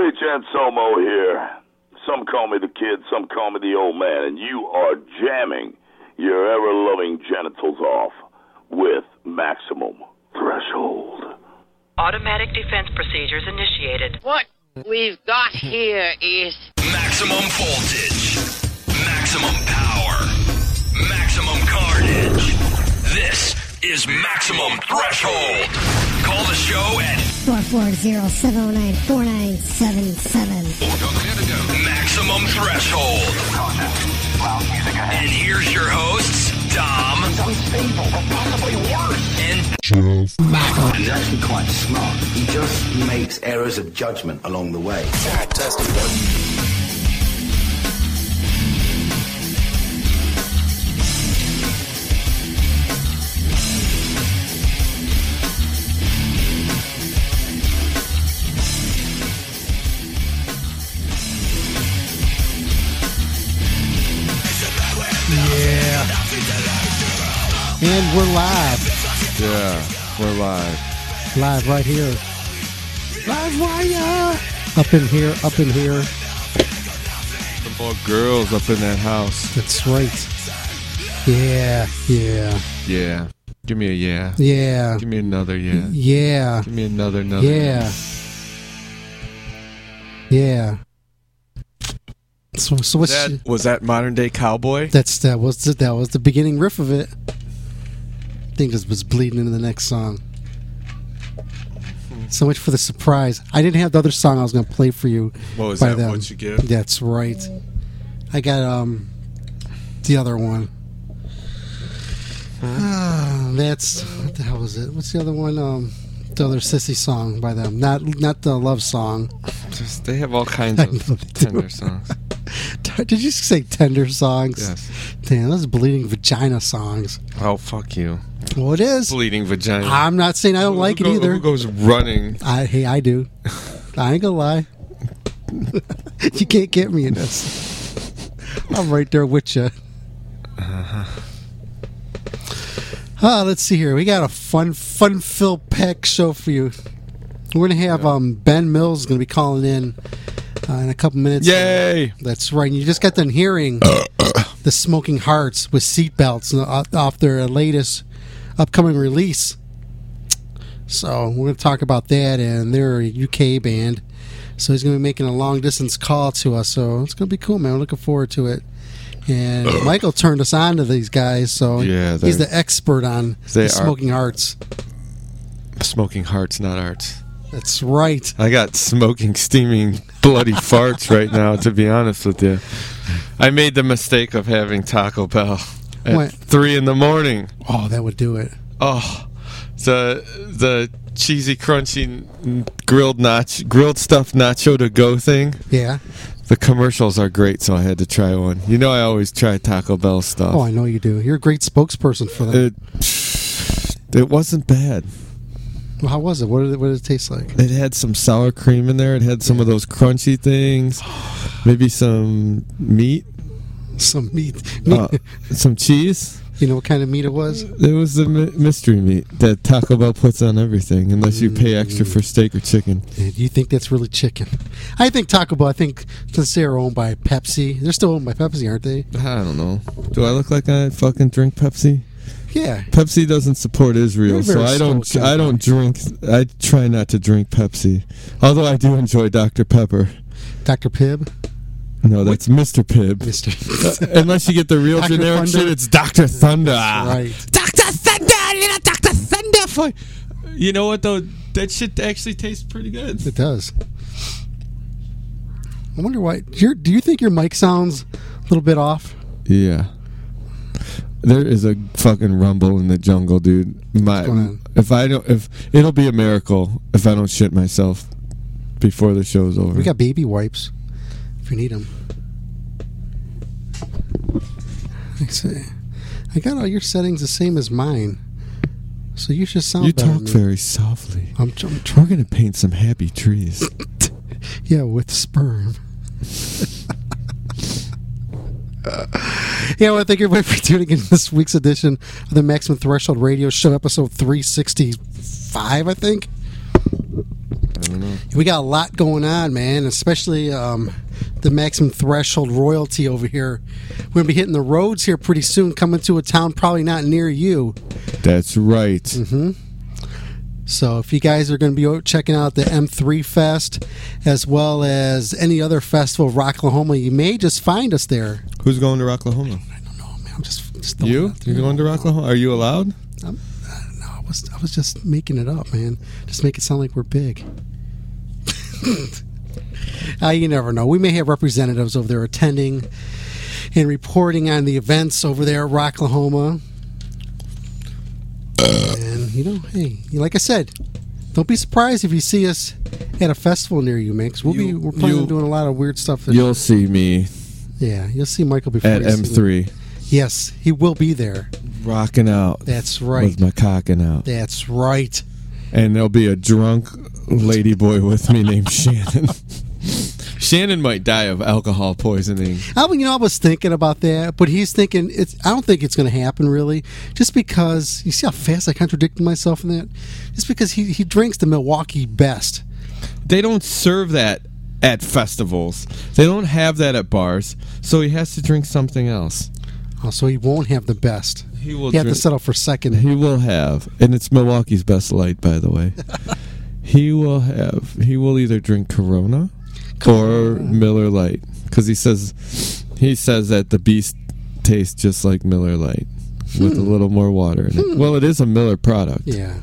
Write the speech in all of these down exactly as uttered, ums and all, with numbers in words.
Rich Anselmo here. Some call me the kid, some call me the old man, and you are jamming your ever-loving genitals off with Maximum Threshold. Automatic defense procedures initiated. What we've got here is maximum voltage, maximum power, maximum carnage. This is Maximum Threshold. Call the show at four four zero, seven zero nine, four nine seven seven. Maximum Threshold. And here's your hosts, Dom. He's unstable, but possibly worse. And Jeff. He's actually quite smart. He just makes errors of judgment along the way. Yeah. And we're live. Yeah, we're live. Live right here. Live wire. Up in here, up in here. Some more girls up in that house. That's right. Yeah, yeah. Yeah. Give me a yeah. Yeah. Give me another yeah. Yeah. Give me another, another. Yeah. Yeah. So, so what's that, was that Modern Day Cowboy? That's that was the, that was the beginning riff of it. I think it was bleeding into the next song. So much for the surprise. I didn't have the other song I was going to play for you. What was by that? them. What you give? That's right. I got um the other one. Ah, that's what the hell was it? What's the other one? Um, the other sissy song by them. Not not the love song. Just, they have all kinds of tender songs. Did you say tender songs? Yes. Damn, those are bleeding vagina songs. Oh, fuck you. Well, it is. Bleeding vagina. I'm not saying I don't who, like who it go, either. Who goes running? I, hey, I do. I ain't gonna lie. You can't get me in this. I'm right there with you. Uh-huh. Uh, let's see here. We got a fun, fun-filled packed show for you. We're gonna have um, Ben Mills going to be calling in uh, in a couple minutes. Yay! That's right. And you just got done hearing the Smoking Hearts with Seatbelts off their latest upcoming release. So we're going to talk about that, and they're a U K band. So he's going to be making a long-distance call to us. So it's going to be cool, man. We're looking forward to it. And Michael turned us on to these guys, so yeah, he's the expert on the Smoking Hearts. Smoking Hearts, not arts. That's right. I got smoking, steaming, bloody farts right now, to be honest with you. I made the mistake of having Taco Bell at what? three in the morning. Oh, that would do it. Oh, the the cheesy, crunchy, grilled nach, grilled stuffed nacho to go thing. Yeah. The commercials are great, so I had to try one. You know I always try Taco Bell stuff. Oh, I know you do. You're a great spokesperson for that. It, it wasn't bad. Well, how was it? What did it, what did it taste like? It had some sour cream in there. It had some of those crunchy things. Maybe some meat. Some meat. meat. Uh, some cheese. You know what kind of meat it was? It was the mi- mystery meat that Taco Bell puts on everything, unless you pay extra for steak or chicken. Do you think that's really chicken? I think Taco Bell, I think, since they're owned by Pepsi, they're still owned by Pepsi, aren't they? I don't know. Do I look like I fucking drink Pepsi? Yeah. Pepsi doesn't support Israel, so I don't I don't drink, I try not to drink Pepsi. Although I do enjoy Doctor Pepper. Doctor Pibb? No, that's what? Mister Pibb. Mister uh, unless you get the real Doctor generic Thunder? shit, it's Doctor Thunder. That's right. Doctor Thunder! You know, Doctor Thunder! For... You know what, though? That shit actually tastes pretty good. It does. I wonder why. Your, do you think your mic sounds a little bit off? Yeah. There is a fucking rumble in the jungle, dude. My, What's going on? If I don't, if it'll be a miracle if I don't shit myself before the show's over. We got baby wipes if you need them. Let's see. I got all your settings the same as mine, so you should sound You better. talk very softly. I'm, I'm We're gonna paint some happy trees. Yeah, with sperm. Uh, yeah, well, thank you everybody for tuning in to this week's edition of the Maximum Threshold Radio Show, episode three sixty-five, I think. I don't know. We got a lot going on, man, especially um, the Maximum Threshold royalty over here. We're going to be hitting the roads here pretty soon, coming to a town probably not near you. That's right. Mm-hmm. So if you guys are going to be checking out the M three Fest, as well as any other festival of Rocklahoma, you may just find us there. Who's going to Rocklahoma? I don't know, man. I'm just, just you? You're going to Rocklahoma? Are you allowed? I'm, I don't know. I was, I was just making it up, man. Just make it sound like we're big. uh, you never know. We may have representatives over there attending and reporting on the events over there at Rocklahoma. And, you know, hey, like I said, don't be surprised if you see us at a festival near you, man, because we'll You- be, we're planning you- on doing a lot of weird stuff there. You'll see me Yeah, you'll see Michael before at you see M three. him. Yes, he will be there. Rocking out. That's right. With my cocking out. That's right. And there'll be a drunk lady boy with me named Shannon. Shannon might die of alcohol poisoning. I mean, you know, I was thinking about that, but he's thinking it's. I don't think it's going to happen, really. Just because you see how fast I contradicted myself in that. Just because he he drinks the Milwaukee Best. They don't serve that at festivals. They don't have that at bars, so he has to drink something else. Oh, so he won't have the best. He will You have to drink- settle for second. He will have, and it's Milwaukee's Best Light, by the way. He will have. He will either drink Corona or Miller Lite, because he says he says that the Beast tastes just like Miller Lite with a little more water in it. Well, it is a Miller product. Yeah.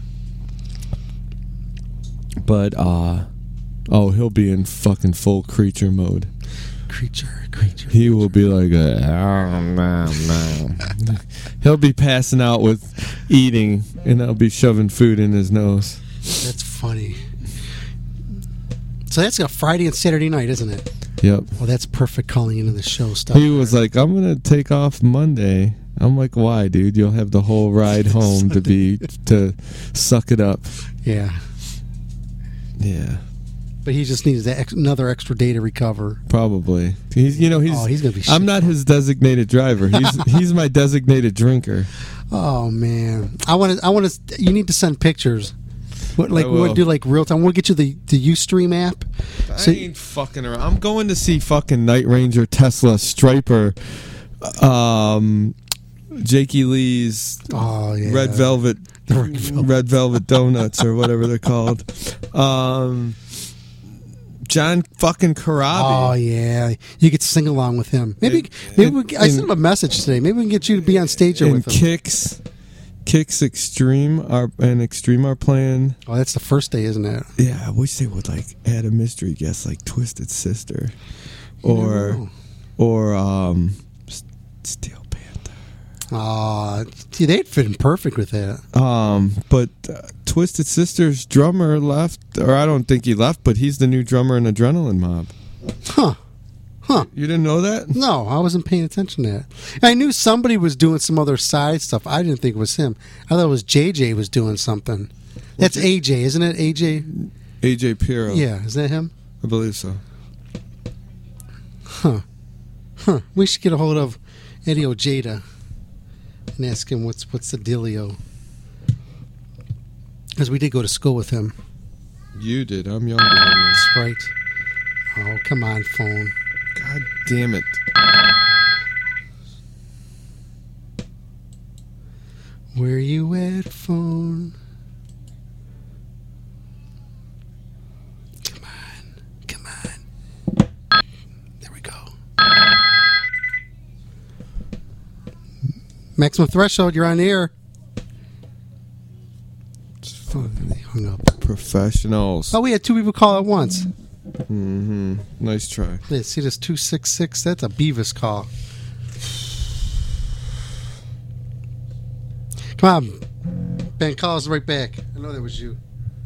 But uh oh, he'll be in fucking full creature mode. Creature, creature. He will be like a, oh, no, no. He'll be passing out with eating, and I'll be shoving food in his nose. That's funny. So that's a Friday and Saturday night, isn't it? Yep. Well, that's perfect calling into the show stuff. He was like, I'm gonna take off Monday. I'm like, why, dude? You'll have the whole ride home to be to suck it up. Yeah. Yeah. But he just needs that ex- another extra day to recover. Probably. He's, you know, he's. Oh, he's gonna be I'm shit. not his designated driver. He's he's my designated drinker. Oh man, I want to. I want to. You need to send pictures. What, like I we want will. to do like real time. We'll get you the the UStream app. So I ain't fucking around. I'm going to see fucking Night Ranger, Tesla, Striper, um, Jakey Lee's oh yeah, Red Velvet, Red Velvet. Red Velvet Donuts or whatever they're called. Um, John fucking Oh Karabi. yeah, you get to sing along with him. Maybe In- maybe we, I in- sent him a message today. Maybe we can get you to be on stage here And with him. Kicks, Kicks Extreme are and Extreme are playing. Oh, that's the first day, isn't it? Yeah, I wish they would like add a mystery guest like Twisted Sister, You never or know. or um, S- Steel Panther. Oh, see, they'd fit in perfect with that. Um, but uh, Twisted Sister's drummer left, or I don't think he left, but he's the new drummer in Adrenaline Mob. Huh? Huh? You didn't know that? No, I wasn't paying attention to that. I knew somebody was doing some other side stuff. I didn't think it was him. I thought it was J J was doing something. That's A J, isn't it? A J? A J Pirro. Yeah, is that him? I believe so. Huh. Huh. We should get a hold of Eddie Ojeda and ask him what's what's the dealio. Because we did go to school with him. You did. I'm younger than you. That's right. Oh, come on, phone. God damn it. Where you at, phone? Come on. Come on. There we go. Maximum Threshold, you're on the air. Oh, they hung up. Professionals. Oh, we had two people call at once. Mm-hmm. Nice try. Let's see this two six six. That's a Beavis call. Come on. Ben, call us right back. I know that was you.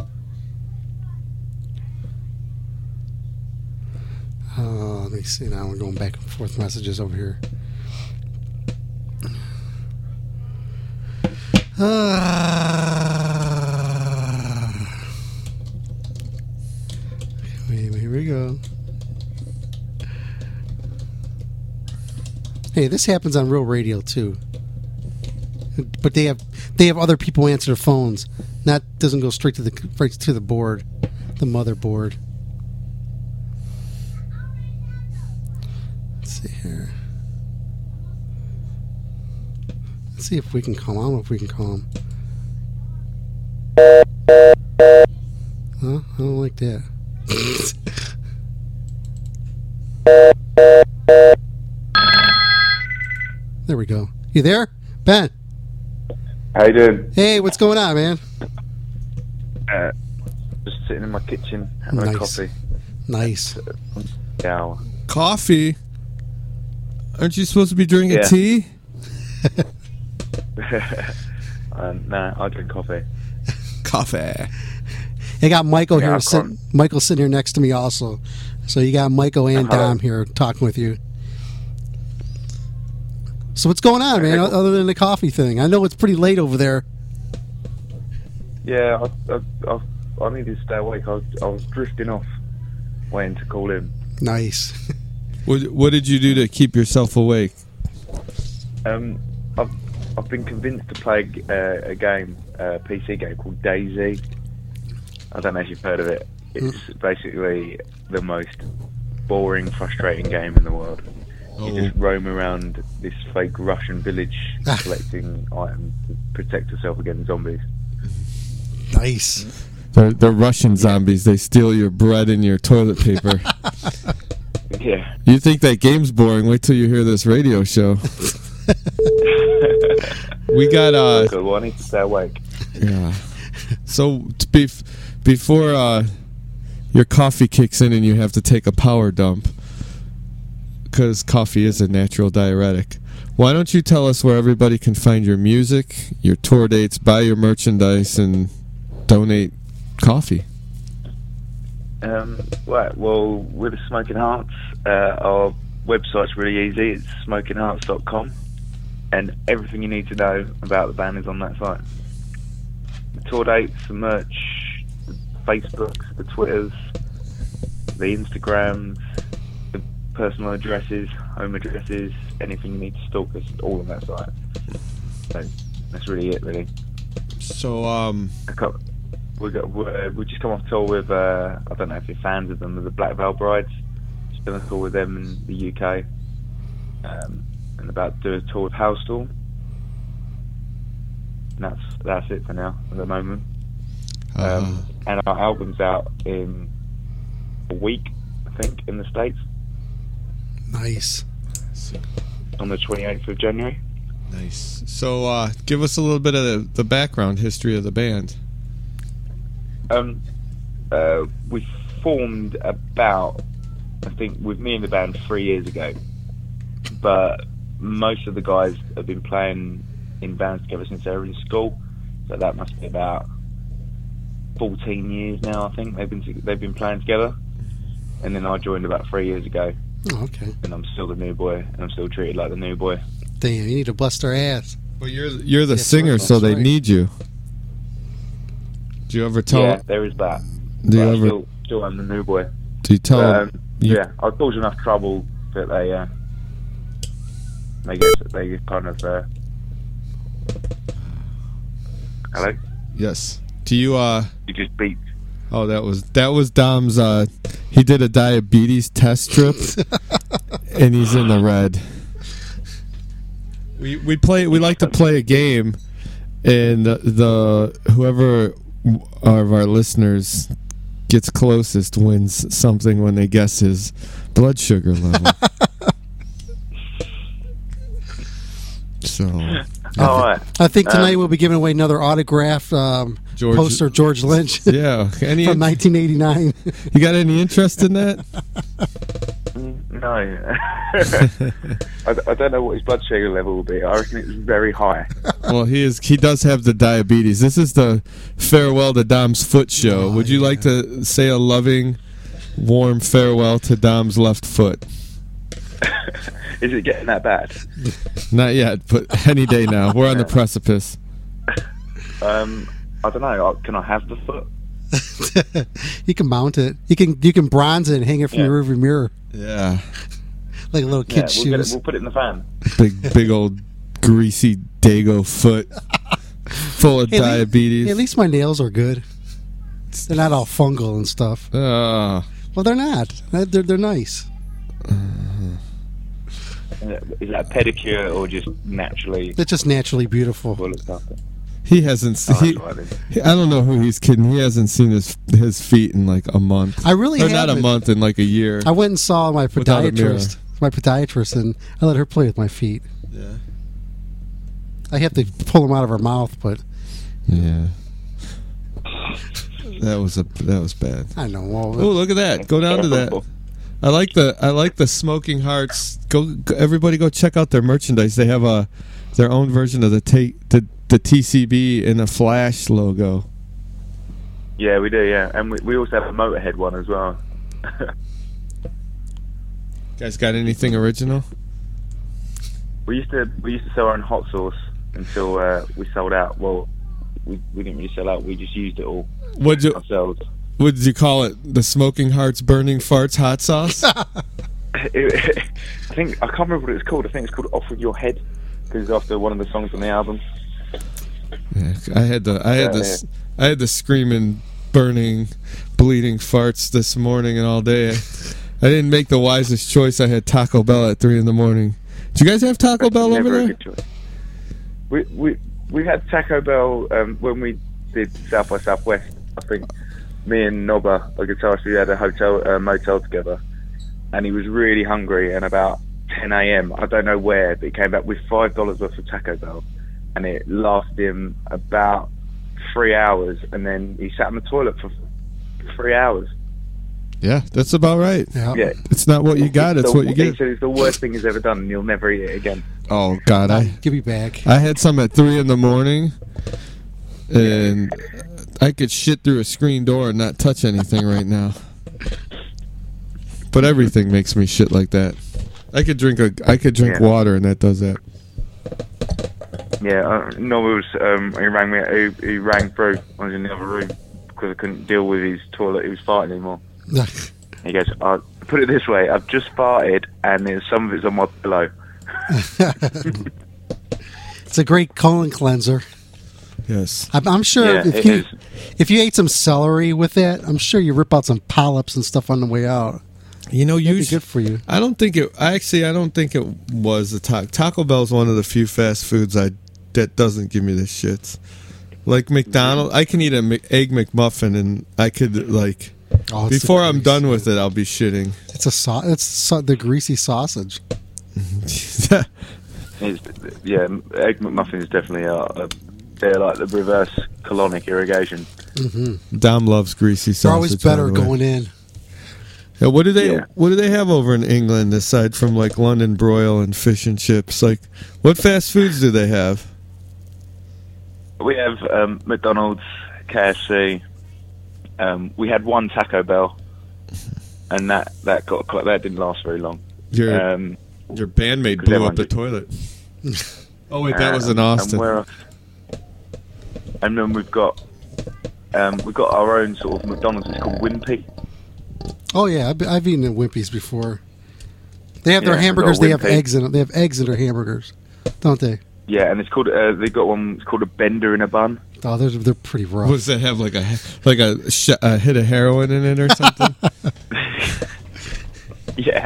Oh, let me see now. We're going back and forth messages over here. Ah. Wait, here we go. Hey, this happens on real radio too. But they have they have other people answer their phones. Not doesn't go straight to the right to the board, the motherboard. see here. Let's see if we can call him. I don't know if we can call him. Huh? I don't like that. There we go. You there? Ben? How you doing? Hey, what's going on, man? Uh, just sitting in my kitchen having Nice. a coffee. Nice. Yeah. Coffee? Aren't you supposed to be drinking Yeah. tea? uh, nah, I drink coffee. Coffee. I got Michael Yeah, here. I've Sit, got- Michael sitting here next to me also. So you got Michael and Uh-huh. Dom here talking with you. So what's going on, man? Other than the coffee thing, I know it's pretty late over there. Yeah, I, I, I, I needed to stay awake. I was, I was drifting off, waiting to call in. Nice. What, what did you do to keep yourself awake? Um, I've, I've been convinced to play a, a game, a P C game called DayZ. I don't know if you've heard of it. It's basically the most boring, frustrating game in the world. You Oh. just roam around this fake Russian village collecting items to protect yourself against zombies. Nice. They're, they're Russian zombies. They steal your bread and your toilet paper. Yeah. You think that game's boring? Wait till you hear this radio show. We got uh Good, well, I need to stay awake. yeah. So to be, before uh, your coffee kicks in and you have to take a power dump, because coffee is a natural diuretic. Why don't you tell us where everybody can find your music, your tour dates, buy your merchandise, and donate coffee? Um, right, well, with the Smoking Hearts, uh, our website's really easy. It's smoking hearts dot com, and everything you need to know about the band is on that site. The tour dates, the merch, the Facebooks, the Twitters, the Instagrams, the personal addresses, home addresses, anything you need to stalk us, all on that site. So that's really it, really. So, um, I can't- We got we we just come off tour with uh, I don't know if you're fans of them, with the Black Veil Brides. Just done a tour with them in the U K, um, and about to do a tour with Howstall. And that's that's it for now at the moment. uh, Um, and our album's out in a week, I think, in the States Nice. on the twenty-eighth of January. nice. So, uh, give us a little bit of the, the background history of the band. Um, uh, we formed about, I think, with me and the band three years ago. But most of the guys have been playing in bands together since they were in school. So that must be about fourteen years now. I think they've been they've been playing together. And then I joined about three years ago, Oh, okay. and I'm still the new boy, and I'm still treated like the new boy. Damn, you need to bless their ass. But you're you're the Yes, singer, that's so they right. need you. Do you ever tell? yeah, there is that. Do you But I ever? still, still am the new boy. Do you tell? But, them um, you- yeah, I caused enough trouble that they uh, they get they get kind of uh, hello. Yes. Do you? Uh. You just beat. Oh, that was that was Dom's. Uh, he did a diabetes test strip, and he's in the red. We we play. We like to play a game, and the, the whoever of our listeners gets closest wins something when they guess his blood sugar level. So, All right. I think tonight Um, we'll be giving away another autographed um, George- poster of George Lynch yeah. Any from nineteen eighty-nine. you got any interest in that? No, I, I don't know what his blood sugar level will be. I reckon it's very high. Well, he is. He does have the diabetes. This is the farewell to Dom's foot show. Oh, Would you yeah. like to say a loving, warm farewell to Dom's left foot? Is it getting that bad? Not yet, but any day now. We're on the precipice. Um, I don't know. Can I have the foot? You can mount it. You can you can bronze it and hang it from Yeah. your rearview mirror Yeah, like a little Yeah, kid's we'll, get it, shoes. we'll put it in the fan. big, big old greasy Dago foot, full of Hey, at lea- diabetes. hey, at least my nails are good. They're not all fungal and stuff. Ah. Well, they're not. They're they're nice. Is that a pedicure or just naturally? They're just naturally beautiful. Well looked after? He hasn't. Oh, he, that's what I mean. he- I don't know who he's kidding. He hasn't seen his his feet in like a month. I really or not a haven't. month in like a year. I went and saw my Without a mirror. podiatrist. My podiatrist, and I let her play with my feet. Yeah. I have to pull them out of her mouth, but Yeah. That was a that was bad. I know. Well, Oh, look at that! Go down to that. I like the I like the Smoking Hearts. Go, go everybody, go check out their merchandise. They have a their own version of the ta- the the T C B in a Flash logo. Yeah, we do. Yeah, and we, we also have a Motorhead one as well. Guys, got anything original? We used to we used to sell our own hot sauce until uh, we sold out. Well, we we didn't really sell out. We just used it all Would you ourselves. What did you call it? The Smoking Hearts Burning Farts Hot Sauce? It, I think I can't remember what it's called. I think it's called "Off with Your Head" because it's after one of the songs on the album. Yeah, I had the I had Yeah, this I had the screaming, burning, bleeding farts this morning and all day. I, I didn't make the wisest choice. I had Taco Bell at three in the morning. Do you guys have Taco Bell Never over a there? good choice. We we we had Taco Bell um, when we did South by Southwest. I think me and Nobba, a guitarist, we had a hotel uh, motel together, and he was really hungry. And about ten a.m., I don't know where, but he came back with five dollars worth of Taco Bell, and it lasted him about three hours. And then he sat in the toilet for three hours. Yeah, that's about right. yeah. Yeah, It's not what you got; it's the, what you He get. said it's the worst thing he's ever done, and you'll never eat it again. Oh God, I Give me back. I had some at three in the morning, and I could shit through a screen door and not touch anything right now. But everything makes me shit like that. I could drink a I could drink Yeah. water, and that does that. Yeah, uh, no, it was, um, he rang me, he, he rang through, I was in the other room, because I couldn't deal with his toilet, he was farting anymore. He goes, uh, put it this way, I've just farted, and there's some of it's on my pillow. It's a great colon cleanser. Yes. I'm, I'm sure Yeah, if it you is. if you ate some celery with that, I'm sure you rip out some polyps and stuff on the way out. You know, That'd be usually good for you. I don't think it. I actually I don't think it was the taco. Taco Bell's one of the few fast foods I that doesn't give me the shits. Like McDonald's, I can eat an egg McMuffin and I could like Oh, it's before the I'm grease. done with it, I'll be shitting. It's a sau- it's so- the greasy sausage. It's, yeah, Egg McMuffin is definitely a, a, they're like the reverse colonic irrigation. Mm-hmm. Dom loves greasy sausage. They're always better by the way. going in. Yeah, what do they Yeah. What do they have over in England aside from like London broil and fish and chips? Like, what fast foods do they have? We have um, McDonald's, K F C. Um, we had one Taco Bell, and that that got that didn't last very long. Your Um, your bandmate because blew up everyone the just- toilet. Oh wait, that was in um, Austin. And, where else? And then we've got um, we've got our own sort of McDonald's. It's called Wimpy. Oh yeah, I've, I've eaten at Wimpy's before. They have their Yeah, hamburgers. we've They got have Wimpy. eggs in it. They have eggs in their hamburgers, don't they? Yeah, and it's called uh, they've got one. It's called a bender in a bun. Oh, they're they're pretty rough. What does that have? Like a like a, sh- a hit of heroin in it or something? Yeah.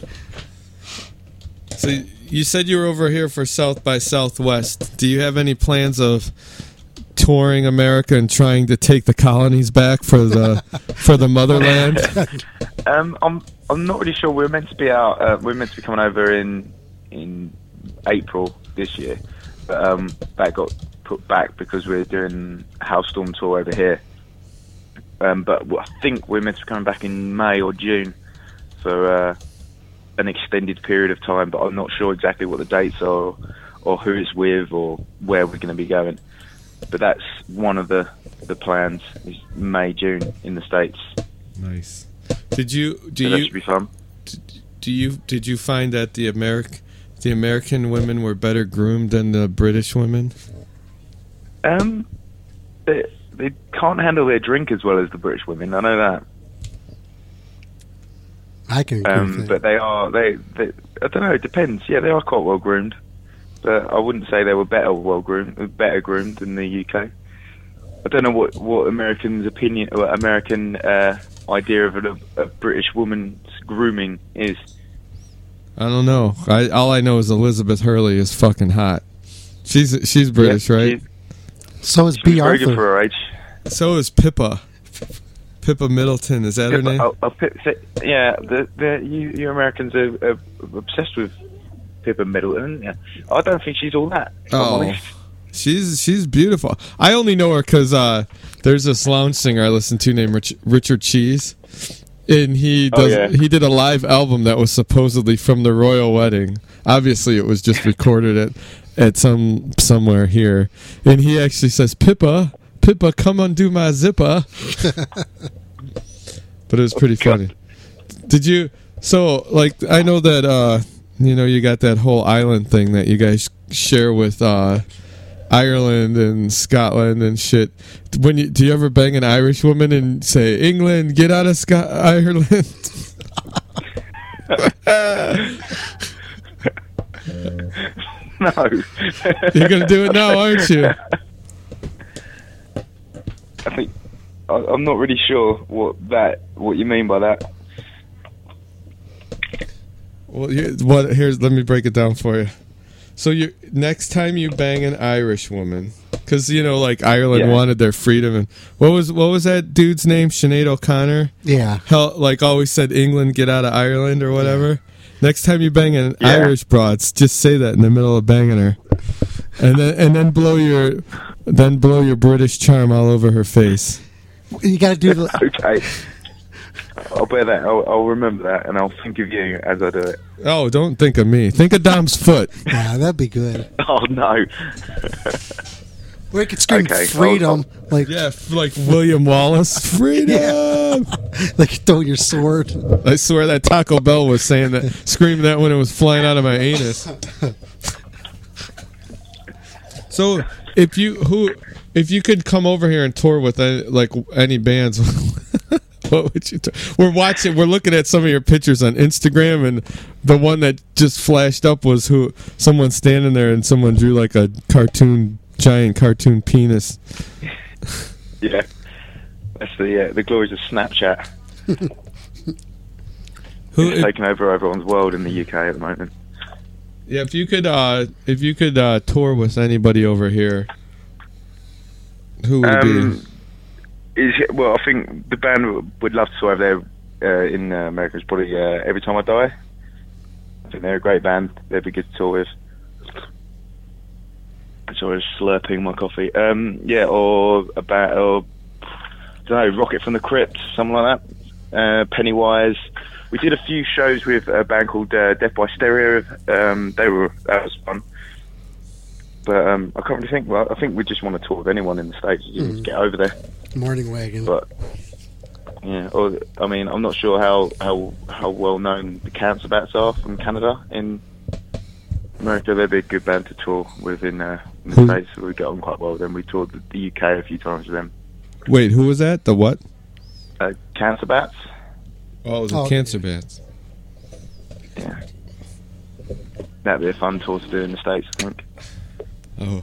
So you said you were over here for South by Southwest. Do you have any plans of touring America and trying to take the colonies back for the for the motherland? Um, I'm I'm not really sure. We're meant to be out. Uh, we're meant to be coming over in in April this year, but um, that got put back because we're doing a House Storm tour over here. Um, but I think we're meant to be coming back in May or June for uh, an extended period of time. But I'm not sure exactly what the dates are, or who it's with, or where we're going to be going. But that's one of the the plans. Is May June in the States. Nice. Did you do So that you should be fun. do you did you find that the American the American women were better groomed than the British women? Um, they they can't handle their drink as well as the British women. I know that. I can agree Um, with that. but they are they, they. I don't know. It depends. Yeah, they are quite well groomed, but I wouldn't say they were better well groomed, better groomed than the U K. I don't know what what Americans' opinion, or American uh, idea of a, a British woman's grooming is. I don't know. I all I know is Elizabeth Hurley is fucking hot. She's she's British, Yeah, right? So is She's B. very good Arthur. for her age. So is Pippa. Pippa Middleton, is that her Pippa- name? oh, oh, Pip- yeah, the, the, you, you Americans are, are obsessed with Pippa Middleton. Yeah. I don't think she's all that. If I'm Oh, honest. she's she's beautiful. I only know her because uh, there's this lounge singer I listen to named Rich, Richard Cheese, and he Oh, does yeah. he did a live album that was supposedly from the royal wedding. Obviously, it was just recorded at at some somewhere here, and he actually says, "Pippa, Pippa, come undo my zipper." But it was pretty funny. Did you? So, like, I know that uh, you know you got that whole island thing that you guys share with uh, Ireland and Scotland and shit. When you do you ever bang an Irish woman and say, "England, get out of Scot- Ireland"? No. You're gonna do it now, aren't you? I think I, I'm not really sure what that what you mean by that. Well, you, what? Here's let me break it down for you. So you next time you bang an Irish woman, because you know, like Ireland Yeah. wanted their freedom, and what was what was that dude's name? Sinead O'Connor. Yeah. Hell, like always said, England, get out of Ireland or whatever. Next time you bang an Yeah. Irish broad, just say that in the middle of banging her, and then and then blow your then blow your British charm all over her face. You got to do the. Okay. I'll bear that. I'll, I'll remember that, and I'll think of you as I do it. Oh, don't think of me. Think of Dom's foot. Yeah, that'd be good. Oh no. Or you could scream Okay, freedom, like Yeah, f- like William Wallace. Freedom. like throwing your sword. I swear that Taco Bell was saying that, screaming that when it was flying out of my anus. So, if you who, if you could come over here and tour with any, like any bands, what would you? T- we're watching. We're looking at some of your pictures on Instagram, and the one that just flashed up was who someone standing there, and someone drew like a cartoon, giant cartoon penis. Yeah. That's the uh, the glories of Snapchat. Who? It's taking over everyone's world in the U K at the moment. Yeah, if you could, uh, if you could uh, tour with anybody over here, who would it Um, is it, well, I think the band w- would love to tour over there uh, in uh, America. Is probably uh, Every Time I Die. I think they're a great band. They'd be good to tour with. Sorry, I was slurping my coffee. Um, yeah, or about, or I don't know, Rocket from the Crypt, something like that. Uh, Pennywise. We did a few shows with a band called uh, Death by Stereo. Um, they were that was fun. But um, I can't really think. Well, I think we just want to tour with anyone in the States. You Mm. just get over there. Morning wagon. But yeah, or I mean, I'm not sure how how how well known the Cancer Bats are from Canada. In America, they'd be a good band to tour with in, uh, in the Who? States. We get on quite well with them. We toured the U K a few times with them. Wait, who was that? The what? Uh, Cancer Bats. Oh, it was Oh, the Cancer Bats. Yeah, that'd be a fun tour to do in the States, I think. Oh.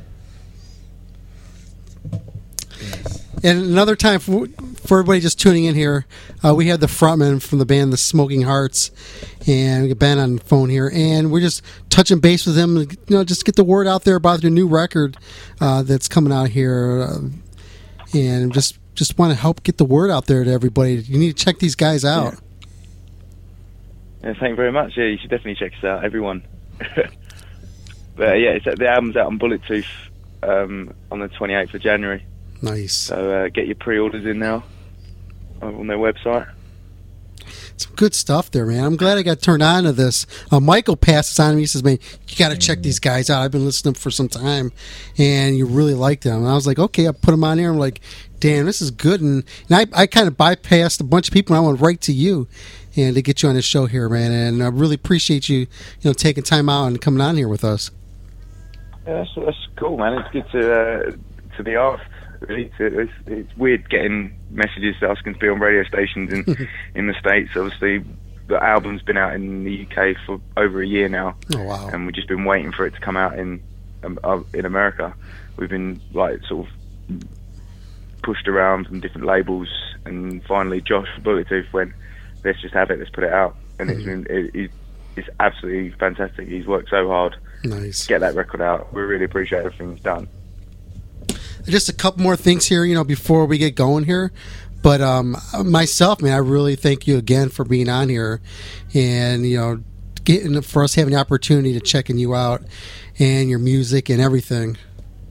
And another time for, for everybody just tuning in here, uh, we had the frontman from the band, the Smoking Hearts, and we got Ben on the phone here, and we're just touching base with them, you know, just get the word out there about their new record uh, that's coming out here, uh, and just just want to help get the word out there to everybody. You need to check these guys out. Yeah, thank you very much. Yeah, you should definitely check us out, everyone. But uh, yeah, it's, the album's out on Bullet Tooth um, on the twenty-eighth of January. Nice. So uh, get your pre-orders in now on their website. Some good stuff there, man. I'm glad I got turned on to this. Uh, Michael passes on to me. He says, man, you got to check these guys out. I've been listening for some time, and you really like them. And I was like, okay, I put them on here. I'm like, damn, this is good. And, and I, I kind of bypassed a bunch of people, and I went right to you and to get you on this show here, man. And I really appreciate you, you know, taking time out and coming on here with us. Yeah, that's, that's cool, man. It's good to uh, to be asked. Really, to, it's, it's weird getting messages asking to be on radio stations in in the States. Obviously, the album's been out in the U K for over a year now. Oh, wow. And we've just been waiting for it to come out in um, uh, in America. We've been like sort of pushed around from different labels, and finally Josh Bullet Tooth went, let's just have it, let's put it out. And it's been it, it, it's absolutely fantastic. He's worked so hard Nice. to get that record out. We really appreciate everything he's done. Just a couple more things here, you know, before we get going here. But um, myself, man, I really thank you again for being on here, and you know, getting for us having the opportunity to checking you out and your music and everything.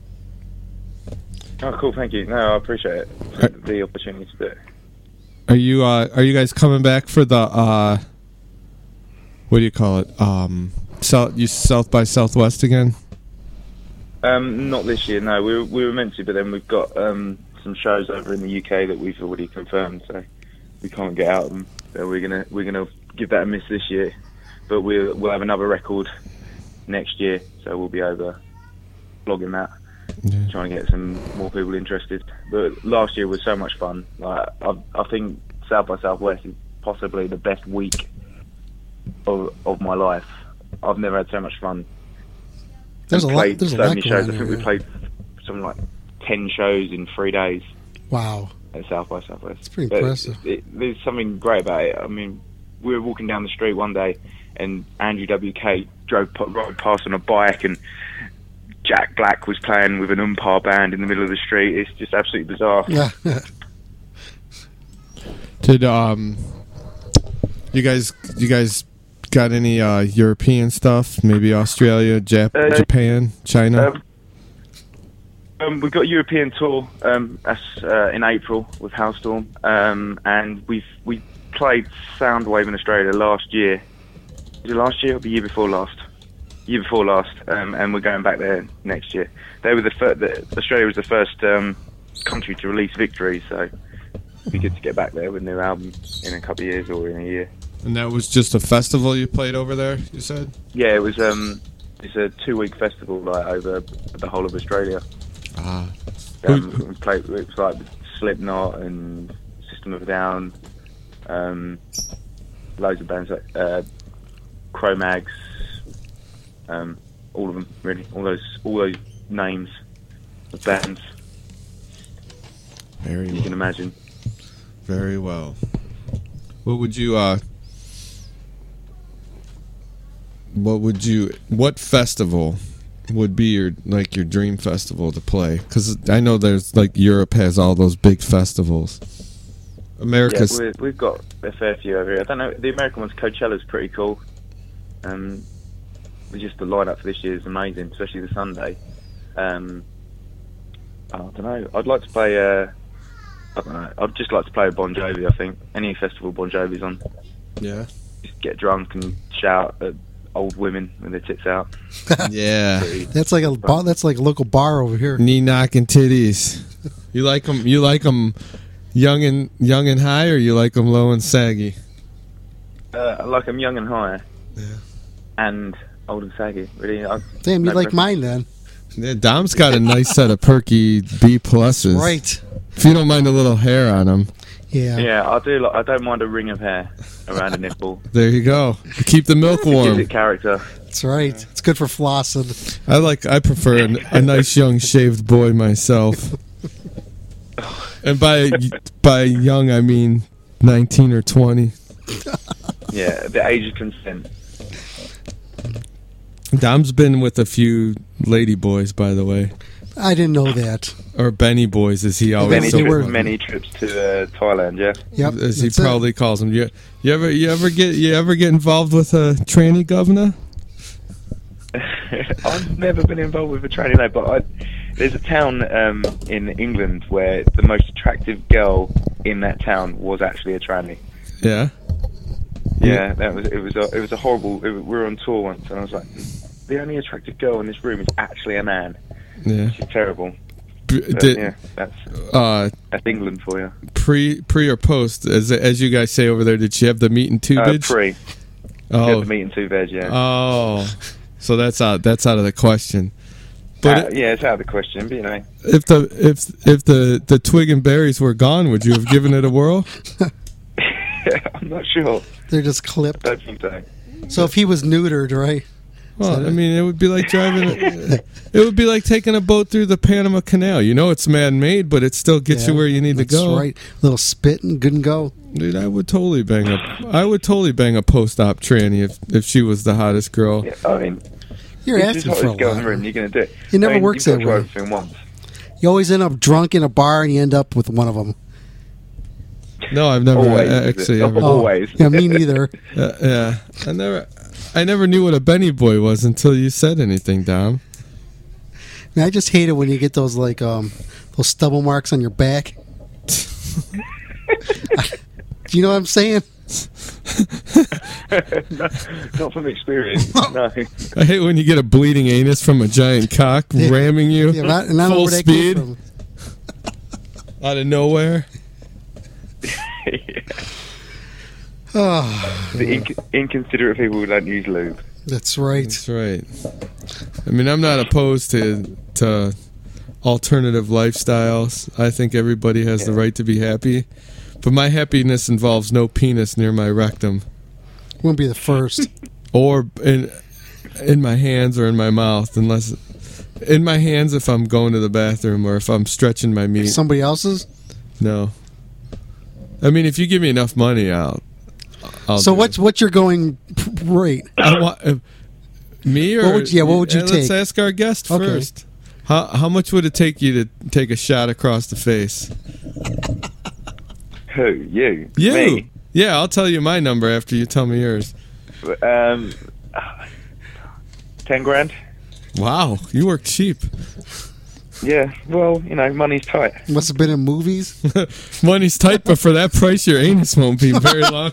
Oh, cool! Thank you. No, I appreciate it. For the opportunity to do it. Are you uh, are you guys coming back for the uh, what do you call it? Um, South you South by Southwest again? Um, not this year. No, we were, we were meant to, but then we've got um, some shows over in the U K that we've already confirmed, so we can't get out of them. So we're gonna we're gonna give that a miss this year, but we'll we'll have another record next year, so we'll be over vlogging that, Yeah. trying to get some more people interested. But last year was so much fun. Like I, I think South by Southwest is possibly the best week of of my life. I've never had so much fun. There's a lot. Played There's a so lot many going shows. on I think here. we played something like ten shows in three days Wow, at South by Southwest. It's pretty impressive. It, it, there's something great about it. I mean, we were walking down the street one day, and Andrew W K drove p- rode past on a bike, and Jack Black was playing with an umpire band in the middle of the street. It's just absolutely bizarre. yeah. Did um, you guys you guys got any uh, European stuff? Maybe Australia, Jap- Uh, Japan, China. Um, um, we've got a European tour. Um, that's uh, in April with Howlstorm, um, and we've we played Soundwave in Australia last year. Was it last year or the year before last? Year before last, um, and we're going back there next year. They were the, fir- the Australia was the first um, country to release Victory, so it'd be good to get back there with a new album in a couple of years or in a year. And that was just a festival you played over there, you said? Yeah, it was. Um, it's a two-week festival, like over the whole of Australia. Ah. Um, we played. It was like Slipknot and System of a Down, um, loads of bands like uh, Cro-Mags, um, all of them really. All those, all those names of bands Very you can imagine. Very well. What would you uh what would you what festival would be your like your dream festival to play? Cuz I know there's like Europe has all those big festivals. America's Yeah, we've, we've got a fair few over here. I don't know. The American one's Coachella's pretty cool. Um, just the lineup for this year is amazing, especially the Sunday. Um, I don't know. I'd like to play. Uh, I don't know. I'd just like to play Bon Jovi. I think any festival Bon Jovi's on. Yeah. Just get drunk and shout at old women with their tits out. Yeah. That's like a bar, that's like a local bar over here. Knee knocking titties. You like them you like them young and young and high, or you like them low and saggy? Uh, I like them young and high. Yeah. And old and saggy. Really. I, Damn, you no like preference. mine then? Yeah, Dom's got a nice set of perky B pluses. Right. If you don't mind a little hair on them. Yeah. Yeah, I do. Like, I don't mind a ring of hair around a nipple. There you go. Keep the milk Gives warm. it character. That's right. It's good for flossing. I like. I prefer a, a nice young shaved boy myself. And by by young, I mean nineteen or twenty. Yeah, the age of consent. Dom's been with a few lady boys, by the way, I didn't know that. or Benny boys, as he always Many, they tri- were- many trips to uh, Thailand. Yeah. Yep. as he that's it. probably calls them. You, you ever you ever get you ever get involved with a tranny governor? I've never been involved with a tranny, no, but I, there's a town um, in England where the most attractive girl in that town was actually a tranny. Yeah. Yeah, that was it was a, it was a horrible. It, we were on tour once, and I was like, the only attractive girl in this room is actually a man. Yeah. She's terrible. B- But, did, yeah, that's uh, that's England for you. pre pre or post, as as you guys say over there, did she have the meat and Uh, tubage? pre. Oh. Yeah, the meat and two veg. Yeah. Oh, so that's out. That's out of the question. But Uh, it- yeah, it's out of the question. But you know, if the if if the the twig and berries were gone, would you have given it a whirl? I'm not sure. They're just clipped. I don't think so. So if he was neutered, right? Well, I mean, it would be like driving. It would be like taking a boat through the Panama Canal. You know, it's man-made, but it still gets Yeah, you where you need to that's go. right. Little spit and good and go. Dude, I would totally bang a. I would totally bang a post-op tranny if if she was the hottest girl. Yeah, I mean, You're it's just asking for a hottest girl in lot. the room. You're gonna do it. It never I mean, works you've got that to try way. everything once. You always end up drunk in a bar and you end up with one of them. No, I've never Always, uh, is it? actually Oh, ever. always. Yeah, me neither. Uh, yeah, I never. I never knew what a Benny Boy was until you said anything, Dom. Man, I just hate it when you get those like um those stubble marks on your back. Do you know what I'm saying? no, not from experience. No. I hate when you get a bleeding anus from a giant cock Yeah. ramming you Yeah, not, and I don't know full where that came speed from. out of nowhere. Oh, The inc- inconsiderate people who don't use lube. that's right. That's right. I mean, I'm not opposed to to alternative lifestyles. I think everybody has the right to be happy, but my happiness involves no penis near my rectum Won't be the first. or in in my hands or in my mouth, unless in my hands if I'm going to the bathroom or if I'm stretching my meat. Somebody else's. No. I mean, if you give me enough money, I'll. I'll So do what's it. what's your going rate? I want, uh, me or What would- yeah, what would you uh, Let's take? ask our guest Okay. first. How how much would it take you to take a shot across the face? Who? You? You? Me? Yeah, I'll tell you my number after you tell me yours. Um, ten grand. Wow, you work cheap. Yeah. Well, you know, money's tight. Must have been in movies. Money's tight, but for that price, your anus won't be very long.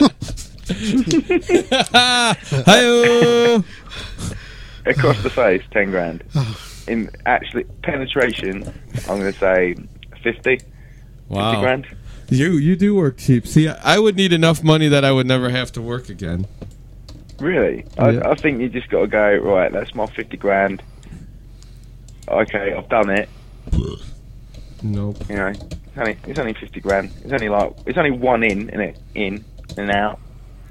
Hi-oh! Across the face, ten grand. In actually penetration, I'm going to say fifty. Wow. Fifty grand. You you do work cheap. See, I I would need enough money that I would never have to work again. Really? Yeah. I, I think you just got to go, right, that's my fifty grand. Okay, I've done it. Nope. You know, it's only, it's only fifty grand. It's only like, it's only one in, in it, in and out.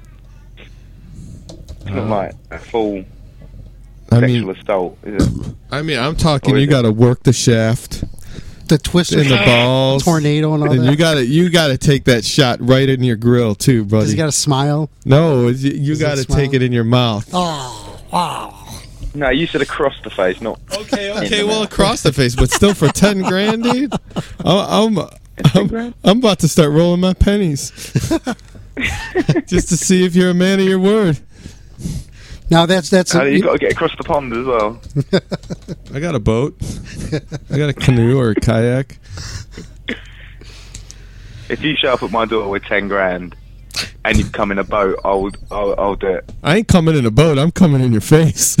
It's not Uh, like a full I sexual mean, assault, is it? I mean, I'm talking. Or is You it- got to work the shaft The twister, in the balls, tornado, and all and that. you got to you got to take that shot right in your grill too, Does buddy. he got to smile? no, you, you Does he got to smile? take it in your mouth. Oh, wow. No, you said across the face, not. Okay, in okay, the well mouth. across the face, but still for ten grand, dude. I'm I'm, I'm grand? I'm about to start rolling my pennies just to see if you're a man of your word. Now that's that's. Uh, A, you got to get across the pond as well. I got a boat. I got a canoe or a kayak. If you show up at my door with ten grand and you come in a boat, I'll I'll, I'll do it. I ain't coming in a boat. I'm coming in your face.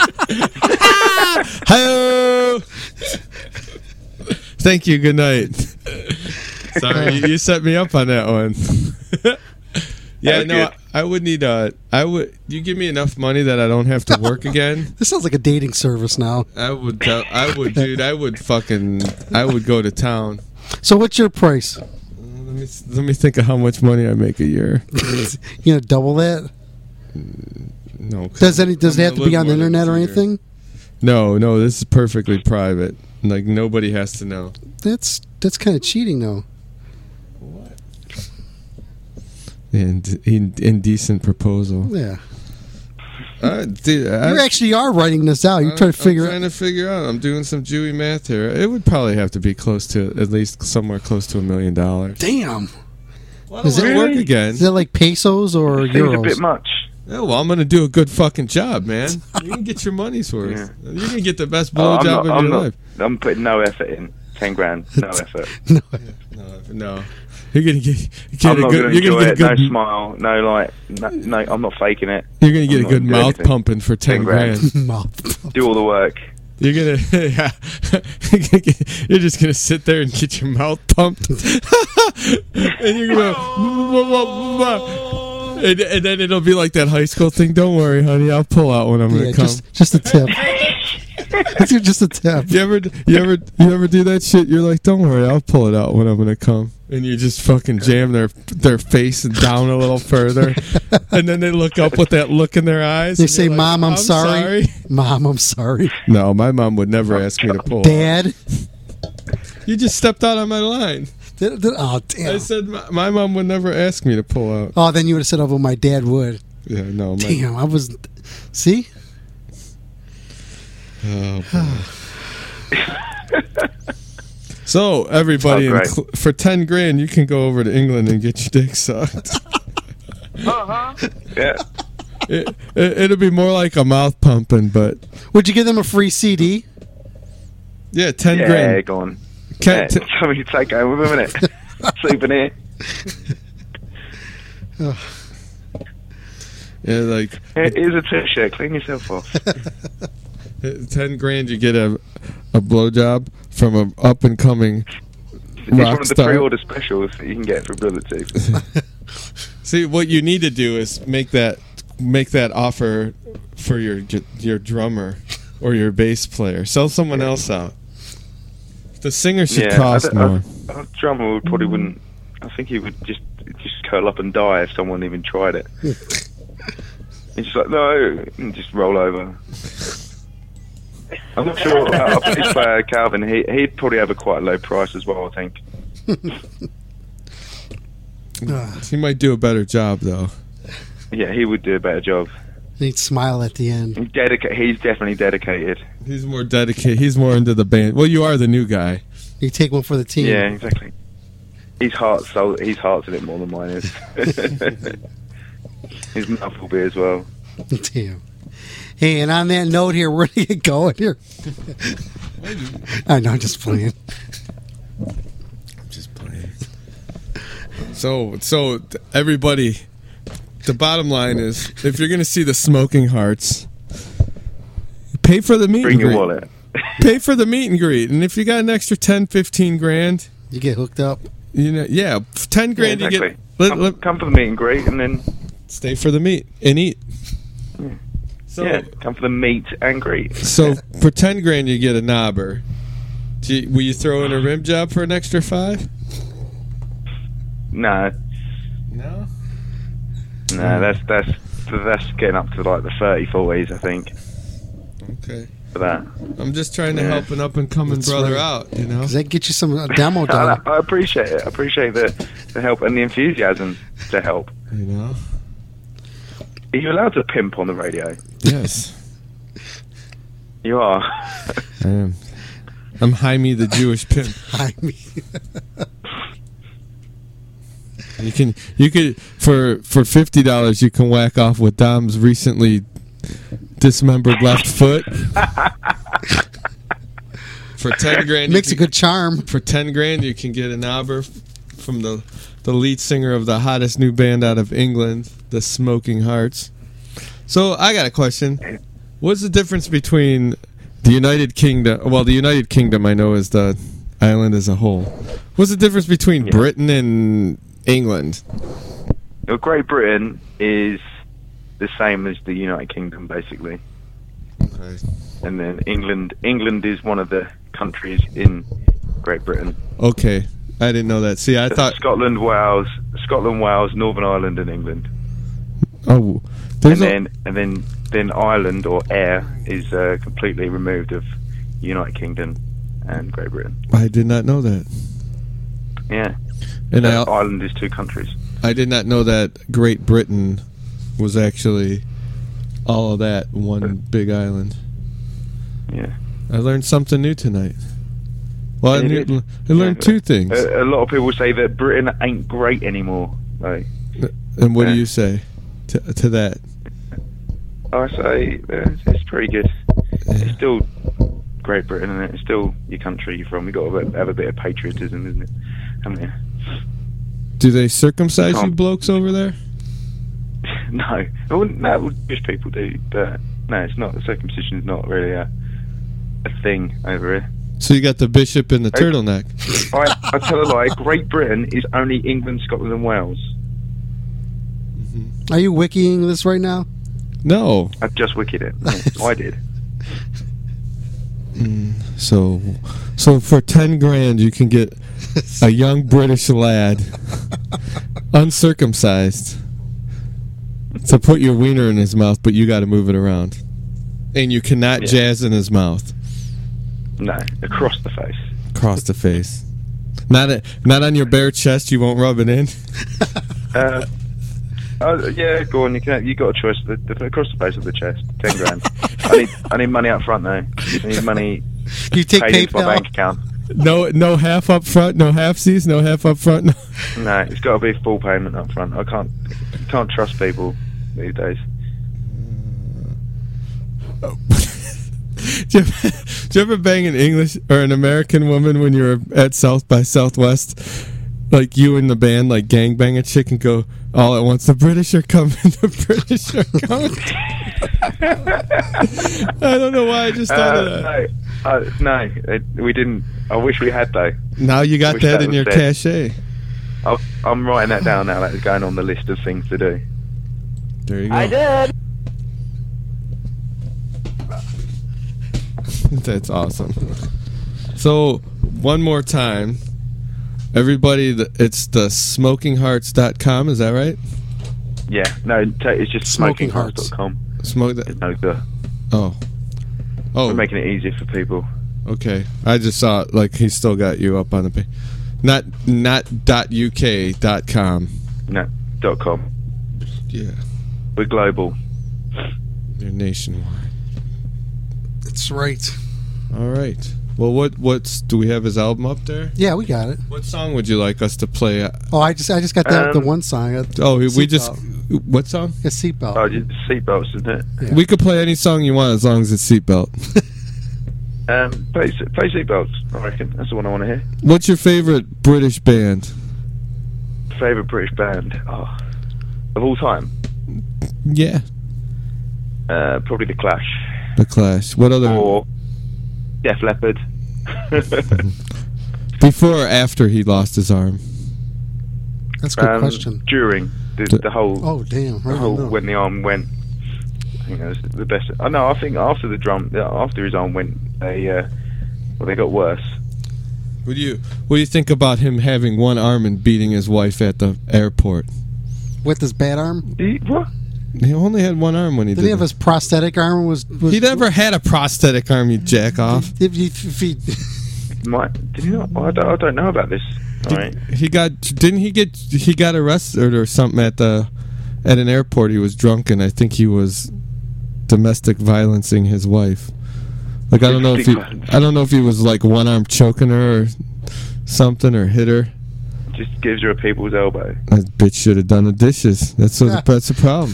Hi-oh! Thank you. Good night. Sorry, you, you set me up on that one. Yeah, That was no, good. I would need. Uh, I would. You give me enough money that I don't have to work again. this sounds like a dating service now. I would. Tell, I would, dude. I would fucking. I would go to town. So what's your price? Let me let me think of how much money I make a year. You know, double that. No. 'cause Does any does I'm it have gonna to be live on the more than internet or a year. anything? No, no. This is perfectly private. Like nobody has to know. That's that's kind of cheating, though. And in, indecent proposal. Yeah, Uh, dude, I, you actually are writing this out. You're I- trying to figure I'm trying out. to figure out. I'm doing some Jewy math here. It would probably have to be close to at least somewhere close to a million dollars. Damn, Well, Is I don't it- work again? is that like pesos or Seems a euros? bit much. Yeah, well, I'm gonna do a good fucking job, man. You can get your money's worth. Yeah. You can get the best Oh, I'm blowjob not, of I'm your not, life. I'm putting no effort in. Ten grand, no effort. No, No, no. You're gonna get, get I'm a not good. going to You're enjoy gonna it. get a No good. smile. No like. No, no, I'm not faking it. You're gonna get I'm a not good doing mouth anything. pumping for ten ten grand. grand. mouth. Do all the work. You're gonna, yeah. You're just gonna sit there and get your mouth pumped, and you're gonna, and, and then it'll be like that high school thing. Don't worry, honey, I'll pull out when I'm gonna Yeah, come. just just a tip. It's just a tip. You ever, you ever, you ever do that shit? You're like, don't worry, I'll pull it out when I'm gonna come. and you just fucking jam their their face down a little further, and then they look up with that look in their eyes. They and say, you're like, "Mom, I'm, I'm sorry. sorry." Mom, I'm sorry. No, my mom would never ask me to pull. Dad, You just stepped out on my line. Did- did- oh I damn. said my, my mom would never ask me to pull out. Oh, then you would have said, "Oh, well, my dad would." Yeah, no. My, Damn, I was. See. Oh, boy. So everybody, Oh, in great. cl- for ten grand, you can go over to England and get your dick sucked. Uh-huh. Yeah. it, it, it'll be more like a mouth pumping, but Would you give them a free C D? yeah, ten Yeah, grand. go on. Can't yeah, t- tell me to take home with a minute. Sleeping here. yeah, like Here- Here's a t-shirt. Clean yourself off. ten grand, you get a a blowjob from an up and coming It's one rock of the star. pre-order specials that you can get for Brother Tooth. See, what you need to do is make that make that offer for your your drummer or your bass player. Sell someone else out. The singer should yeah, cost I, don't- more. I, a drummer would probably wouldn't. I think he would just just curl up and die if someone even tried it. He's just like no, and just roll over. I'm not sure. Our our bass player Calvin, he he'd probably have a quite low price as well. I think. He might do a better job though. Yeah, he would do a better job. He'd smile at the end. He's dedica- He's definitely dedicated. He's more dedicated. He's more into the band. Well, you are the new guy. You take one for the team. Yeah, exactly. His heart, so his heart's in it more than mine is. His mouth will be as well. Damn. Hey, and on that note here, we're going to get going here. I know, I'm just playing. I'm just playing. So, so th- everybody, the bottom line is, if you're going to see the Smoking Hearts, pay for the meet Bring and your greet. wallet. Pay for the meet and greet, and if you got an extra ten, fifteen grand, You get hooked up. you know, yeah, ten grand Yeah, you exactly. get. Let, come, let- come for the meet and greet, and then stay for the meet and eat. So, yeah, come for the meet and greet. so for ten grand you get a knobber. Do you, will you throw in a rim job for an extra five? No, No. no, that's that's that's getting up to like the thirty, forties, I think, Okay. for that. I'm just trying to Yeah. help an up and coming That's brother right. out, you know. Does that get you some uh, demo I, done? I appreciate it. I appreciate the the help and the enthusiasm to help. You know. Are you allowed to pimp on the radio? Yes. You are. I am. I'm Jaime the Jewish pimp. I mean, You can you could for for fifty dollars you can whack off with Dom's recently dismembered left foot. For ten grand, you makes a can- good charm. For ten grand, you can get a knobber from the the lead singer of the hottest new band out of England, the Smoking Hearts. So I got a question. What's the difference between the United Kingdom? Well, the United Kingdom I know is the island as a whole. What's the difference between Yeah. Britain and England? Well, Great Britain is the same as the United Kingdom, basically. Okay. And then England England is one of the countries in Great Britain. Okay. I didn't know that. See, I thought. Scotland, Wales, Scotland, Wales, Northern Ireland, and England. Oh, And there's a, then and then then Ireland or Ayr is uh, completely removed of United Kingdom and Great Britain. I did not know that, Yeah. and So I Ireland is two countries. I did not know that Great Britain was actually all of that one big island. Yeah. I learned something new tonight. Well, I, Yeah, knew, it is. I learned Yeah. two things. A, a lot of people say that Britain ain't great anymore. Like, And what do yeah. you say to, to that? I say uh, it's pretty good. It's still Great Britain, and it's still your country you're from. You got to have a bit of patriotism, isn't it? Haven't you? Do they circumcise you Can't- blokes over there? No, I wouldn't, no, well, Jewish people do, but no, it's not. Circumcision is not really a a thing over here. So you got the bishop and the Hey. turtleneck. I, I tell a lie. Great Britain is only England, Scotland, and Wales. Are you wikiing this right now? No. I've just wicked it. Yeah, I did. Mm, so, so for ten grand, you can get a young British lad, uncircumcised, to put your wiener in his mouth, but you got to move it around, and you cannot Yeah. jazz in his mouth. No, across the face. Across the face, not a, not on your bare chest. You won't rub it in. Uh, uh, yeah, go on. You can. You got a choice. The, the, across the face of the chest, ten grand. I need. I need money up front though. I need money. You take paid into my PayPal? bank account. No, no half up front, no halfsies, no half up front. No. No, it's got to be full payment up front. I can't. You can't trust people these days. Did you, ever, did you ever bang an English or an American woman when you were at South by Southwest? Like you and the band, like gangbang a chick and go all at once. The British are coming. The British are coming. I don't know why I just thought Uh, of that. no, uh, no, it, we didn't. I wish we had though. Now you got Wish that that in was your there. cachet. I'll, I'm writing that down now. That's going on the list of things to do. There you go. I did. That's awesome. So one more time, everybody, the- it's the smoking hearts dot com. Is that right? Yeah, no, t- it's just Smoking smoking hearts dot com. Smoke that. There's no the. Oh. Oh. We're making it easier for people. Okay, I just saw it, like he still got you up on the page. Not not dot uk dot com. No, dot com. Yeah, We're global. you're nationwide. That's right. All right. Well, what what's do we have his album up there? Yeah, we got it. What song would you like us to play? Oh, I just I just got that the Um, one song. uh, Oh, we, we just Seatbelt. what song? A seatbelt. Oh, just seatbelts, isn't it? Yeah. We could play any song you want as long as it's seatbelt. Um, play, play seatbelts. I reckon that's the one I want to hear. What's your favorite British band? Favorite British band? Oh, of all time? Yeah, Uh, probably the Clash The Clash. What other? or Def Leppard. Before or after he lost his arm? That's a good Um, question. During the, the whole, Oh, damn. I the don't whole know. when the arm went. I think that was the best. Oh no, I think after the drum, after his arm went, they uh, well, they got worse. What do you What do you think about him having one arm and beating his wife at the airport? With his bad arm? He, what? He only had one arm when he Did did. he have it. his prosthetic arm? Was, was He never had a prosthetic arm. You jack off. If he, if he, Might, did he not? Oh, I, don't, I don't know about this. All right. He got didn't he get he got arrested or something at the at an airport. He was drunk and I think he was domestic violencing his wife. Like I don't know if he I don't know if he was like one arm choking her or something or hit her. Just gives her a people's elbow. That bitch should have done the dishes. That's what, that's the problem.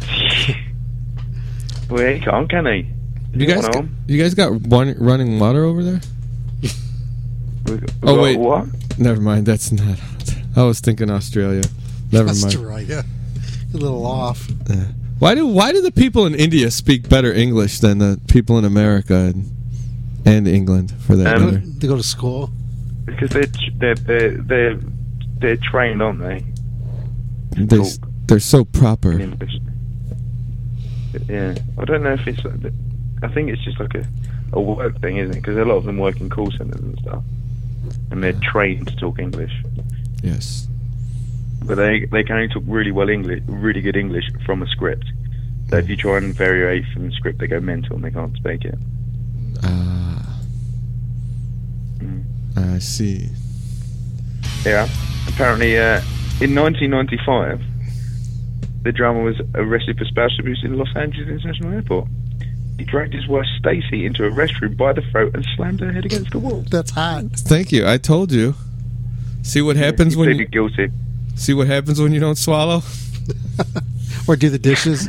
Well, he can't, can he? You guys One got, arm. you guys got one, running water over there? We- we Oh got wait, What? never mind. That's not. I was thinking Australia. Never that's mind. right. Yeah. A little off. Yeah. Why do Why do the people in India speak better English than the people in America and, and England for that Um, matter? They go to school. Because they're they're they're they're, they're trained, aren't they? They talk they're so proper. in English. Yeah, I don't know if it's. Like the, I think it's just like a, a work thing, isn't it? Because a lot of them work in call centers and stuff, and they're trained to talk English. Yes. But they they can only talk really well English, really good English from a script. So if you try and vary from the script, they go mental and they can't speak it. Ah, Mm. I see. Yeah. Apparently, uh, in nineteen ninety-five, the drummer was arrested for spousal abuse in Los Angeles International Airport. He dragged his wife Stacy into a restroom by the throat and slammed her head against the wall. That's hot. Thank you. I told you. See what happens He when pleaded you guilty. see what happens when you don't swallow. Or do the dishes.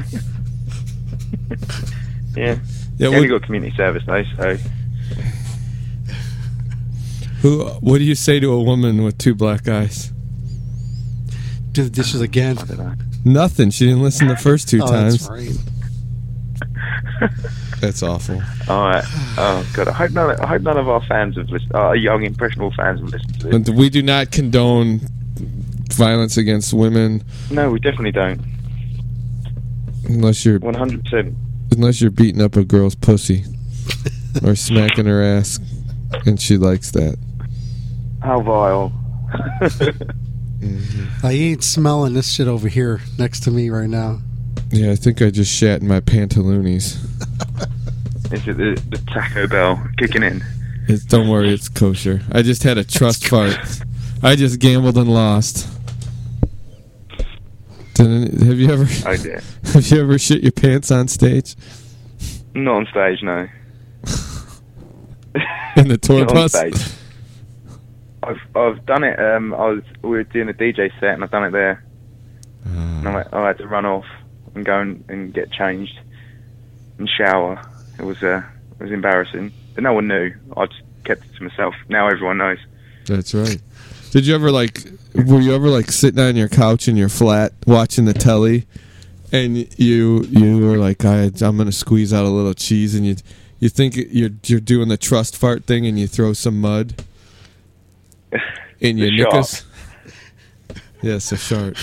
Yeah. Yeah. He only What, got community service though, so who? What do you say to a woman with two black eyes? Do the dishes again. I don't know. Nothing. She didn't listen the first two Oh, times. that's right. That's awful. All right. Oh god. I hope none. Of, I hope none of our fans have listened. Our young impressionable fans have listened to this. And we do not condone violence against women No, we definitely don't. unless you're One hundred percent. unless you're beating up a girl's pussy. or smacking her ass, and she likes that. How vile. Mm-hmm. I ain't smelling this shit over here next to me right now. Yeah, I think I just shat in my pantaloonies. Is it the, the Taco Bell kicking in? It's, don't worry, it's kosher. I just had a trust fart. I just gambled and lost. Didn't, have you ever? I did. Have you ever shit your pants on stage? Not on stage, no. In the tour Not on bus? stage. I've I've done it. Um, I was we were doing a D J set and I've done it there. Uh, And I, I had to run off and go and, and get changed and shower. It was uh, it was embarrassing, but no one knew. I just kept it to myself. Now everyone knows. That's right. Did you ever like? Were you ever like sitting on your couch in your flat watching the telly, and you you were like, I, I'm gonna squeeze out a little cheese, and you you think you're you're doing the trust fart thing, and you throw some mud in your The knickers? Yes, a shark.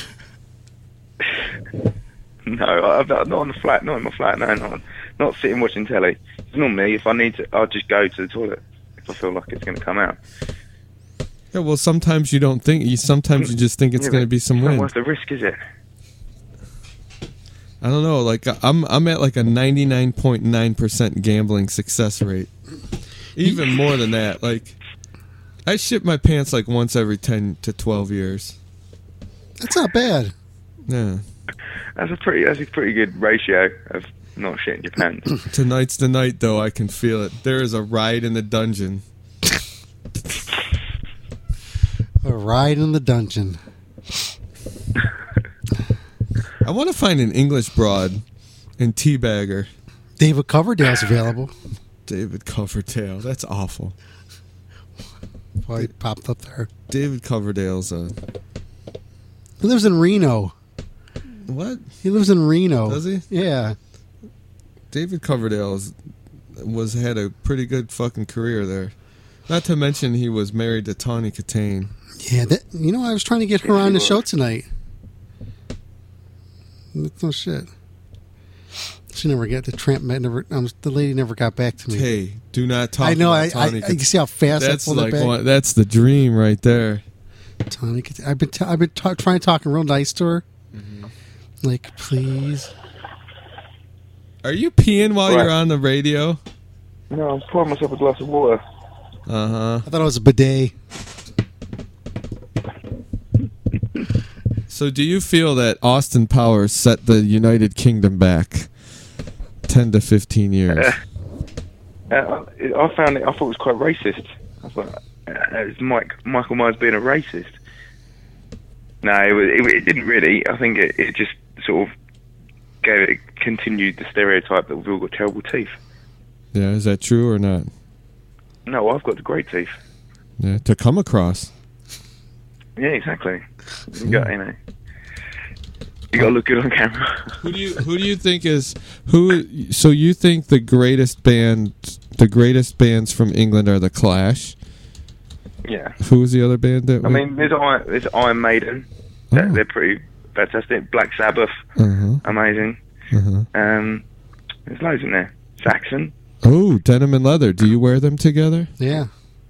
No, I'm not, not on the flat. Not in my flat. No, not not sitting watching telly. Normally, if I need to, I'll just go to the toilet if I feel like it's going to come out. Yeah, well, sometimes you don't think. You sometimes you just think it's Yeah, going to but be some it's not wind. worth the risk, is it? I don't know. Like I'm, I'm at like a ninety-nine point nine percent gambling success rate. Even more than that. Like, I shit my pants like once every ten to twelve years. That's not bad. Yeah. That's a pretty. That's a pretty good ratio of not shitting your pants. Tonight's the night, though. I can feel it. There is a ride in the dungeon. A ride in the dungeon. I want to find an English broad and teabagger. David Coverdale's available. David Coverdale. That's awful. Boy, he popped up there. David Coverdale's a... He lives in Reno. What? He lives in Reno. Does he? Yeah. David Coverdale is, was had a pretty good fucking career there. Not to mention he was married to Tawny Katane. Yeah, that, you know, I was trying to get her on the show tonight. No shit. She never got the tramp. Never, um, the lady never got back to me. Hey, do not talk. I know. About I, I, Tawny I. You see how fast That's I pulled like it back. one, that's the dream right there. Tawny Katane. I've been. T- I've been t- trying to talk real nice to her. Mm-hmm. Like, please. Are you peeing while Right. you're on the radio? No, I'm pouring myself a glass of water. Uh huh. I thought it was a bidet. So, do you feel that Austin Powers set the United Kingdom back ten to fifteen years? Uh, uh, I found it. I thought it was quite racist. I thought uh, it was Mike Michael Myers being a racist. No, it, was, it, it didn't really. I think it, it just sort of gave it continued the stereotype that we've all got terrible teeth. Yeah, is that true or not? No, I've got the great teeth. Yeah, to come across. Yeah, exactly. You got, you know, you got to look good on camera. Who do you who do you think is who? So you think the greatest band, the greatest bands from England are the Clash? Yeah. Who was the other band that? I we- mean, there's Iron, there's Iron Maiden. They're, Oh. they're pretty fantastic. Black Sabbath, Uh-huh. amazing. Uh-huh. Um, there's loads in there. Saxon. Oh, denim and leather. Do you wear them together? Yeah.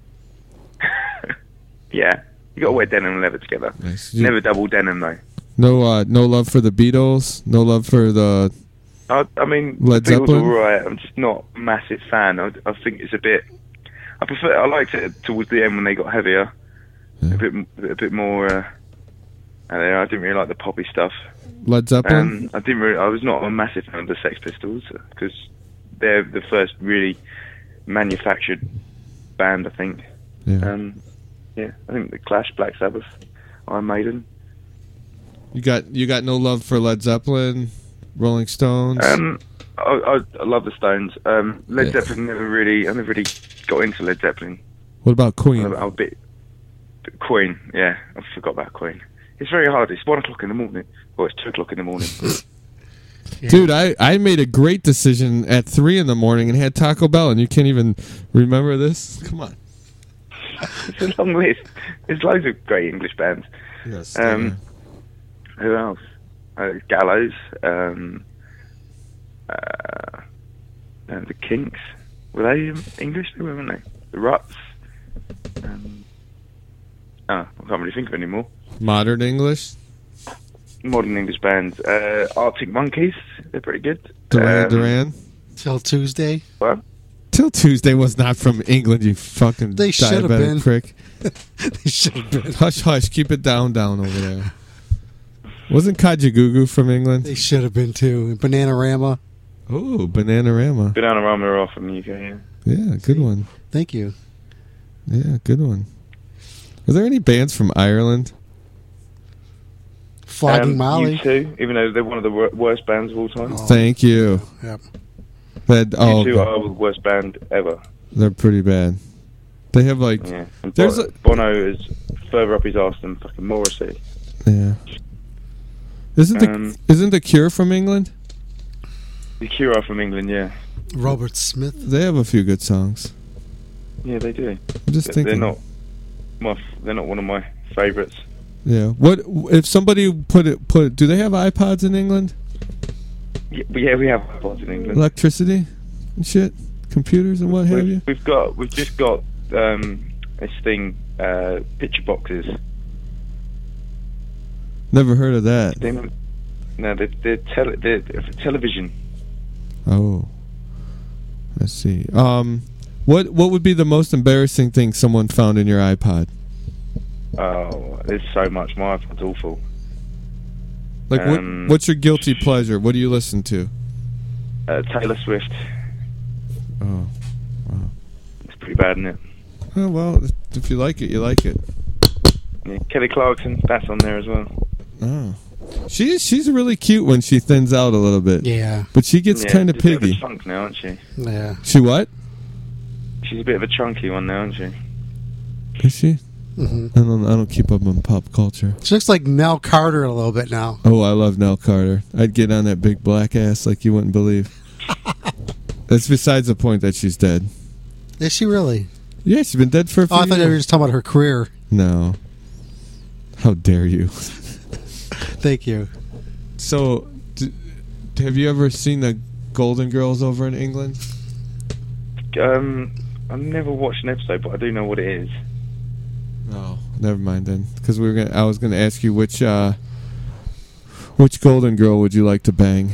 Yeah, you got to wear denim and leather together. Nice. Never double denim though. No, uh, no love for the Beatles. No love for the. I, I mean, Led the Beatles Zeppelin? are alright. I'm just not a massive fan. I, I think it's a bit. I prefer. I liked it towards the end when they got heavier. Yeah. A bit, a bit more. Uh, I don't know. I didn't really like the poppy stuff. Led Zeppelin. Um, I didn't really. I was not a massive fan of the Sex Pistols because they're the first really manufactured band. I think. yeah. Um, yeah, I think the Clash, Black Sabbath, Iron Maiden. You got you got no love for Led Zeppelin, Rolling Stones. Um, I, I, I love the Stones. Um, Led Yeah. Zeppelin never really. I never really got into Led Zeppelin. What about Queen? I'm a bit. Queen, yeah, I forgot about Queen. It's very hard. It's one o'clock in the morning. Well, it's two o'clock in the morning. Yeah. Dude, I, I made a great decision at three in the morning and had Taco Bell, and you can't even remember this. Come on. It's a long list. There's loads of great English bands. Yes. Um, who else? Uh, Gallows. Um, uh, uh, the Kinks. were they um, English? They were, weren't they? The Ruts. Um, oh, I can't really think of any more. Modern English? Modern English bands. Uh, Arctic Monkeys. They're pretty good. Duran Um, Duran? Till Tuesday. What? Till Tuesday was not from England, you fucking They should have diabetic been. prick. They should have been. Hush, hush. Keep it down, down over there. Wasn't Kajagoogoo from England? They should have been too. Bananarama. Oh, Bananarama. Bananarama are off from the U K, yeah. Yeah, good one. Thank you. Yeah, good one. Are there any bands from Ireland? Flogging um, Molly. U two, even though they're one of the wor- worst bands of all time. Oh. Thank you. Yep. But, oh, U two are the worst band ever. they're pretty bad. They have like, Yeah. And There's Bo- a- Bono is further up his arse than fucking Morrissey. yeah. Isn't the Um, isn't the Cure from England? The Cure are from England, yeah. Robert Smith. They have a few good songs. Yeah, they do. I'm just They're thinking. not my. f- They're not one of my favourites. Yeah. What if somebody put it? Put do they have iPods in England? Yeah, but yeah, we have iPods in England. Electricity and shit, computers and what have you. We've, we've got. We've just got um, this thing. Uh, picture boxes. Never heard of that. They're, not- no, they're, they're, tele, they're, they're for television. Oh, let's see. Um, what what would be the most embarrassing thing someone found in your iPod? Oh, there's so much. My iPod's awful. Like Um, what? What's your guilty pleasure? What do you listen to? Uh, Taylor Swift. Oh, It's pretty bad, isn't it? oh well, if you like it, you like it. Yeah, Kelly Clarkson, that's on there as well. Oh, she's she's really cute when she thins out a little bit. Yeah. But she gets Yeah, kind of she's a bit piggy. of a chunk now, isn't she? Yeah. She what? She's a bit of a chunky one now, isn't she? Is she? hmm I don't. I don't keep up on pop culture. She looks like Nell Carter a little bit now. Oh, I love Nell Carter. I'd get on that big black ass like you wouldn't believe. That's besides the point that she's dead. Is she really? Yeah, she's been dead for a few Oh, I thought you were years. just talking about her career. No. How dare you? Thank you. So, d- have you ever seen the Golden Girls over in England? Um, I've never watched an episode, but I do know what it is. Oh, never mind then. Because we were gonna, I was going to ask you which uh, which Golden Girl would you like to bang?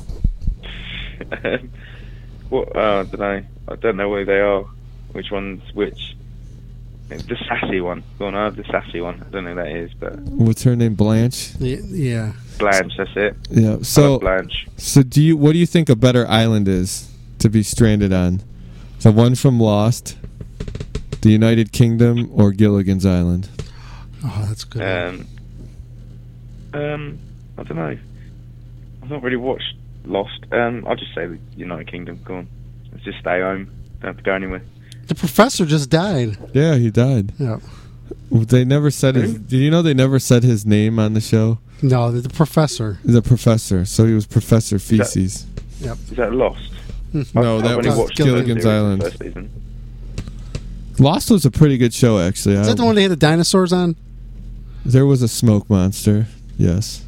What? Uh, I don't know. I don't know where they are. Which one's which? The sassy one. Go on, I have the sassy one. I don't know who that is, but What's her name? Blanche. Y- Yeah. Blanche. That's it. Yeah. I love So, Blanche. so do you? What do you think a better island is to be stranded on? The one from Lost, the United Kingdom, or Gilligan's Island? Oh, that's good. Um, um, I don't know. I've not really watched Lost. Um, I'll just say the United Kingdom. Go on. Let's just stay home. Don't have to go anywhere. The professor just died. Yeah, he died. Yeah. They never said his. Did you know they never said his name on the show? No, the, the professor. The professor. So he was Professor Feces. Yep. Is that Lost? No, I've that only was watched the Gilligan's first Island. first season. Lost was a pretty good show, actually. Is I- that the one they had the dinosaurs on? There was a smoke monster. Yes.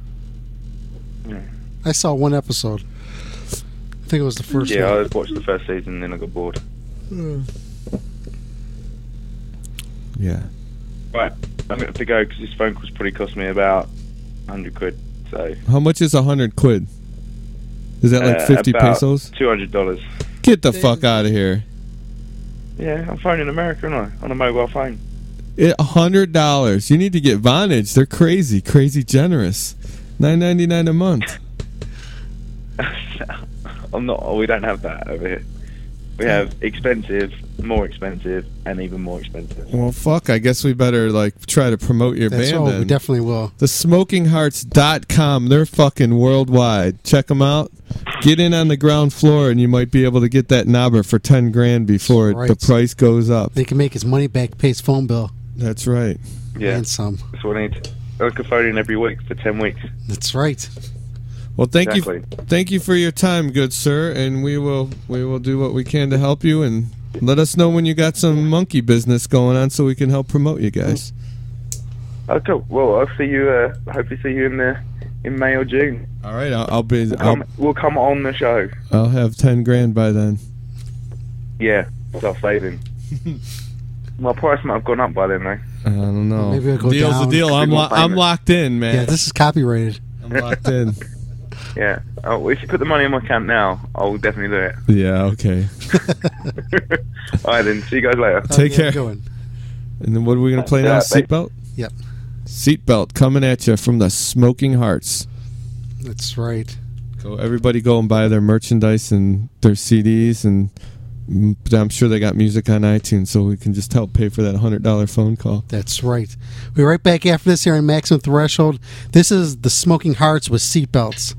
I saw one episode. I think it was the first Yeah, one. I watched the first season and then I got bored. Yeah. Right, I'm going to have to go because this phone call's probably cost me about one hundred quid. So How much is a hundred quid? Is that like uh, fifty about pesos? two hundred dollars. Get the fuck out of here! Yeah, I'm phoning America, aren't I? On a mobile phone. A hundred dollars. You need to get Vonage. They're crazy, crazy generous. Nine ninety nine a month. I'm not. Oh, we don't have that over here. We have expensive, more expensive, and even more expensive. Well, fuck. I guess we better like try to promote your That's band. all. Then. We definitely will. The smoking hearts dot com. They're fucking worldwide. Check them out. Get in on the ground floor, and you might be able to get that knobber for ten grand before Right. the price goes up. They can make his money back, pay his phone bill, That's right. Yeah, and some. that's what I need. I could phone in every week for ten weeks. That's right. Well, thank Exactly. you, thank you for your time, good sir, and we will we will do what we can to help you, and let us know when you got some monkey business going on, so we can help promote you guys. Oh, cool. Well, I'll see you. Uh, hopefully, see you in the in May or June. All right, I'll, I'll be. We'll I'll, come, we'll come on the show. I'll have ten grand by then. Yeah, start saving. My price might have gone up by then, though. I don't know. Maybe it'll go Deal's down. the deal. I'm lo- I'm locked in, man. Yeah, this is copyrighted. I'm locked in. Yeah. Oh, well, if you put the money in my account now, I'll definitely do it. Yeah. Okay. All right, then. See you guys later. Take yeah, care. Going. And then what are we gonna play now? Yeah, Seatbelt. Yep, Seatbelt coming at you from the Smoking Hearts. that's right. So everybody go and buy their merchandise and their C Ds, and mm, I'm sure they got music on iTunes, so we can just help pay for that one hundred dollars phone call. That's right. We'll be right back after this here on Maximum Threshold. This is the Smoking Hearts with Seatbelts.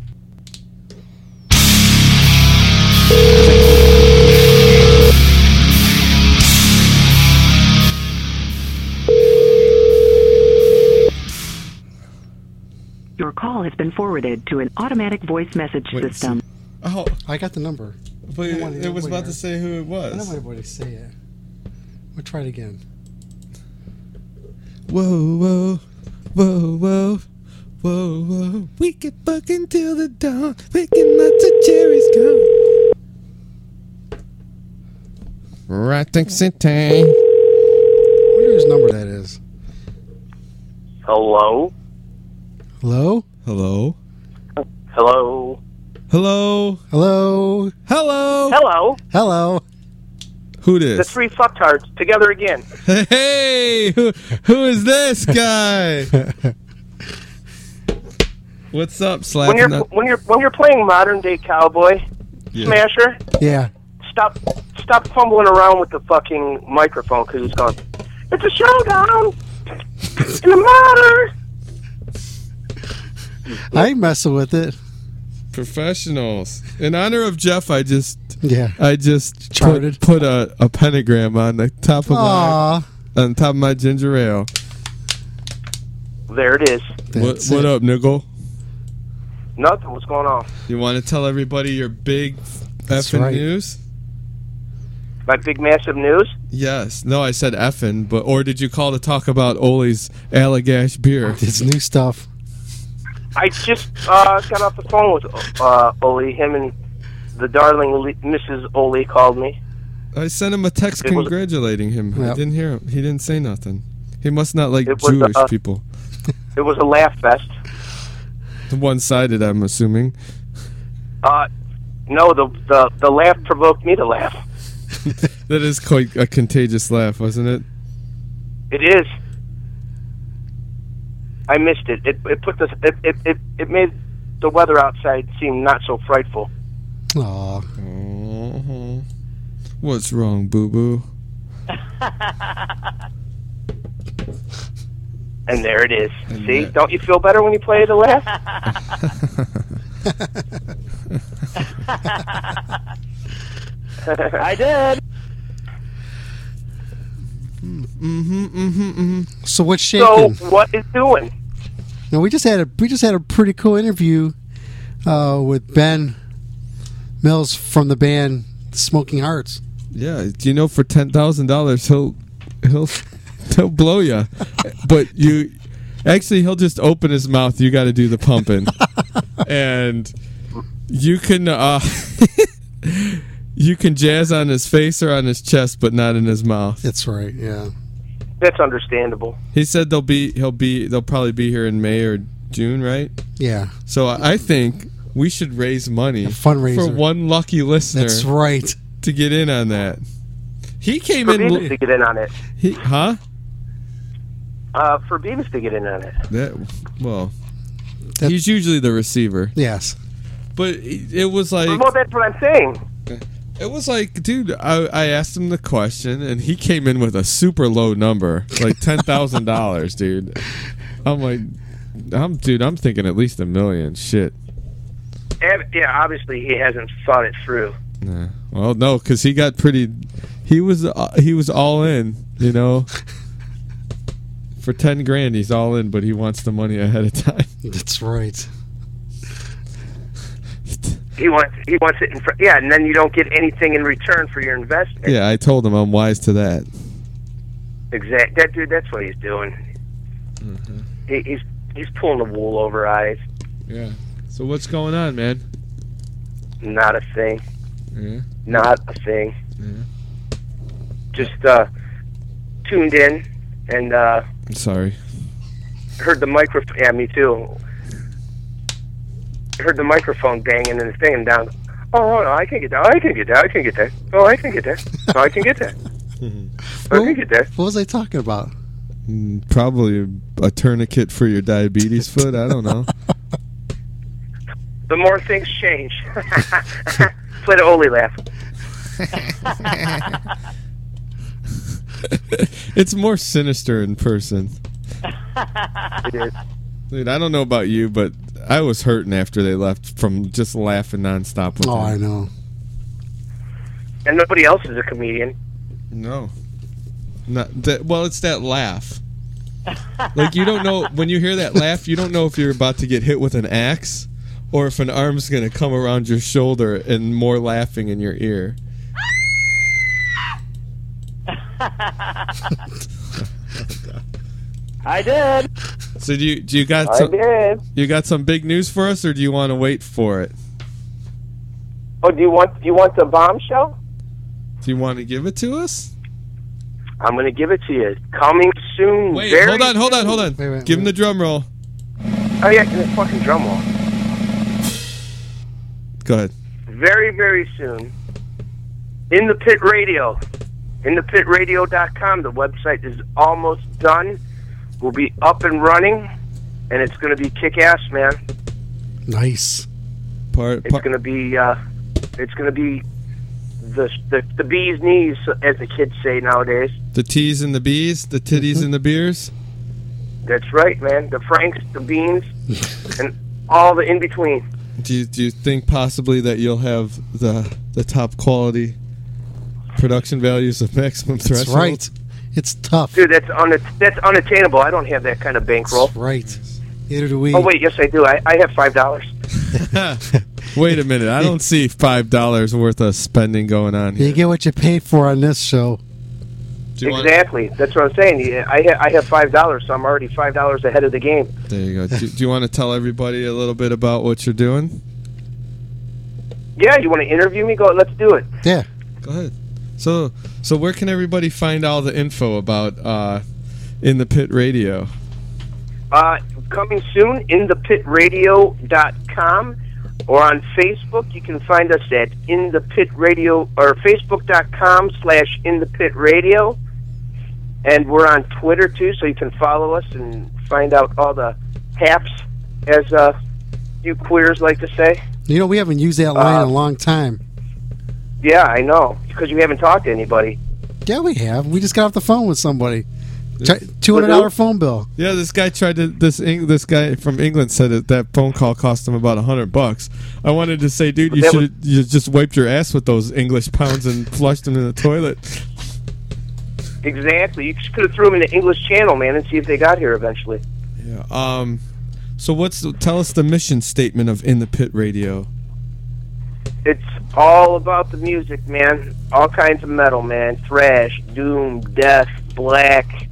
Your call has been forwarded to an automatic voice message Wait, system. Oh, I got the number. but I wanted- it was wait, about I- to say who it I don't was. want anybody to say it. We'll try it again. Whoa, whoa, whoa, whoa, whoa, whoa. We get fucking till the dawn, making lots of cherries go. Right, City. I wonder whose number that is. Hello? Hello? Hello? Hello? Hello? Hello? Hello? Hello? Hello? Who The this? three fucktards together again. Hey, who, who is this guy? What's up, When slapping you're that? when you're when you're playing modern day cowboy Yeah. smasher, Yeah. stop stop fumbling around with the fucking microphone because it's going. It's a showdown in the matter. I ain't messing with it. Professionals. In honor of Jeff, I just Yeah. I just Charted. put, put a, a pentagram on the top of my Aw. on top of my ginger ale. There it is. What That's what it. up, niggle? Nothing. What's going on? You want to tell everybody your big That's effing right. news? My big massive news. Yes. No, I said effing, but or did you call to talk about Ole's Allagash beer? It's new stuff. I just uh, got off the phone with uh, Oli. Him and the darling Le- Missus Oli called me. I sent him a text It was- congratulating him. I Yep. didn't hear him. He didn't say nothing. He must not like It was, Jewish uh, people. It was a laugh fest. One-sided, I'm assuming. Uh, no, the, the the laugh provoked me to laugh. That is quite a contagious laugh, wasn't it? It is. I missed it. It it put the it it, it, it made the weather outside seem not so frightful. Aw. Uh-huh. What's wrong, boo-boo? And there it is. And See, that- don't you feel better when you play the laugh? I did. Mm-hmm, mm-hmm, mm-hmm. So what's So shaking? what is doing? No, we just had a we just had a pretty cool interview uh, with Ben Mills from the band Smoking Hearts. Yeah, do you know for ten thousand dollars he'll he'll he'll blow you, but you actually he'll just open his mouth. You got to do the pumping, and you can uh, you can jazz on his face or on his chest, but not in his mouth. That's right. Yeah. That's understandable. He said they'll be he'll be they'll probably be here in May or June, right? Yeah. So I I think we should raise money A fundraiser. for one lucky listener. That's right. To get in on that. He came For in. Beavis to get in on it. He, huh? Uh, for Beavis to get in on it. That well, That- he's usually the receiver, Yes. but it, it was like Well, that's what I'm saying. it was like, dude. I, I asked him the question, and he came in with a super low number, like ten thousand dollars, dude. I'm like, I'm dude. I'm thinking at least a million. Shit. And, yeah, obviously he hasn't thought it through. Nah. Well, no, because he got pretty. He was uh, he was all in, you know. For ten grand, he's all in, but he wants the money ahead of time. That's right. He wants he wants it in front. Yeah, and then you don't get anything in return for your investment. Yeah, I told him I'm wise to that. Exact. That dude. That's what he's doing. Mm-hmm. He, he's he's pulling the wool over our eyes. Yeah. So what's going on, man? Not a thing. Yeah. Not a thing. Yeah. just uh, tuned in and uh, Sorry. heard the microphone. Yeah, me too. Heard the microphone banging and the thing and down. Oh, no, I can get that. I can get that. I can get that. Oh, I can get that. Oh, I can get that. I can get that. What was I talking about? Mm, Probably a tourniquet for your diabetes foot. I don't know. The more things change. Play the Oli laugh. It's more sinister in person. It is. Dude, I don't know about you, but I was hurting after they left from just laughing nonstop with Oh, them. I know. And nobody else is a comedian. No. Not that, well, it's that laugh. Like, you don't know, when you hear that laugh, you don't know if you're about to get hit with an axe or if an arm's going to come around your shoulder and more laughing in your ear. I did. So do you do you got I some did. you got some big news for us, or do you want to wait for it? Oh, do you want do you want the bombshell? Do you want to give it to us? I'm going to give it to you. Coming soon. Wait, very hold on, hold on, hold on. Wait, wait, give him wait. the drum roll. Oh yeah, the fucking drum roll. Go ahead. Very, very soon. In the Pit Radio. in the pit radio dot com. The website is almost done. We'll be up and running, and it's going to be kick-ass, man. Nice. Part, It's going to be, uh, it's going to be the, the the bee's knees, as the kids say nowadays. The T's and the B's, the titties and the beers. That's right, man. The Franks, the beans, and all the in between. Do you do you think possibly that you'll have the the top quality production values of Maximum That's Threshold? right. It's tough. Dude, that's un- that's unattainable. I don't have that kind of bankroll. That's right. Neither do we. Oh wait, yes I do. I, I have five dollars. Wait a minute. I don't see five dollars worth of spending going on here. You get what you pay for on this show. Do you want- Exactly. That's what I'm saying. Yeah, I ha- I have five dollars, so I'm already five dollars ahead of the game. There you go. Do, do you want to tell everybody a little bit about what you're doing? Yeah, you want to interview me? Go. Let's do it. Yeah. Go ahead. So, so where can everybody find all the info about uh, In the Pit Radio? Uh, coming soon, in the pit radio dot com, or on Facebook. You can find us at In the Pit Radio, or facebook dot com slash In the Pit Radio. And we're on Twitter, too, so you can follow us and find out all the haps, as uh, you queers like to say. You know, we haven't used that line Uh, in a long time. Yeah, I know, because you haven't talked to anybody. Yeah, we have. We just got off the phone with somebody. two hundred dollars phone bill. Yeah, this guy tried to. This Eng, this guy from England said that that phone call cost him about a hundred bucks. I wanted to say, dude, you That should you just wiped your ass with those English pounds and flushed them in the toilet. Exactly. You could have threw them in the English Channel, man, and see if they got here eventually. Yeah. Um. So what's the, tell us the mission statement of In the Pit Radio? It's all about the music, man. All kinds of metal, man. Thrash, doom, death, black,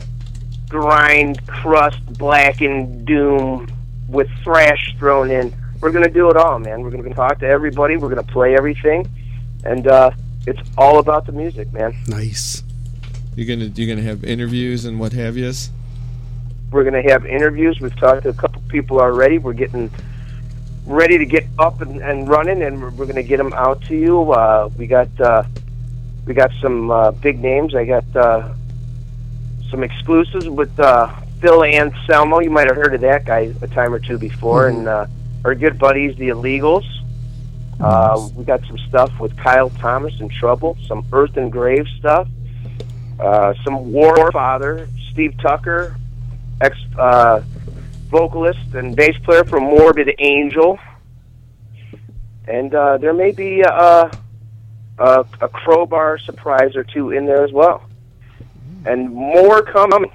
grind, crust, black, and doom with thrash thrown in. We're going to do it all, man. We're going to talk to everybody. We're going to play everything. And uh, it's all about the music, man. Nice. You're gonna you're gonna have interviews and what have yous. We're going to have interviews. We've talked to a couple people already. We're getting ready to get up and, and running, and we're, we're going to get them out to you. Uh, we got uh, we got some uh, big names. I got uh, some exclusives with uh, Phil Anselmo. You might have heard of that guy a time or two before. Mhm. And uh, our good buddies, the Illegals. Uh, we got some stuff with Kyle Thomas and Trouble, some Earth and Grave stuff, uh, some Warfather, Steve Tucker, ex uh, vocalist and bass player from Morbid Angel, and uh, there may be uh, a, a Crowbar surprise or two in there as well, and more coming.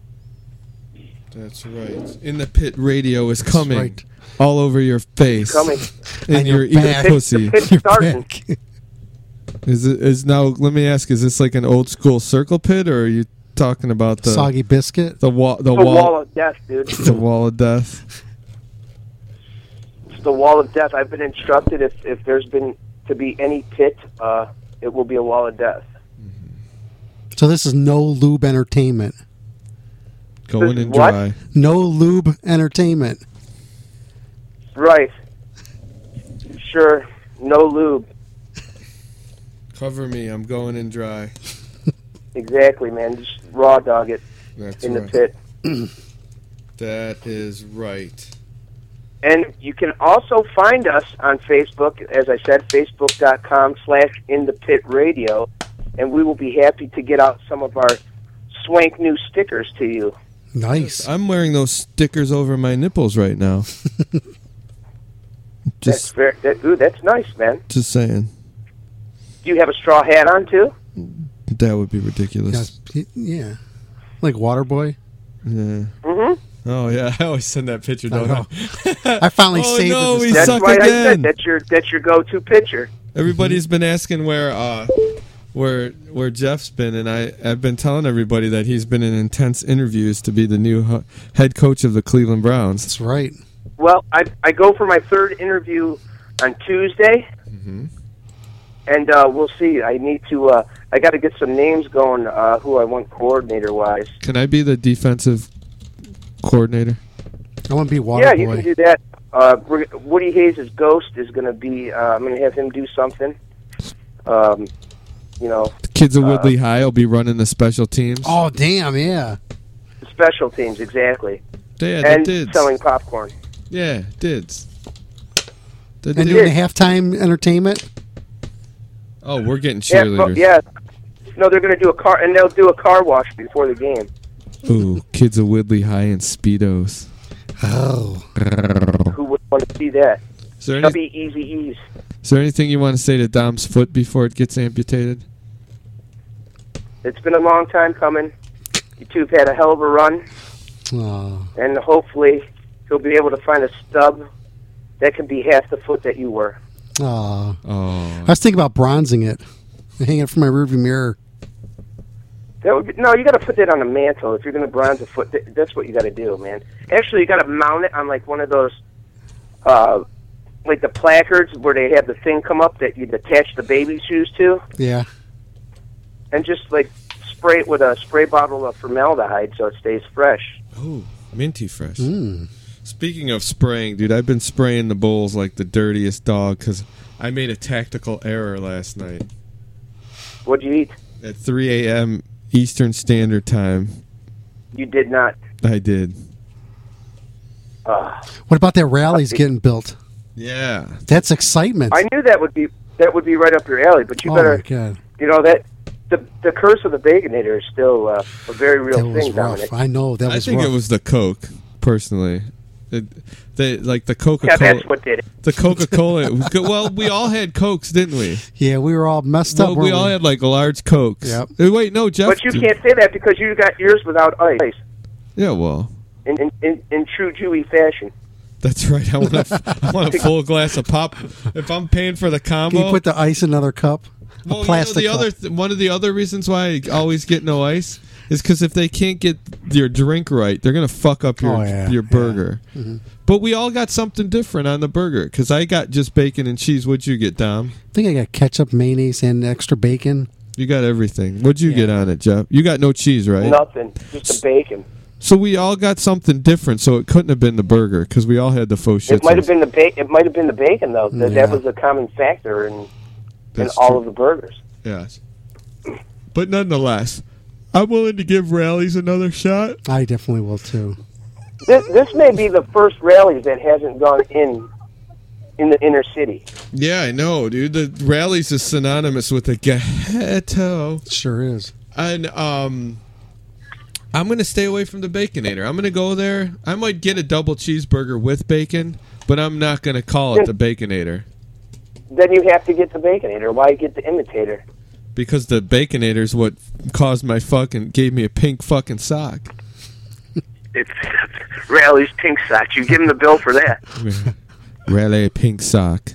That's right. In the Pit Radio is coming right. all over your face, Coming. in On your, your ear back. pussy. The pit's You're starting. back. Is it is now? Let me ask: is this like an old school circle pit, or are you talking about the Soggy biscuit. the wall, the The wall, wall of death, dude. the wall of death? It's the wall of death. I've been instructed if if there's been to be any pit, uh, it will be a wall of death. So this is no lube entertainment. Going in What? dry. No lube entertainment. Right. Sure. No lube. Cover me. I'm going in dry. Exactly, man. Just raw dog it That's in right. the pit. That is right. And you can also find us on Facebook, as I said, facebook.com slash in the pit radio. And we will be happy to get out some of our swank new stickers to you. Nice. I'm wearing those stickers over my nipples right now. That's Just, very, that, ooh, that's nice, man. just saying. Do you have a straw hat on, too? That would be ridiculous. Yeah. yeah. Like Waterboy. Yeah. Mm-hmm. Oh yeah, I always send that picture, don't I? I finally oh, saved no, it. we this That's suck right, I said again. that's your, that's your go-to picture. Everybody's been asking where uh, where where Jeff's been, and I I've been telling everybody that he's been in intense interviews to be the new hu- head coach of the Cleveland Browns. That's right. Well, I I go for my third interview on Tuesday, Mm-hmm. and uh, we'll see. I need to. Uh, I got to get some names going. Uh, who I want coordinator wise. Can I be the defensive coordinator? I want to be Waterboy. Yeah, you can do that. Uh, we're- Woody Hayes' ghost is going to be. Uh, I'm going to have him do something. Um, you know, The kids of Uh, Woodley High will be running the special teams. Oh, damn, yeah. special teams exactly, yeah, the and dids. selling popcorn. Yeah, dids. The And dids. doing the halftime entertainment? Oh, we're getting Yeah, cheerleaders. well, yeah. No, they're going to do a car, and they'll do a car wash before the game. Ooh, kids of Woodley High in Speedos. Oh. Who would want to see that? Is there, any, Chubby Easy E's. is there anything you want to say to Dom's foot before it gets amputated? It's been a long time coming. You two have had a hell of a run, Oh. and hopefully he'll be able to find a stub that can be half the foot that you were. Oh. Oh. I was thinking about bronzing it. Hang it from my rearview mirror. That would be, no, you got to put that on a mantle if you're going to bronze a foot. th- That's what you got to do, man. Actually, you got to mount it on like one of those, uh, like the placards where they have the thing come up that you'd attach the baby shoes to, Yeah. and just like spray it with a spray bottle of formaldehyde so it stays fresh. Ooh, minty fresh. Mm. Speaking of spraying, dude, I've been spraying the bowls like the dirtiest dog because I made a tactical error last night. What'd you eat? At three a.m. Eastern Standard Time, You did not. I did. Uh, What about that rallies getting built? Yeah. That's excitement. I knew that would be that would be right up your alley, but you oh, better, my God. you know that the the curse of the Baconator is still uh, a very real That was thing, rough. Dominic. I know. That I was think rough. it was the Coke, personally. It, they, like the Yeah, Coca-Cola. that's what did it. The Coca-Cola. well, we all had Cokes, didn't we? Yeah, we were all messed up. Well, we weren't all had like large Cokes. Yep. Uh, Wait, no, Jeff. But you can't say that because you got yours without ice. Yeah, well, In in, in, in true Jewy fashion. that's right. I want a, I want a full glass of pop. If I'm paying for the combo, Can you put the ice in another cup? well, a plastic you know, the cup. other th- one of the other reasons why I always get no ice is because if they can't get your drink right, they're gonna fuck up your Oh, yeah, your yeah. burger. Mhm. But we all got something different on the burger because I got just bacon and cheese. What'd you get, Dom? I think I got ketchup, mayonnaise, and extra bacon. You got everything. What'd you Yeah. get on it, Jeff? You got no cheese, right? Nothing. Just a bacon. So we all got something different. So it couldn't have been the burger because we all had the faux shit. It might have been the ba- It might have been the bacon though. That, Yeah. that was a common factor in in That's all true. of the burgers. Yes. But nonetheless, I'm willing to give Rallies another shot. I definitely will too. This this may be the first rally that hasn't gone in in the inner city. Yeah, I know, dude. The Rallies is synonymous with the ghetto. Sure is. And um, I'm going to stay away from the Baconator. I'm going to go there. I might get a double cheeseburger with bacon, but I'm not going to call it the Baconator. Then you have to get the Baconator. Why get the imitator? Because the Baconator's what caused my fucking, gave me a pink fucking sock. It's Rally's pink socks. You give him the bill for that. Raleigh pink sock.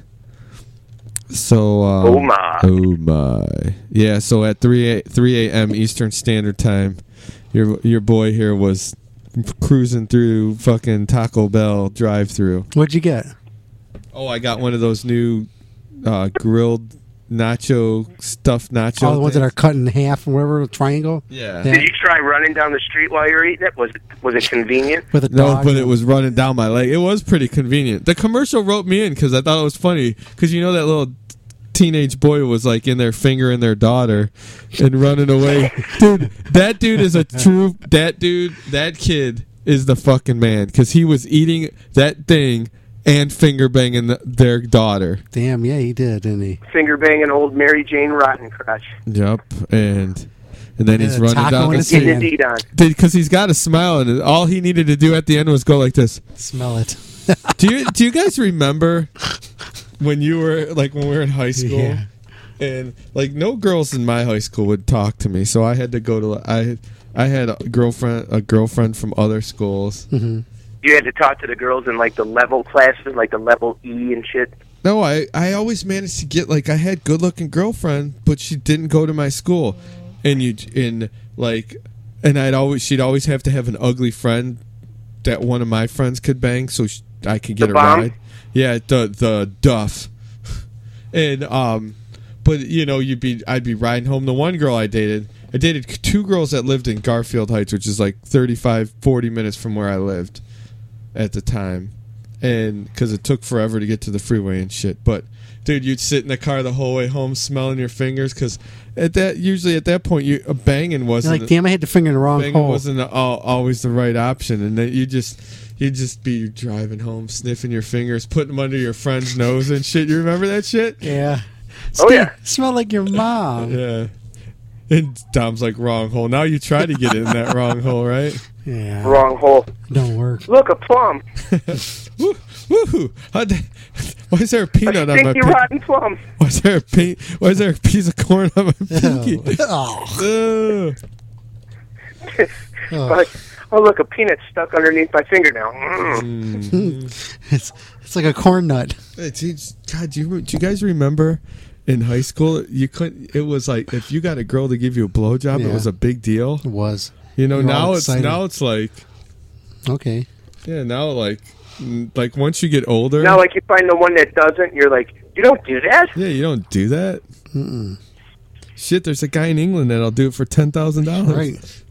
So, um, Oh, my. Oh my. Yeah, so at three a.m. Eastern Standard Time, your your boy here was cruising through fucking Taco Bell drive-through. What'd you get? Oh, I got one of those new uh, grilled nacho stuffed nacho. All the ones that things. are cut in half or whatever, a triangle. Yeah. Did you try running down the street while you're eating it? Was it was it convenient? With a No, dog. but it was running down my leg. It was pretty convenient. The commercial wrote me in because I thought it was funny. Because you know that little teenage boy was like in there fingering their daughter and running away. Dude, that dude is a true. That dude, that kid is the fucking man. Because he was eating that thing and finger banging the, their daughter. Damn, yeah, he did, didn't he? Finger banging old Mary Jane Rottencrotch. Yep, and and then he's Yeah, running taco down in the his street. hand. Indeed on. Because he's got a smile, and all he needed to do at the end was go like this. Smell it. Do you do you guys remember when you were like when we were in high school, Yeah. and like no girls in my high school would talk to me, so I had to go to I I had a girlfriend a girlfriend from other schools. Mm-hmm. You had to talk to the girls in like the level classes, like the level E and shit. No, I I always managed to get like I had good looking girlfriend, but she didn't go to my school, and you in like, and I'd always she'd always have to have an ugly friend that one of my friends could bang, so she, I could get The a bomb? ride. Yeah, the the Duff, and um, but you know you'd be I'd be riding home. The one girl I dated, I dated two girls that lived in Garfield Heights, which is like thirty-five, forty minutes from where I lived at the time, and because it took forever to get to the freeway and shit. But dude, you'd sit in the car the whole way home smelling your fingers because at that usually at that point you a banging You're wasn't like, damn, I had the finger in the wrong banging hole. wasn't al- always the right option, and then you just you'd just be driving home sniffing your fingers, putting them under your friend's nose and shit. You remember that shit? Yeah. Oh, Smell- yeah. Smell like your mom. Yeah. And Dom's like, wrong hole. Now you try to get in that wrong hole, right? Yeah. Wrong hole. Don't work. Look, a plum. Woo, woo-hoo. How'd that- Why is there a peanut on my Stinky pinky? rotten plum. Why is there a pe- Why is there a piece of corn on my pinky? Oh. Ugh. Like, oh, look, a peanut stuck underneath my fingernail. Mm. Mm. It's it's like a corn nut. Hey, dude, God, do you, do you guys remember in high school? You couldn't. It was like if you got a girl to give you a blowjob, Yeah. it was a big deal. It was. You know, You're all now it's excited. now it's like Okay. yeah, now like mm, like once you get older, Now, like, you find the one that doesn't, you're like, you don't do that? yeah, you don't do that. Mm-mm. Shit, there's a guy in England that'll do it for ten thousand dollars. Right.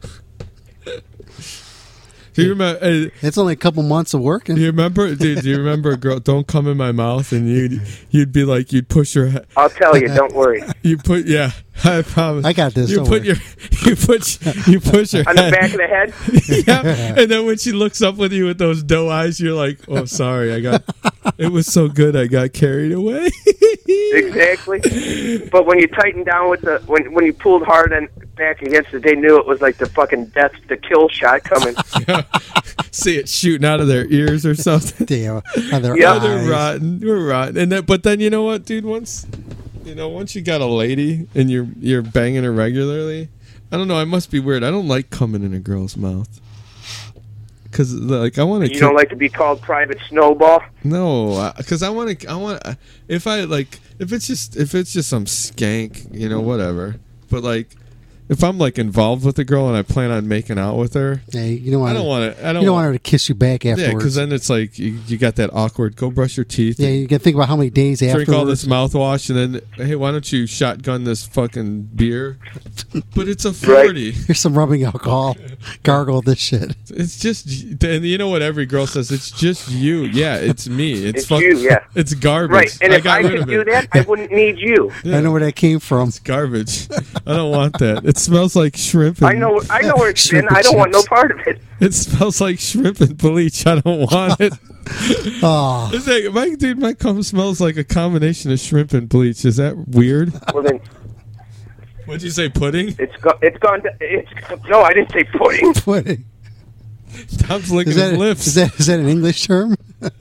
Do you remember? Uh, It's only a couple months of working. do you remember? Dude, do you remember a girl? Don't come in my mouth, and you'd you'd be like you'd push her. he- I'll tell you, don't worry. You put yeah. I promise. I got this, You don't put worry. your you put you push her On the head. back of the head? Yeah, and then when she looks up with you with those doe eyes, you're like, "Oh, sorry, I got it was so good, I got carried away." Exactly. But when you tightened down with the, when when you pulled hard and back against it, they knew it was like the fucking death to kill shot coming. See it shooting out of their ears or something. Damn. On their Yeah, Oh, they're eyes. rotten. We're rotten. And then, but then you know what, dude? Once you know, once you got a lady and you're you're banging her regularly, I don't know. I must be weird. I don't like coming in a girl's mouth because like I want to. You don't like to be called Private Snowball? No, because I want to. I want if I like if it's just if it's just some skank, you know, whatever. But like, if I'm like involved with a girl and I plan on making out with her, Yeah, you don't want. I don't want to. I don't. You don't want want her to kiss you back Yeah, afterwards. because then it's like you, you got that awkward. Go brush your teeth. Yeah, you can think about how many days Drink afterwards. all this mouthwash and then hey, why don't you shotgun this fucking beer? But it's a forty. Here's some rubbing alcohol. Gargle this shit. It's just and you know what every girl says. It's just you. Yeah, it's me. It's, It's fuck- you, yeah. It's garbage. Right, and I if got I rid could of do it. that, I wouldn't need you. I know where that came from. It's garbage. I don't want that. It smells like shrimp. And, I know, I know where it's been. Shrimp I don't want no chips. part of it. It smells like shrimp and bleach. I don't want it. Oh, Is that, my dude, my cum smells like a combination of shrimp and bleach. Is that weird? Well then, What'd you say, pudding? it's go, it's gone. To, it's no, I didn't say pudding. pudding. Tom's licking Is that, his lips. is that is that an English term?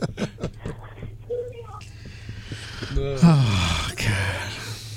No. Oh God.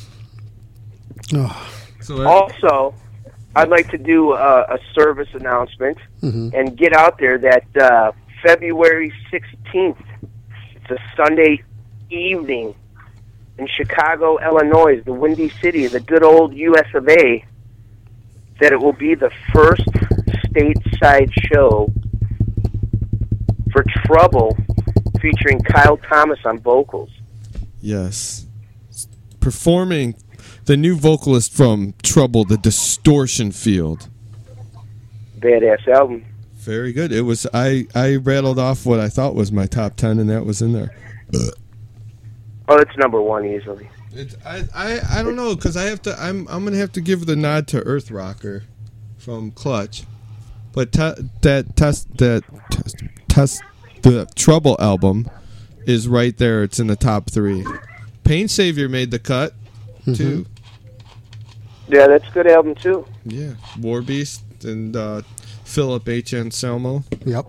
Oh. So that- Also, I'd like to do a, a service announcement Mhm. and get out there that uh, February sixteenth, it's a Sunday evening in Chicago, Illinois, the Windy City, the good old U S of A, that it will be the first stateside show for Trouble featuring Kyle Thomas on vocals. yes. performing the new vocalist from Trouble, The Distortion Field. Badass album. Very good. It was. I, I rattled off what I thought was my top ten, and that was in there. Oh, it's number one easily. It's, I, I I don't know because I have to. I'm I'm gonna have to give the nod to Earth Rocker from Clutch, but te, that test that test, test the Trouble album is right there. It's in the top three. Pain Savior made the cut Mm-hmm. too. Yeah, that's a good album too. Yeah, War Beast and uh, Philip H. Anselmo. Yep.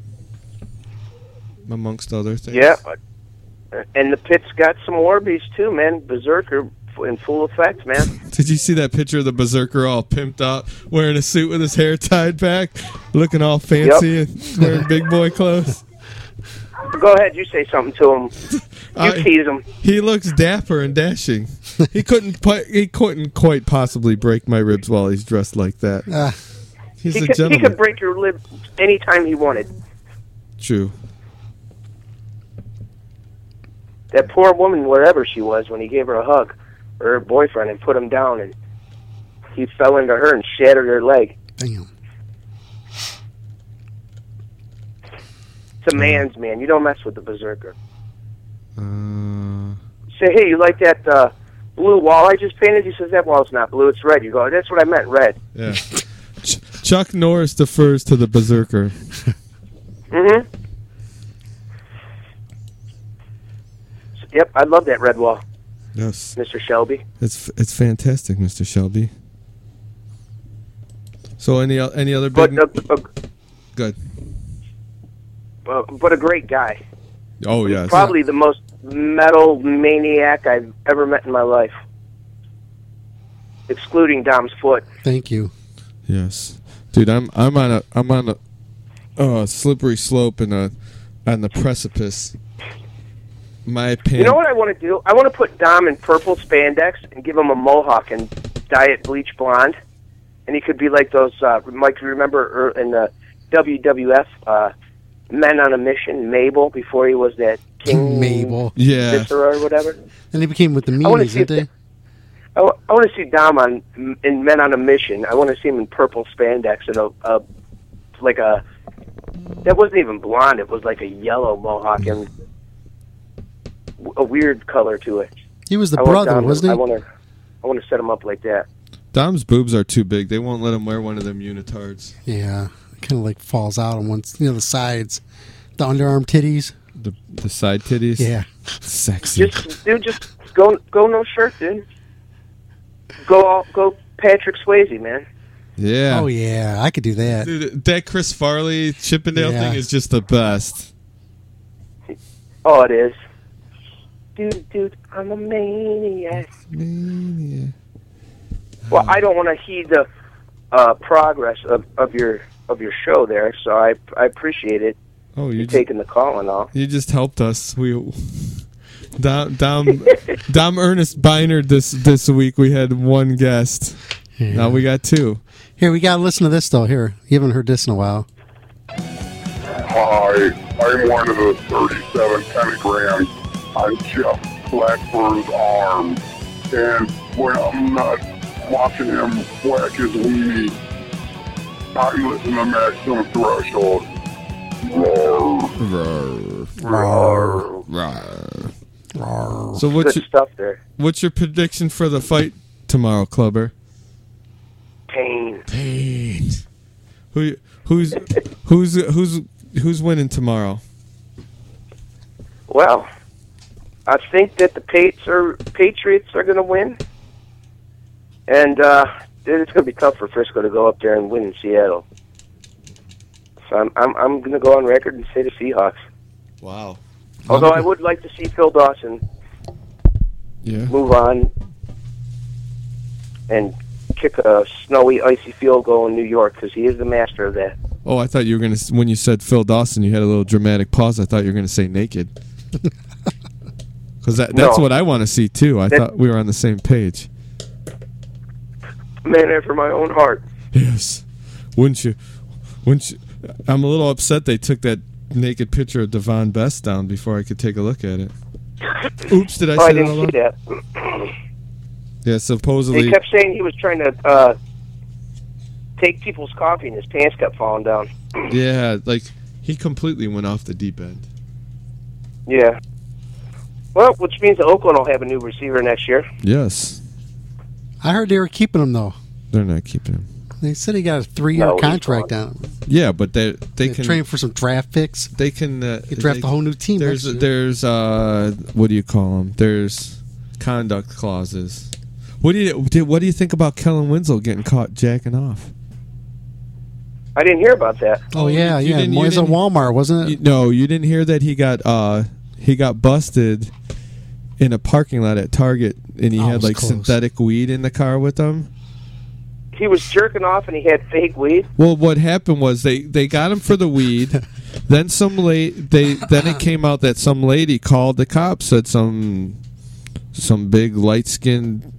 Amongst other things. Yeah, and the Pit's got some Warbies too, man. Berserker in full effect, man. Did you see that picture of the Berserker all pimped out, wearing a suit with his hair tied back, looking all fancy Yep. and wearing big boy clothes? Go ahead, you say something to him. You I- tease him. He looks dapper and dashing. He couldn't pu- he couldn't quite possibly break my ribs while he's dressed like that. Uh, He's he a could, he gentleman. could break your lip anytime he wanted. True. That poor woman, wherever she was, when he gave her a hug, or her boyfriend, and put him down, and he fell into her and shattered her leg. Damn. It's a man's man. You don't mess with the Berserker. Uh, Say, hey, you like that uh, blue wall I just painted? He says, that wall's not blue, it's red. You go, that's what I meant, red. yeah. Ch- Chuck Norris defers to the Berserker. Mm-hmm. Yep, I love that red wall, Yes. Mister Shelby. It's it's fantastic, Mister Shelby. So any o- any other But big? a, a, Good. uh, but a great guy. Oh yes. Probably the most metal maniac I've ever met in my life, excluding Dom's foot. Thank you. Yes, dude. I'm I'm on a I'm on a uh, slippery slope and a on the precipice. My opinion. You know what I want to do? I want to put Dom in purple spandex and give him a mohawk and dye it bleach blonde, and he could be like those. Uh, Mike, you remember er, in the W W F, uh, Men on a Mission, Mabel, before he was that King Mabel. Yeah. Viscera or whatever. And he became with the I wanna meanies, see didn't if I, w- I want to see Dom on in Men on a Mission. I want to see him in purple spandex and a, a like a that wasn't even blonde. It was like a yellow mohawk and a weird color to it. He was the I want brother, Dom to- wasn't he? I want to I want to set him up like that. Dom's boobs are too big. They won't let him wear one of them unitards. Yeah. Kind of like falls out on one, you know, the sides. The underarm titties. The the side titties. Yeah. Sexy. Just dude, just go go no shirt, dude. Go all, go Patrick Swayze, man. Yeah. Oh, yeah. I could do that. Dude, that Chris Farley Chippendale Yeah. thing is just the best. Oh, it is. Dude, dude, I'm a maniac. Mania. Well, I don't want to heed the uh, progress of, of your of your show there, so I I appreciate it. Oh, you You just, taking the call and all. you just helped us. We Dom Dom Dom Ernest Beinard this this week. We had one guest. Yeah. Now we got two. Here, we got to listen to this, though. Here. You haven't heard this in a while. Hi, I'm one of the thirty-seven pentagrams on Jeff Blackbird's arm. And when I'm not watching him whack his weenie, I'm listening to Maximum Threshold. Roar. Roar. Roar. So what's Good your, stuff there. what's your prediction for the fight tomorrow, Clubber? Pain. Pain. Who who's who's who's who's winning tomorrow? Well, I think that the Patriots are, Patriots are going to win. And uh, it's going to be tough for Frisco to go up there and win in Seattle. So I'm I'm, I'm going to go on record and say the Seahawks. Wow. Although I would like to see Phil Dawson Yeah. move on and kick a snowy, icy field goal in New York because he is the master of that. Oh, I thought you were gonna. When you said Phil Dawson, you had a little dramatic pause. I thought you were gonna say naked. Because that, that's No. what I want to see too. I That- thought we were on the same page. Man after my own heart. Yes. Wouldn't you? Wouldn't you? I'm a little upset they took that naked picture of Devon Best down before I could take a look at it. Oops, did I oh, say I that didn't out see loud? that. Yeah, supposedly. They kept saying he was trying to uh, take people's coffee, and his pants kept falling down. Yeah, like he completely went off the deep end. Yeah. Well, which means that Oakland will have a new receiver next year. Yes. I heard they were keeping him though. They're not keeping him. They said he got a three-year No, he's contract gone. on him. Yeah, but they they They can train for some draft picks. They can uh, You draft they- a whole new team. There's next year. there's uh what do you call them? There's conduct clauses. What do you did, what do you think about Kellen Winslow getting caught jacking off? I didn't hear about that. Oh yeah, You yeah. didn't- you Moyes at didn't- Walmart, wasn't it? You- no, you didn't hear that he got uh he got busted in a parking lot at Target, and he Oh, it had was like close. synthetic weed in the car with him. He was jerking off, and he had fake weed. Well, what happened was they, they got him for the weed. Then some late they then it came out that some lady called the cops, said some some big light skinned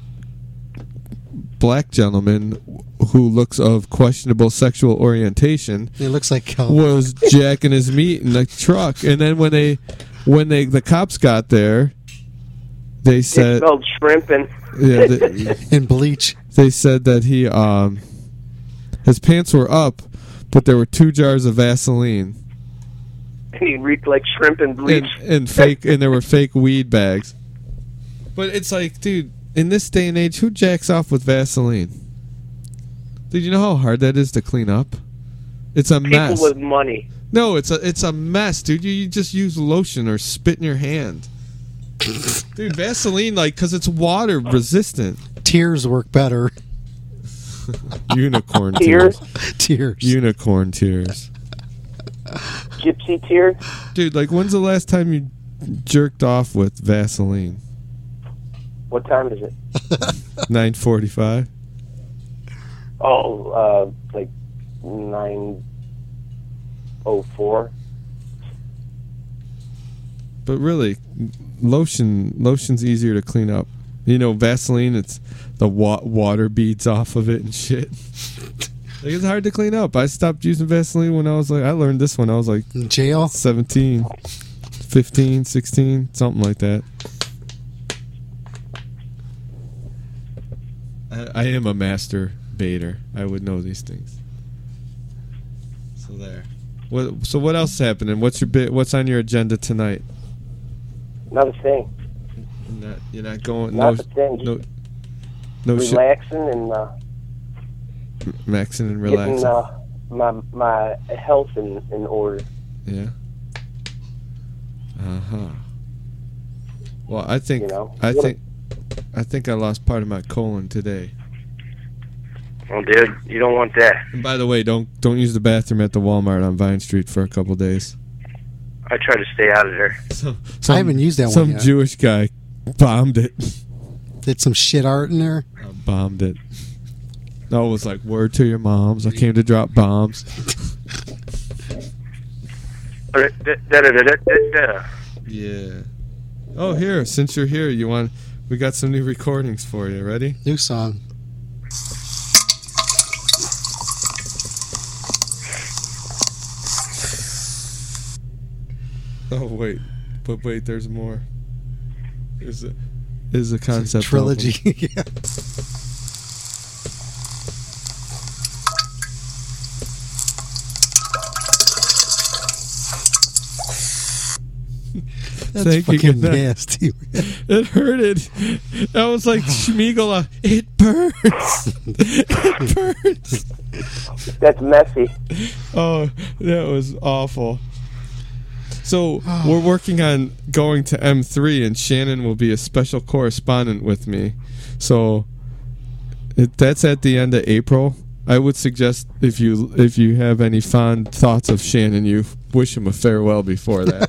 black gentleman who looks of questionable sexual orientation. It looks like uh, was jacking his meat in the truck, and then when they when they the cops got there, they It said smelled shrimp and yeah, they, in bleach. They said that he um his pants were up, but there were two jars of Vaseline and he reeked like shrimp and bleach. and, and fake and there were fake weed bags. But it's like, dude, in this day and age, who jacks off with Vaseline? Did you know how hard that is to clean up? It's a People mess. with money. No, it's a it's a mess, dude. You, you just use lotion or spit in your hand. Dude, Vaseline, like, because it's water resistant. Tears work better. Unicorn Tears? tears. Tears. Unicorn tears. Gypsy tears. Dude, like, when's the last time you jerked off with Vaseline? What time is it? nine forty-five. Oh, uh, like nine oh four. But really, lotion lotion's easier to clean up. You know, Vaseline, it's the wa- water beads off of it and shit. Like, it's hard to clean up. I stopped using Vaseline when I was like, I learned this when I was like in jail, seventeen, fifteen, sixteen, something like that. I, I am a master baiter. I would know these things. So there. What? So what else is happening? What's your bit? What's on your agenda tonight? Not a thing. You're not, you're not going. Not no, a thing. no, no shit. Relaxing and uh, Maxing and getting relaxing. uh, my my health in, in order. Yeah. Uh huh. Well, I think You know, I what- think I think I lost part of my colon today. Oh, dude, you don't want that. And by the way, don't don't use the bathroom at the Walmart on Vine Street for a couple days. I try to stay out of there. So, I haven't used that one Some yet. Jewish guy bombed it. Did some shit art in there. I bombed it. No, it was like, word to your moms. I came to drop bombs. Yeah. Oh, here, since you're here, you want we got some new recordings for you. Ready? New song. Oh wait, but wait, there's more. There's a is a concept Trilogy. album. Yeah. That's Thank you, fucking good night. nasty. It hurted. That was like Schmiegel. It burns. It burns. That's messy. Oh, that was awful. So we're working on going to M three, and Shannon will be a special correspondent with me. So it, that's at the end of April. I would suggest if you if you have any fond thoughts of Shannon, you wish him a farewell before that.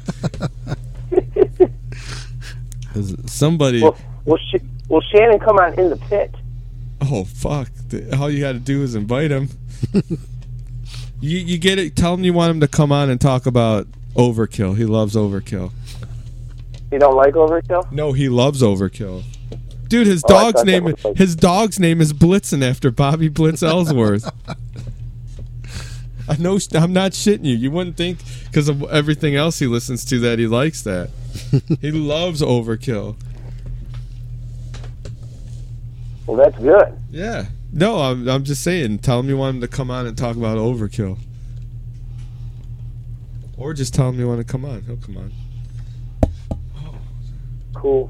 'Cause somebody. Well, will, Sh- will Shannon come on in the pit? Oh fuck! All you got to do is invite him. you you get it. Tell him you want him to come on and talk about Overkill. He loves Overkill. You don't like Overkill? No, he loves Overkill. Dude, his Oh, I dog's thought that name was like- his dog's name is Blitzen after Bobby Blitz Ellsworth. I know. I'm not shitting you. You wouldn't think because of everything else he listens to that he likes that. He loves Overkill. Well, that's good. Yeah. No, I'm I'm just saying. Tell him you want him to come on and talk about Overkill. Or just tell him you want to come on. He'll come on. Cool.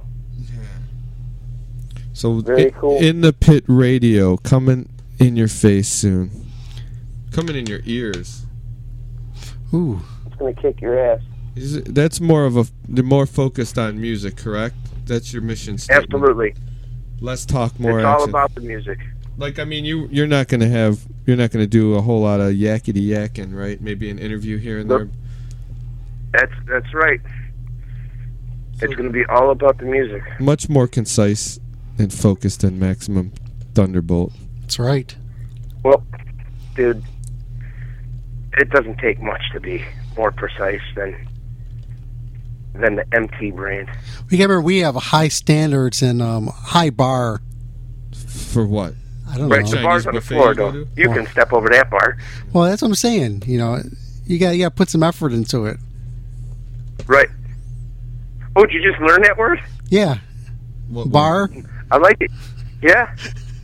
So Very in, cool. in the pit radio, coming in your face soon. Coming in your ears. Ooh. It's gonna kick your ass. Is it, that's more of a. They're more focused on music, correct? That's your mission statement. Absolutely. Less talk, more It's action. all about the music. Like, I mean, you you're not gonna have you're not gonna do a whole lot of yakety yakking, right? Maybe an interview here and Nope. there. That's that's right. It's gonna be all about the music. Much more concise and focused than Maximum Thunderbolt. That's right. Well, dude, it doesn't take much to be more precise than than the M T brand. We remember we have high standards and um, high bar. For what? I don't Right, know. the bar's on the floor, though. You can step over that bar. Well, that's what I'm saying. You know, you got you got to put some effort into it. Right. Oh, did you just learn that word? Yeah. What, bar. I like it. Yeah.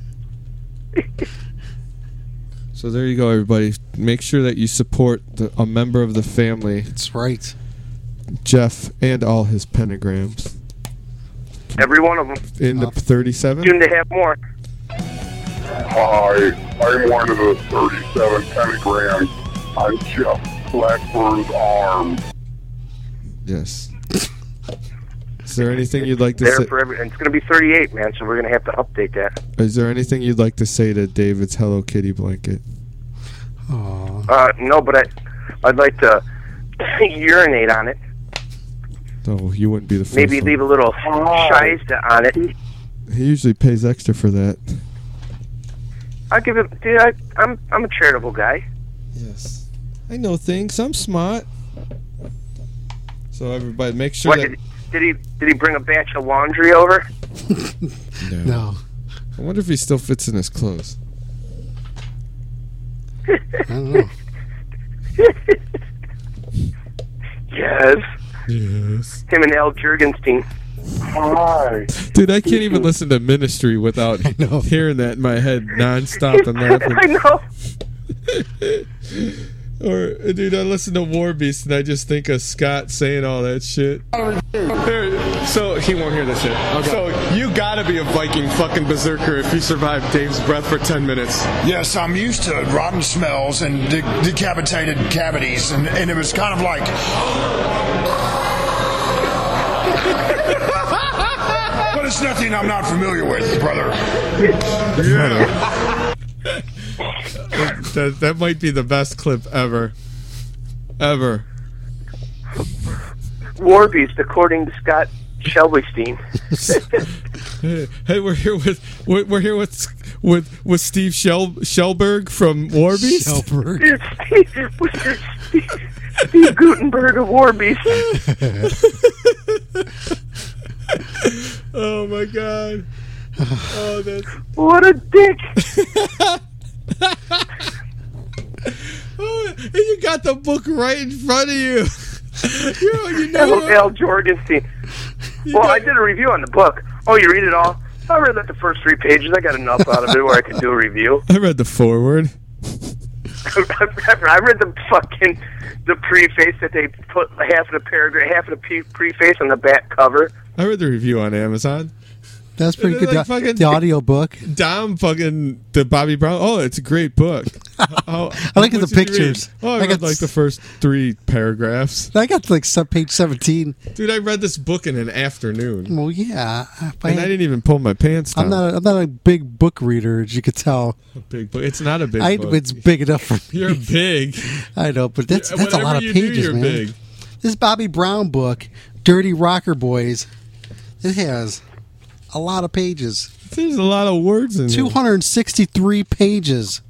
So there you go, everybody. Make sure that you support the, a member of the family. That's right. Jeff and all his pentagrams. Every one of them. In the thirty-seven? Soon to have more. Hi, I'm one of the thirty-seven pentagrams on Jeff Blackbird's arm. Yes. Is there anything you'd like to There say? for every, and it's going to be thirty-eight, man. So we're going to have to update that. Is there anything you'd like to say to David's Hello Kitty blanket? Uh, no, but I, I'd like to urinate on it. Oh, you wouldn't be the first Maybe one. leave a little shiza on it. He usually pays extra for that. I'll give it. Dude, I, I'm I'm a charitable guy. Yes. I know things. I'm smart. So everybody, make sure What that... did, did he did he bring a batch of laundry over? No. No. I wonder if he still fits in his clothes. I don't know. Yes. Yes. Him and Al Jurgenstein. Hi. Dude, I can't even listen to Ministry without hearing that in my head nonstop and laughing. I know. Or, dude, I listen to War Beast and I just think of Scott saying all that shit. So he won't hear this shit. Okay. So you gotta be a Viking fucking berserker if you survive Dave's breath for ten minutes. Yes, I'm used to rotten smells and de- decapitated cavities, and, and it was kind of like. But it's nothing I'm not familiar with, brother. Yeah. that, that might be the best clip ever. Ever. War Beast, according to Scott Shelbystein. hey, hey, we're here with we're, we're here with with with Steve Shel Shellberg from War Beast. Shellberg. Steve, Steve, Steve Gutenberg of War Beast. Oh my god. Oh, that's what a dick. Oh, and you got the book right in front of you. you know, you know Al, Al Jorgenstein. Well, I did a review on the book. Oh, you read it all? I read like the first three pages. I got enough out of it where I could do a review. I read the foreword. I read the fucking the preface that they put half of the paragraph, half of the preface on the back cover. I read the review on Amazon. That's pretty good. Like the, fucking- the audio book. Dom fucking the Bobby Brown. Oh, it's a great book. How, I like how the much did you read? pictures. Oh, I, I read got like s- the first three paragraphs. I got to like sub page seventeen. Dude, I read this book in an afternoon. Well, yeah. If I And I had- didn't even pull my pants down. I'm not. A, I'm not a big book reader, as you could tell. A big book. It's not a big I, book. It's big enough for me. You're big. I know, but that's Yeah, that's a whatever lot of you do, pages, you're man. big. This Bobby Brown book, Dirty Rocker Boys, it has a lot of pages. There's a lot of words in two hundred sixty-three pages.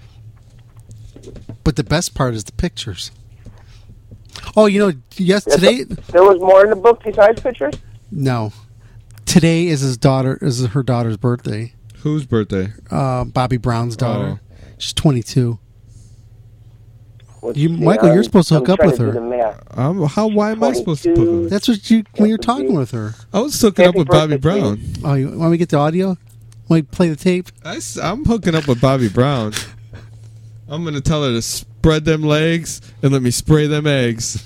But the best part is the pictures. Oh, you know, yes, today. There was more in the book besides pictures? No, today is his daughter. Is her daughter's birthday. Whose birthday? Uh, Bobby Brown's daughter. Oh. She's twenty-two. Let's You, see, Michael, I'm- you're supposed to hook I'm up trying with to do her. the math. Um, how? Why am I supposed to? Put her? That's what you when you're talking with her. I was hooking Happy up with Bobby birthday, Brown. Oh, you want me to get the audio? Want me to play the tape? I, am hooking up with Bobby Brown. I'm gonna tell her to spread them legs and let me spray them eggs.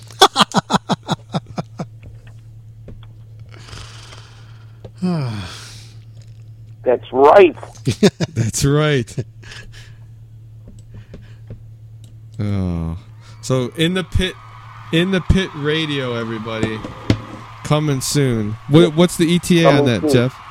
That's right. That's right. Oh, so in the pit, in the pit radio, everybody, coming soon. What, what's the E T A on Coming that, soon. Jeff?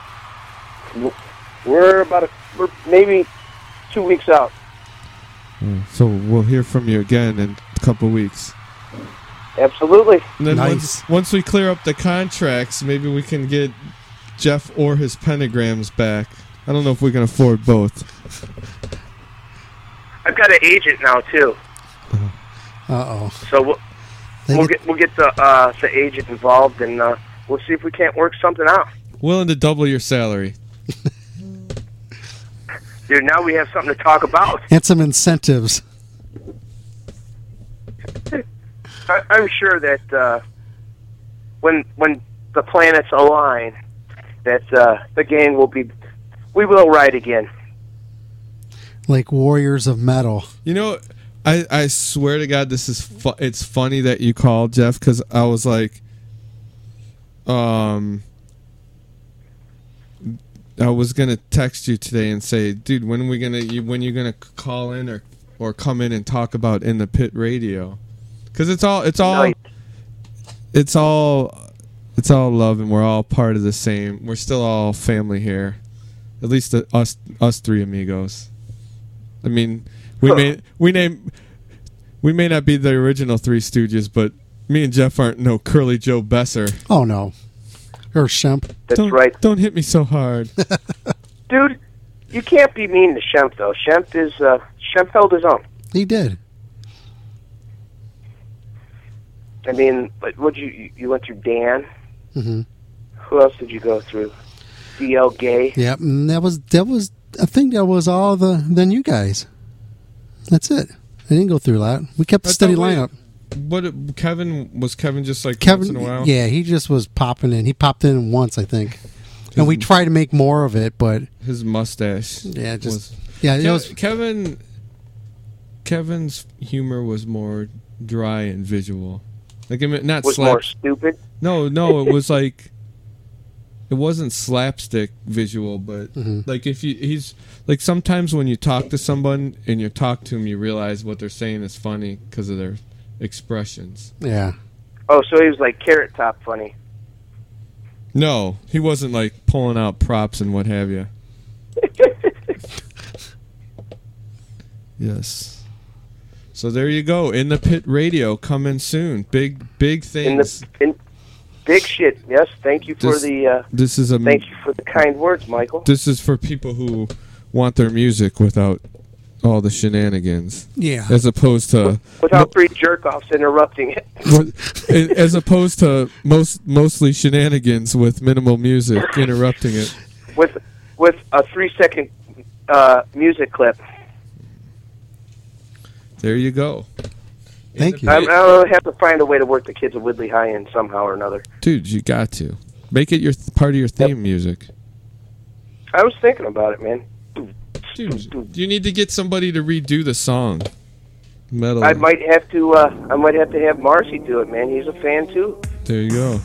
We're about a, we're maybe two weeks out. Oh, so we'll hear from you again in a couple weeks. Absolutely. And then Nice. once, once we clear up the contracts, maybe we can get Jeff or his pentagrams back. I don't know if we can afford both. I've got an agent now too, Uh oh. so we'll They we'll get- get we'll get the uh, the agent involved, and uh, we'll see if we can't work something out. Willing to double your salary. Dude, now we have something to talk about. And some incentives. I, I'm sure that uh, when when the planets align, that uh, the gang will be, we will ride again. Like warriors of metal. You know, I, I swear to God, this is fu- it's funny that you called, Jeff, because I was like, um, I was gonna text you today and say, dude, when are we gonna you, when you gonna call in or or come in and talk about In the Pit Radio? Because it's all it's all Nice. it's all it's all love, and we're all part of the same. We're still all family here, at least the, us us three amigos. I mean, we may we name we may not be the original Three Stooges, but me and Jeff aren't no Curly Joe Besser. Oh no. Or Shemp. That's don't, right. Don't hit me so hard. Dude, you can't be mean to Shemp though. Shemp is uh, Shemp held his own. He did. I mean, but what you you went through Dan? Mm-hmm. Who else did you go through? D L Gay. Yep, and that was that was I think that was all the then you guys. That's it. I didn't go through that. We kept a I steady thought we- lineup. What Kevin was Kevin just like Kevin, once in a while? yeah, he just was popping in. He popped in once, I think, and we tried to make more of it, but His mustache. yeah, just was, yeah, it Kev- was Kevin. Kevin's humor was more dry and visual. Like I mean, not Was slap. more stupid. No, no, it was like it wasn't slapstick visual, but Mhm. like if you he's like sometimes when you talk to someone and you talk to them, you realize what they're saying is funny because of their expressions. yeah. Oh, so he was like Carrot Top funny. No, he wasn't like pulling out props and what have you. Yes. So there you go. In the Pit Radio coming soon. Big big In things. the in big shit. Yes, thank you for This- the uh, this is a thank you for the kind words, Michael. This is for people who want their music without all the shenanigans. Yeah. As opposed to Without three jerk offs interrupting it. as opposed to most mostly shenanigans with minimal music interrupting it. with with a three second uh, music clip. There you go. Thank you. I, I'll have to find a way to work the kids of Woodley High in somehow or another. Dude, you got to. Make it your th- part of your theme music. I was thinking about it, man. Dude, you need to get somebody to redo the song. Metal. I might have to. Uh, I might have to have Marcy do it, man. He's a fan too. There you go.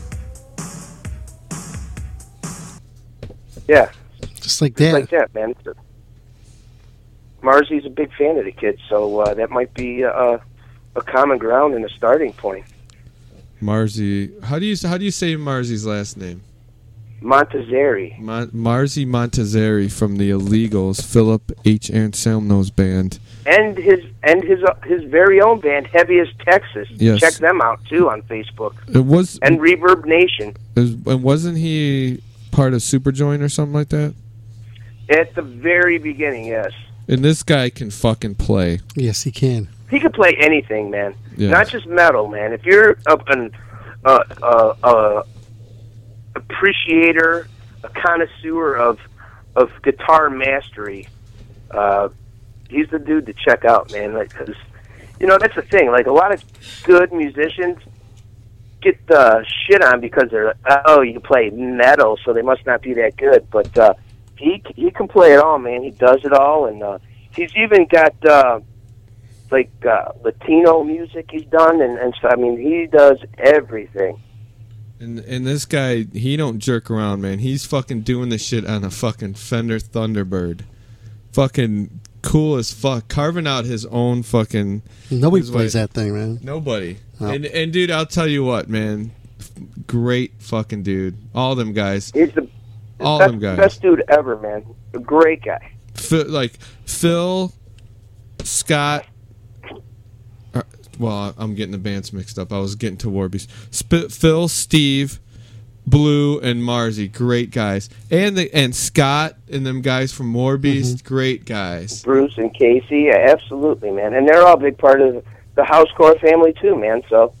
Yeah, Just like just that. like that, man. It's a- Marcy's a big fan of the kids, so uh, that might be uh, a common ground and a starting point. Marzi. How do you how do you say Marzi's last name? Montezeri. Mon- Marzi Montezeri from the Illegals, Philip H. Anselmo's band. And his and his uh, his very own band, Heaviest Texas. Yes. Check them out too on Facebook. It was And Reverb Nation. it was, and wasn't he part of Superjoint or something like that? At the very beginning, yes. And this guy can fucking play. Yes, he can. He can play anything, man. Yeah. Not just metal, man. If you're a, an uh, uh, uh, appreciator, a connoisseur of of guitar mastery, uh, he's the dude to check out, man. Because you know, that's the thing. Like, a lot of good musicians get uh, shit on because they're, oh, you play metal, so they must not be that good. But uh, he he can play it all, man. He does it all, and uh, he's even got uh, like uh, Latino music he's done, and, and so I mean, he does everything. And and this guy, he don't jerk around, man. He's fucking doing this shit on a fucking Fender Thunderbird, fucking cool as fuck, carving out his own fucking. Nobody plays way. that thing, man. Nobody. No. And and dude, I'll tell you what, man. Great fucking dude. All them guys. He's the all best, them guys. Best dude ever, man. A great guy. Phil, like Phil, Scott. Uh, well, I'm getting the bands mixed up. I was getting to Warbeast. Sp- Phil, Steve, Blue, and Marzi, great guys, and the and Scott and them guys from Warbeast, mm-hmm. great guys. Bruce and Casey, yeah, absolutely, man, and they're all a big part of the Housecore family too, man. So.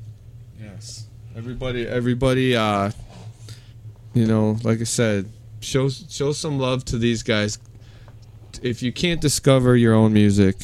Yes, everybody, everybody. Uh, you know, like I said, show show some love to these guys. If you can't discover your own music,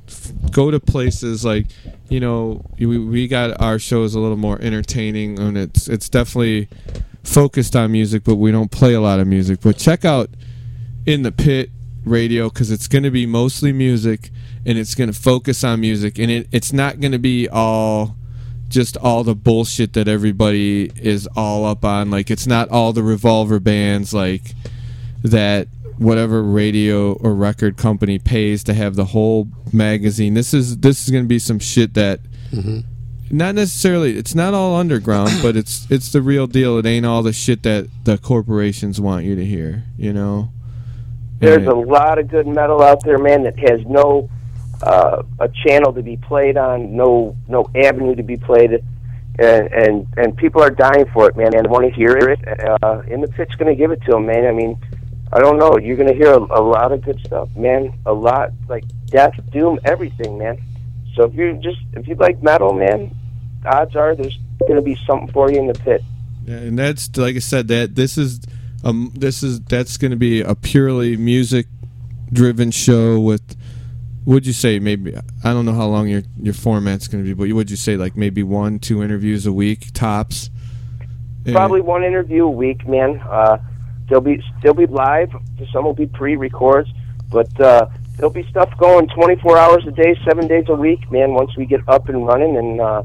go to places like, you know, we, we got our shows a little more entertaining, and it's it's definitely focused on music, but we don't play a lot of music. But check out In the Pit Radio, because it's going to be mostly music, and it's going to focus on music, and it, it's not going to be all just all the bullshit that everybody is all up on. Like, it's not all the Revolver bands, like, that whatever radio or record company pays to have the whole magazine. This is this is going to be some shit that mm-hmm. not necessarily, it's not all underground, but it's it's the real deal. It ain't all the shit that the corporations want you to hear, you know? There's and, a lot of good metal out there, man, that has no uh, a channel to be played on, no no avenue to be played, and and, and people are dying for it, man, and want to hear it. Uh, In the Pit's going to give it to them, man. I mean, I don't know. You're going to hear a, a lot of good stuff, man. A lot, like death, doom, everything, man. So if you just if you like metal, man, odds are there's going to be something for you in the Pit. Yeah, and that's, like I said, that this is um this is that's going to be a purely music-driven show with. Would you say maybe, I don't know how long your your format's going to be, but would you say like maybe one, two interviews a week tops? Probably one interview a week, man. Uh, they'll be they'll be live. Some will be pre-records, but uh, there'll be stuff going twenty-four hours a day, seven days a week, man. Once we get up and running and uh,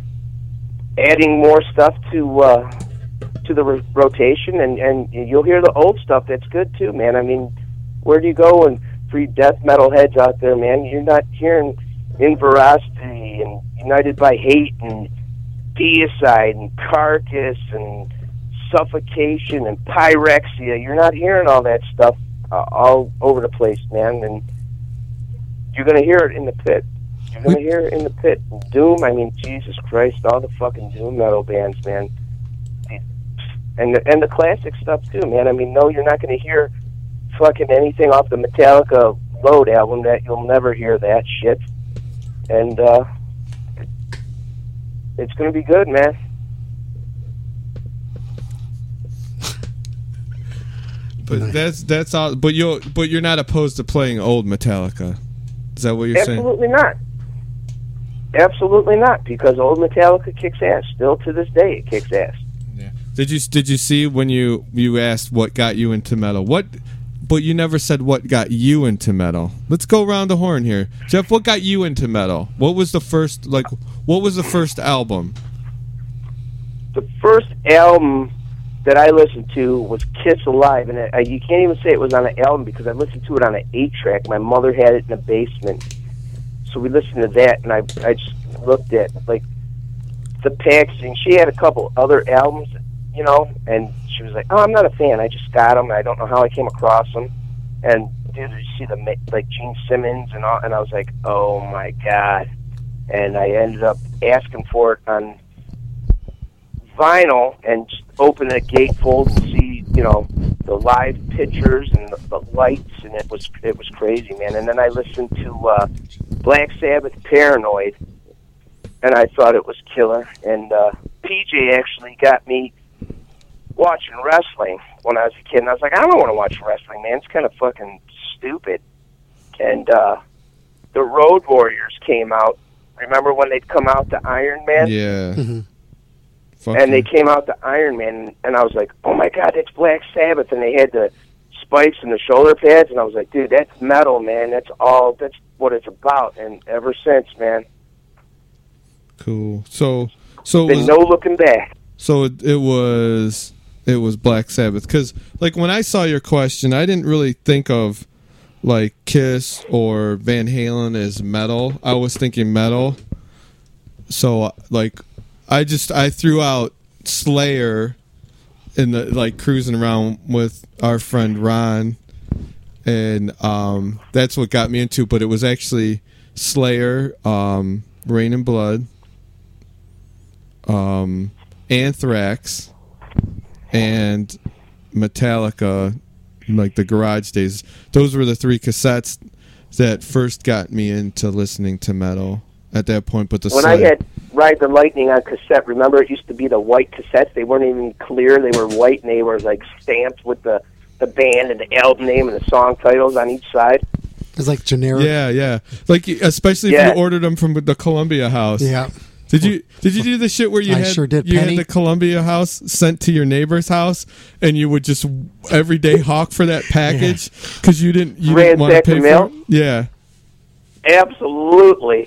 adding more stuff to uh, to the ro- rotation, and and you'll hear the old stuff. That's good too, man. I mean, where do you go and free death metal heads out there, man? You're not hearing Inverosity and United by Hate and Deicide and Carcass and Suffocation and Pyrexia. You're not hearing all that stuff uh, all over the place, man. And you're going to hear it in the Pit. You're going to hear it in the Pit. Doom, I mean, Jesus Christ, all the fucking doom metal bands, man. And the, and the classic stuff, too, man. I mean, no, you're not going to hear fucking anything off the Metallica Load album. That you'll never hear that shit. And uh, it's going to be good, man. But that's that's all. But you but you're not opposed to playing old Metallica. Is that what you're Absolutely saying? Absolutely not. Absolutely not. Because old Metallica kicks ass. Still to this day, it kicks ass. Yeah. Did you did you see when you you asked what got you into metal? What? But you never said what got you into metal. Let's go around the horn here, Jeff. What got you into metal? What was the first like? What was the first album? The first album that I listened to was Kiss Alive, and I, you can't even say it was on an album because I listened to it on an eight track. My mother had it in the basement, so we listened to that, and I I just looked at like the packaging. She had a couple other albums, you know, and she was like, "Oh, I'm not a fan. I just got them. I don't know how I came across them." And dude, you see the like Gene Simmons and all, and I was like, "Oh my god!" And I ended up asking for it on vinyl and just open a gatefold and see, you know, the live pictures and the, the lights, and it was it was crazy, man. And then I listened to uh, Black Sabbath Paranoid, and I thought it was killer. And uh, P J actually got me watching wrestling when I was a kid, and I was like, I don't want to watch wrestling, man. It's kind of fucking stupid. And uh, the Road Warriors came out Remember when they'd come out to Iron Man? Yeah. Mm-hmm. Fuck and yeah. they came out to Iron Man, and I was like, oh my God, that's Black Sabbath. And they had the spikes and the shoulder pads, and I was like, dude, that's metal, man. That's all, that's what it's about. And ever since, man, Cool. So, so it been was, no looking back. So it, it was it was Black Sabbath, because like when I saw your question, I didn't really think of like Kiss or Van Halen as metal. I was thinking metal. So like I just I threw out Slayer in the like cruising around with our friend Ron, and um, that's what got me into. But it was actually Slayer, um, Rain and Blood, um, Anthrax, and Metallica, like the Garage Days. Those were the three cassettes that first got me into listening to metal at that point. But the When Slayer, I had Ride the Lightning on cassette, remember it used to be the white cassettes? They weren't even clear. They were white, and they were like stamped with the, the band and the album name and the song titles on each side. It's like generic. yeah, yeah, like especially Yeah. if you ordered them from the Columbia House. Yeah. Did you did you do the shit where you I had sure did, you Penny. had the Columbia House sent to your neighbor's house, and you would just every day hawk for that package because you didn't you didn't want to Ransack the pay mail? for it? Yeah. Absolutely.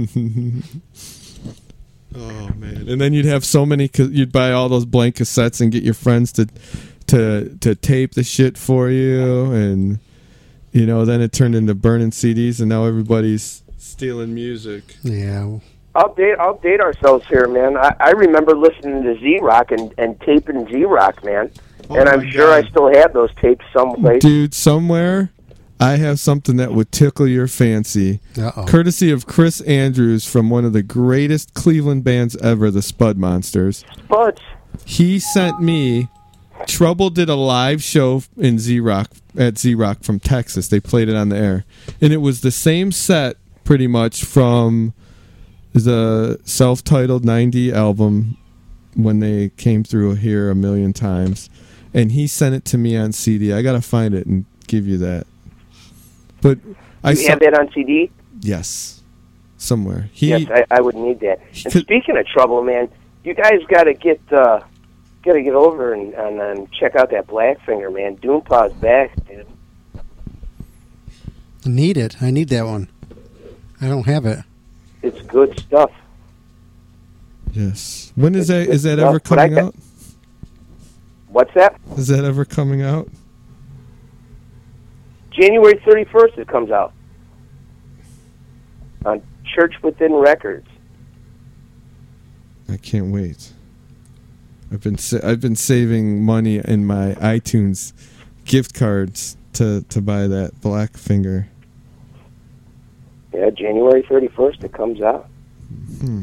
Oh man! And then you'd have so many. ca- You'd buy all those blank cassettes and get your friends to to to tape the shit for you, and you know then it turned into burning C Ds, and now everybody's stealing music. Yeah. I'll date, I'll date ourselves here, man. I, I remember listening to Z-Rock and, and taping Z-Rock, man. Oh and I'm my sure God. I still have those tapes someplace. Dude, somewhere I have something that would tickle your fancy. Uh-oh. Courtesy of Chris Andrews from one of the greatest Cleveland bands ever, the Spud Monsters. Spuds. He sent me. Trouble did a live show in Z-Rock at Z-Rock from Texas. They played it on the air, and it was the same set pretty much from the self-titled ninety album when they came through here a million times, and he sent it to me on C D. I gotta find it and give you that. But I You saw, have that on C D? yes, somewhere. He yes, I, I would need that. And speaking of Trouble, man, you guys got to get uh, got to get over and, and, and check out that Blackfinger, man. Doompaw's back, dude. I need it. I need that one. I don't have it. It's good stuff. yes. When is that? Is that Well, ever but I coming got- out? What's that? Is that ever coming out? January thirty-first it comes out on Church Within Records. I can't wait. I've been sa- I've been saving money in my iTunes gift cards to, to buy that Blackfinger. Yeah, January thirty-first it comes out. Hmm.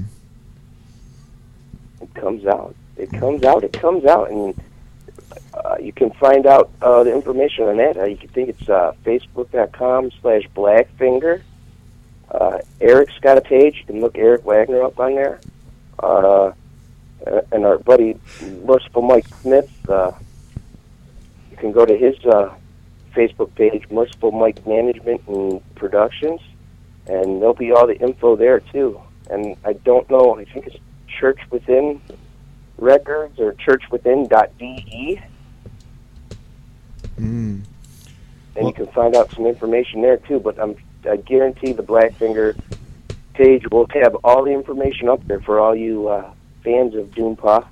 It comes out. It comes out. It comes out. And uh, you can find out uh, the information on that. Uh, you can think it's uh, facebook.com slash Blackfinger. Uh, Eric's got a page. You can look Eric Wagner up on there. Uh, and our buddy Merciful Mike Smith, uh, you can go to his uh, Facebook page, Merciful Mike Management and Productions, and there'll be all the info there too. And I don't know, I think it's Church Within Records or church within dot d e, Mm. and you can find out some information there too. But I'm, I guarantee the Blackfinger page will have all the information up there for all you uh, fans of Doompaw.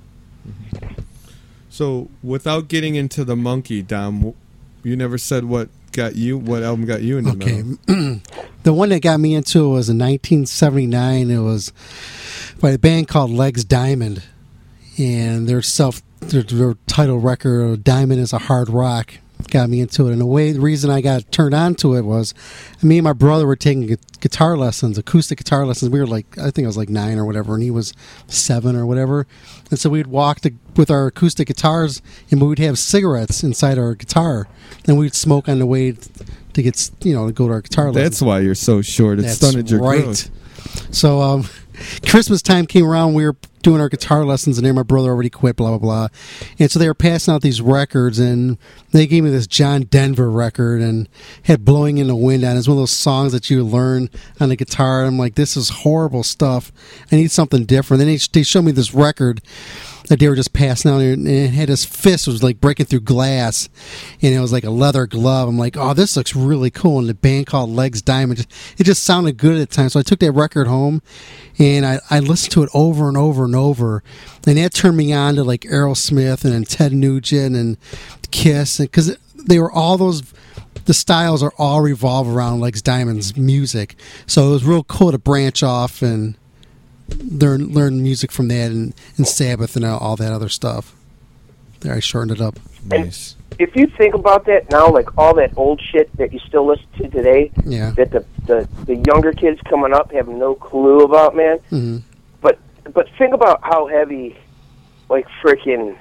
So, without getting into the monkey, Dom, you never said what got you, what album got you into Okay. metal. The one that got me into it was in nineteen seventy-nine. It was by a band called Legs Diamond, and their self their, their title record, Diamond is a Hard Rock, got me into it. And the way the reason I got turned on to it was me and my brother were taking gu- guitar lessons, acoustic guitar lessons. We were like, I think I was like nine or whatever, and he was seven or whatever. And so we'd walk to, with our acoustic guitars, and we'd have cigarettes inside our guitar, and we'd smoke on the way to get, you know, to go to our guitar lessons. That's why you're so short. It That's stunted your right. growth. So um, Christmas time came around. We were doing our guitar lessons, and there my brother already quit. Blah blah blah. And so they were passing out these records, and they gave me this John Denver record, and had "Blowing in the Wind" on. It's one of those songs that you learn on the guitar. I'm like, this is horrible stuff. I need something different. Then they, they showed me this record that they were just passing out, and it had his fist was like breaking through glass, and it was like a leather glove. I'm like, oh, this looks really cool. And the band called Legs Diamond, it just sounded good at the time. So I took that record home, and I, I listened to it over and over and over, and that turned me on to like Aerosmith and, and Ted Nugent and Kiss, because they were all those. The styles are all revolve around Legs Diamond's music, so it was real cool to branch off and learn learn music from that, and, and Sabbath and all that other stuff. There, I shortened it up. Nice. If you think about that now, like all that old shit that you still listen to today, yeah. that the, the the younger kids coming up have no clue about, man. Mm-hmm. But but think about how heavy, like freaking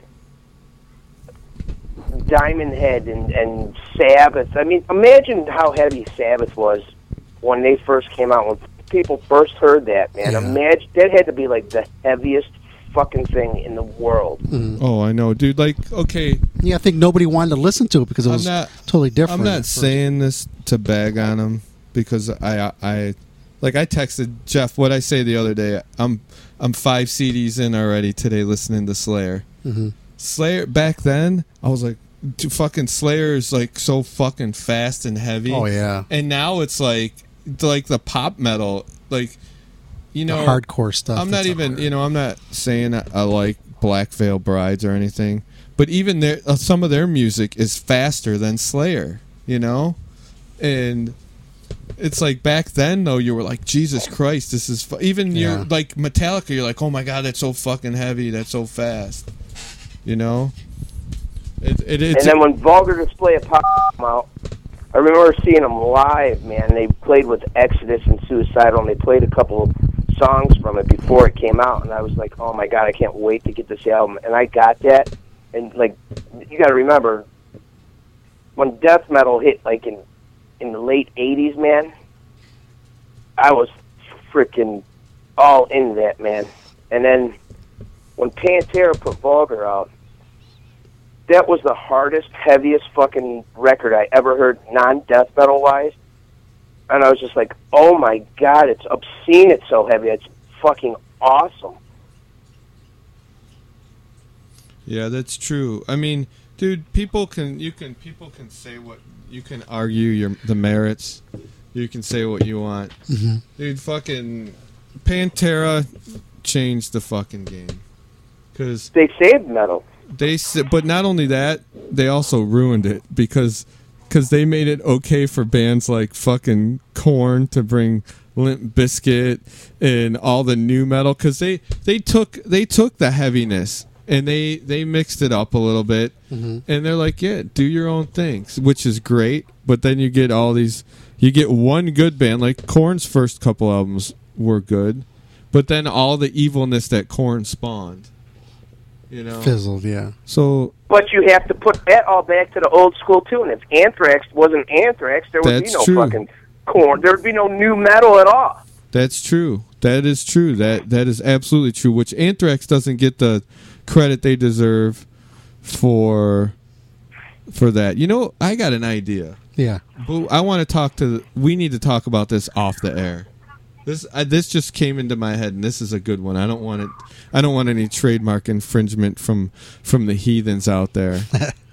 Diamond Head and, and Sabbath. I mean, imagine how heavy Sabbath was when they first came out. When people first heard that, man, Yeah. imagine that had to be like the heaviest fucking thing in the world. Mm-hmm. Oh, I know, dude. Like, okay. Yeah, I think nobody wanted to listen to it because it I'm was not- totally different. I'm not saying this to bag on him because I, I, like I texted Jeff what I say the other day. I'm, I'm five C Ds in already today listening to Slayer. Mm-hmm. Slayer back then, I was like, dude, fucking Slayer is like so fucking fast and heavy. Oh, yeah. And now it's like, like the pop metal, like, you know, The hardcore stuff. I'm not that's even, you know, I'm not saying I, I like Black Veil Brides or anything, but even their uh, some of their music is faster than Slayer, you know, and it's like back then though you were like, Jesus Christ, this is fu-. even Yeah. you're like Metallica, you're like, oh my god, that's so fucking heavy, that's so fast, you know. It, it, it's And then when Vulgar Display of Power came out, I remember seeing them live, man. They played with Exodus and Suicidal, and they played a couple of songs from it before it came out, and I was like, oh my god, I can't wait to get this album. And I got that, and like, you got to remember, when death metal hit, like in in the late eighties, man, I was freaking all in that, man. And then when Pantera put Vulgar out, that was the hardest, heaviest fucking record I ever heard, non-death metal-wise. And I was just like, oh my god, it's obscene, it's so heavy, it's fucking awesome. Yeah, that's true. I mean, dude, people can you can people can say what you can argue your the merits. You can say what you want. Mm-hmm. Dude, fucking Pantera changed the fucking game. Cuz they saved metal. They s- but not only that, they also ruined it because cuz they made it okay for bands like fucking Korn to bring Limp Bizkit and all the new metal cuz they they took they took the heaviness and they, they mixed it up a little bit. Mm-hmm. And they're like, yeah, do your own things, which is great. But then you get all these, you get one good band. Like Korn's first couple albums were good. But then all the evilness that Korn spawned, you know? Fizzled, yeah. So, But you have to put that all back to the old school, too. And if Anthrax wasn't Anthrax, there would be That's no true. fucking Korn. There would be no new metal at all. that's true. That is true. That That is absolutely true, which Anthrax doesn't get the credit they deserve for for that. You know, I got an idea. Yeah. But I want to talk to. We need to talk about this off the air. This uh, this just came into my head, and this is a good one. I don't want it. I don't want any trademark infringement from from the heathens out there.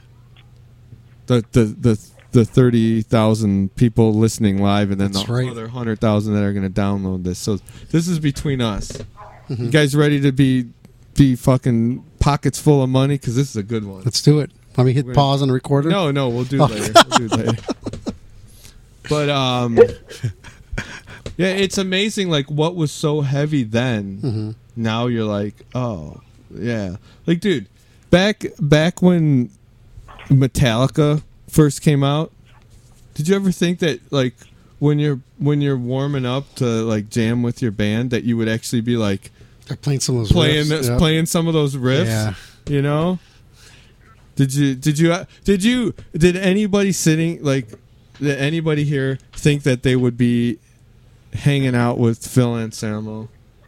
the the the the thirty thousand people listening live, and then That's the right. other hundred thousand that are going to download this. So this is between us. Mhm. You guys ready to be be fucking pockets full of money? Because this is a good one. Let's do it. Let me hit We're gonna- pause on the recorder. No, no, we'll do Oh. it later. We'll do it later. But um, yeah, it's amazing. Like what was so heavy then, Mhm. now you're like, oh yeah. Like, dude, back back when Metallica first came out, did you ever think that like when you're when you're warming up to like jam with your band that you would actually be like They're playing some of those playing riffs, this, yep. playing some of those riffs? Yeah. You know. Did you did you did you did anybody sitting like did anybody here think that they would be hanging out with Phil Anselmo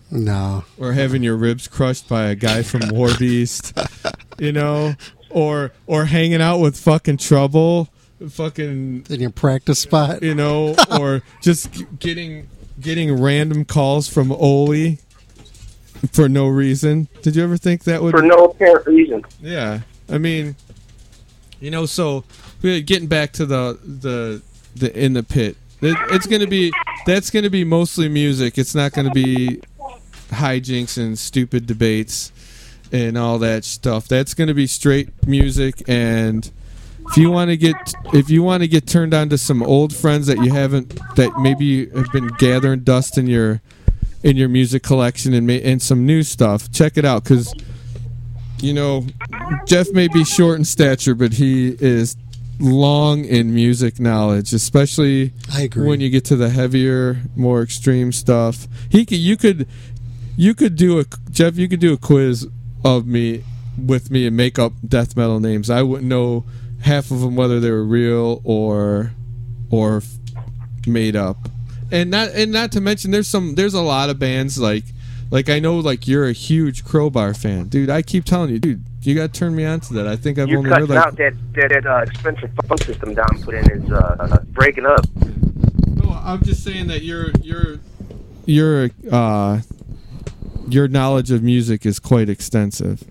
No. Or having your ribs crushed by a guy from War Beast, you know, or or hanging out with fucking Trouble, fucking in your practice spot, you know, or just g- getting getting random calls from Oli for no reason. Did you ever think that would For no apparent reason. Yeah, I mean, you know, so getting back to the the the in the pit, it, it's gonna be that's gonna be mostly music. It's not gonna be hijinks and stupid debates and all that stuff. That's gonna be straight music. And if you want to get if you want to get turned on to some old friends that you haven't that maybe have been gathering dust in your in your music collection and ma- and some new stuff, check it out, because you know Jeff may be short in stature, but he is long in music knowledge, especially I agree. when you get to the heavier, more extreme stuff. He could, you could you could do a Jeff you could do a quiz of me with me and make up death metal names. I wouldn't know half of them whether they were real or or f- made up. And not and not to mention there's some there's a lot of bands like like I know like you're a huge Crowbar fan, dude. I keep telling you, dude, you got to turn me on to that. I think I've You're only cutting heard like out that that, that uh, expensive funk system Don put in is uh, uh, breaking up. No, I'm just saying that your your your uh your knowledge of music is quite extensive.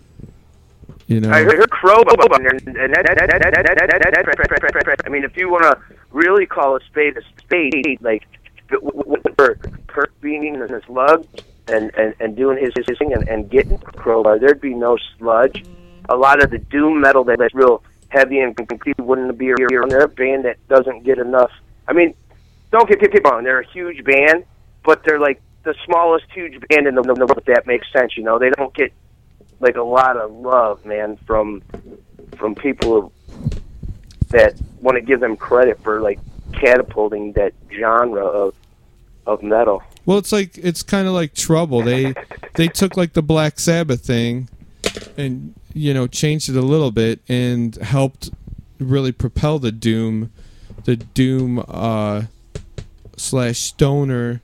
You know, I heard Crowbar, and that, that, that, that, that, that, that, I mean, if you want to really call a spade a spade, like Kurt being in his lug and, and, and doing his, his thing and, and getting Crowbar, there'd be no sludge. A lot of the doom metal that's real heavy and complete wouldn't be around. They're a band that doesn't get enough. I mean, don't get people wrong. They're a huge band, but they're like the smallest huge band in the world, if that makes sense. You know, they don't get like a lot of love, man, from from people that want to give them credit for like catapulting that genre of of metal. well, it's like it's kind of like Trouble. They they took like the Black Sabbath thing and you know changed it a little bit and helped really propel the doom the doom uh slash stoner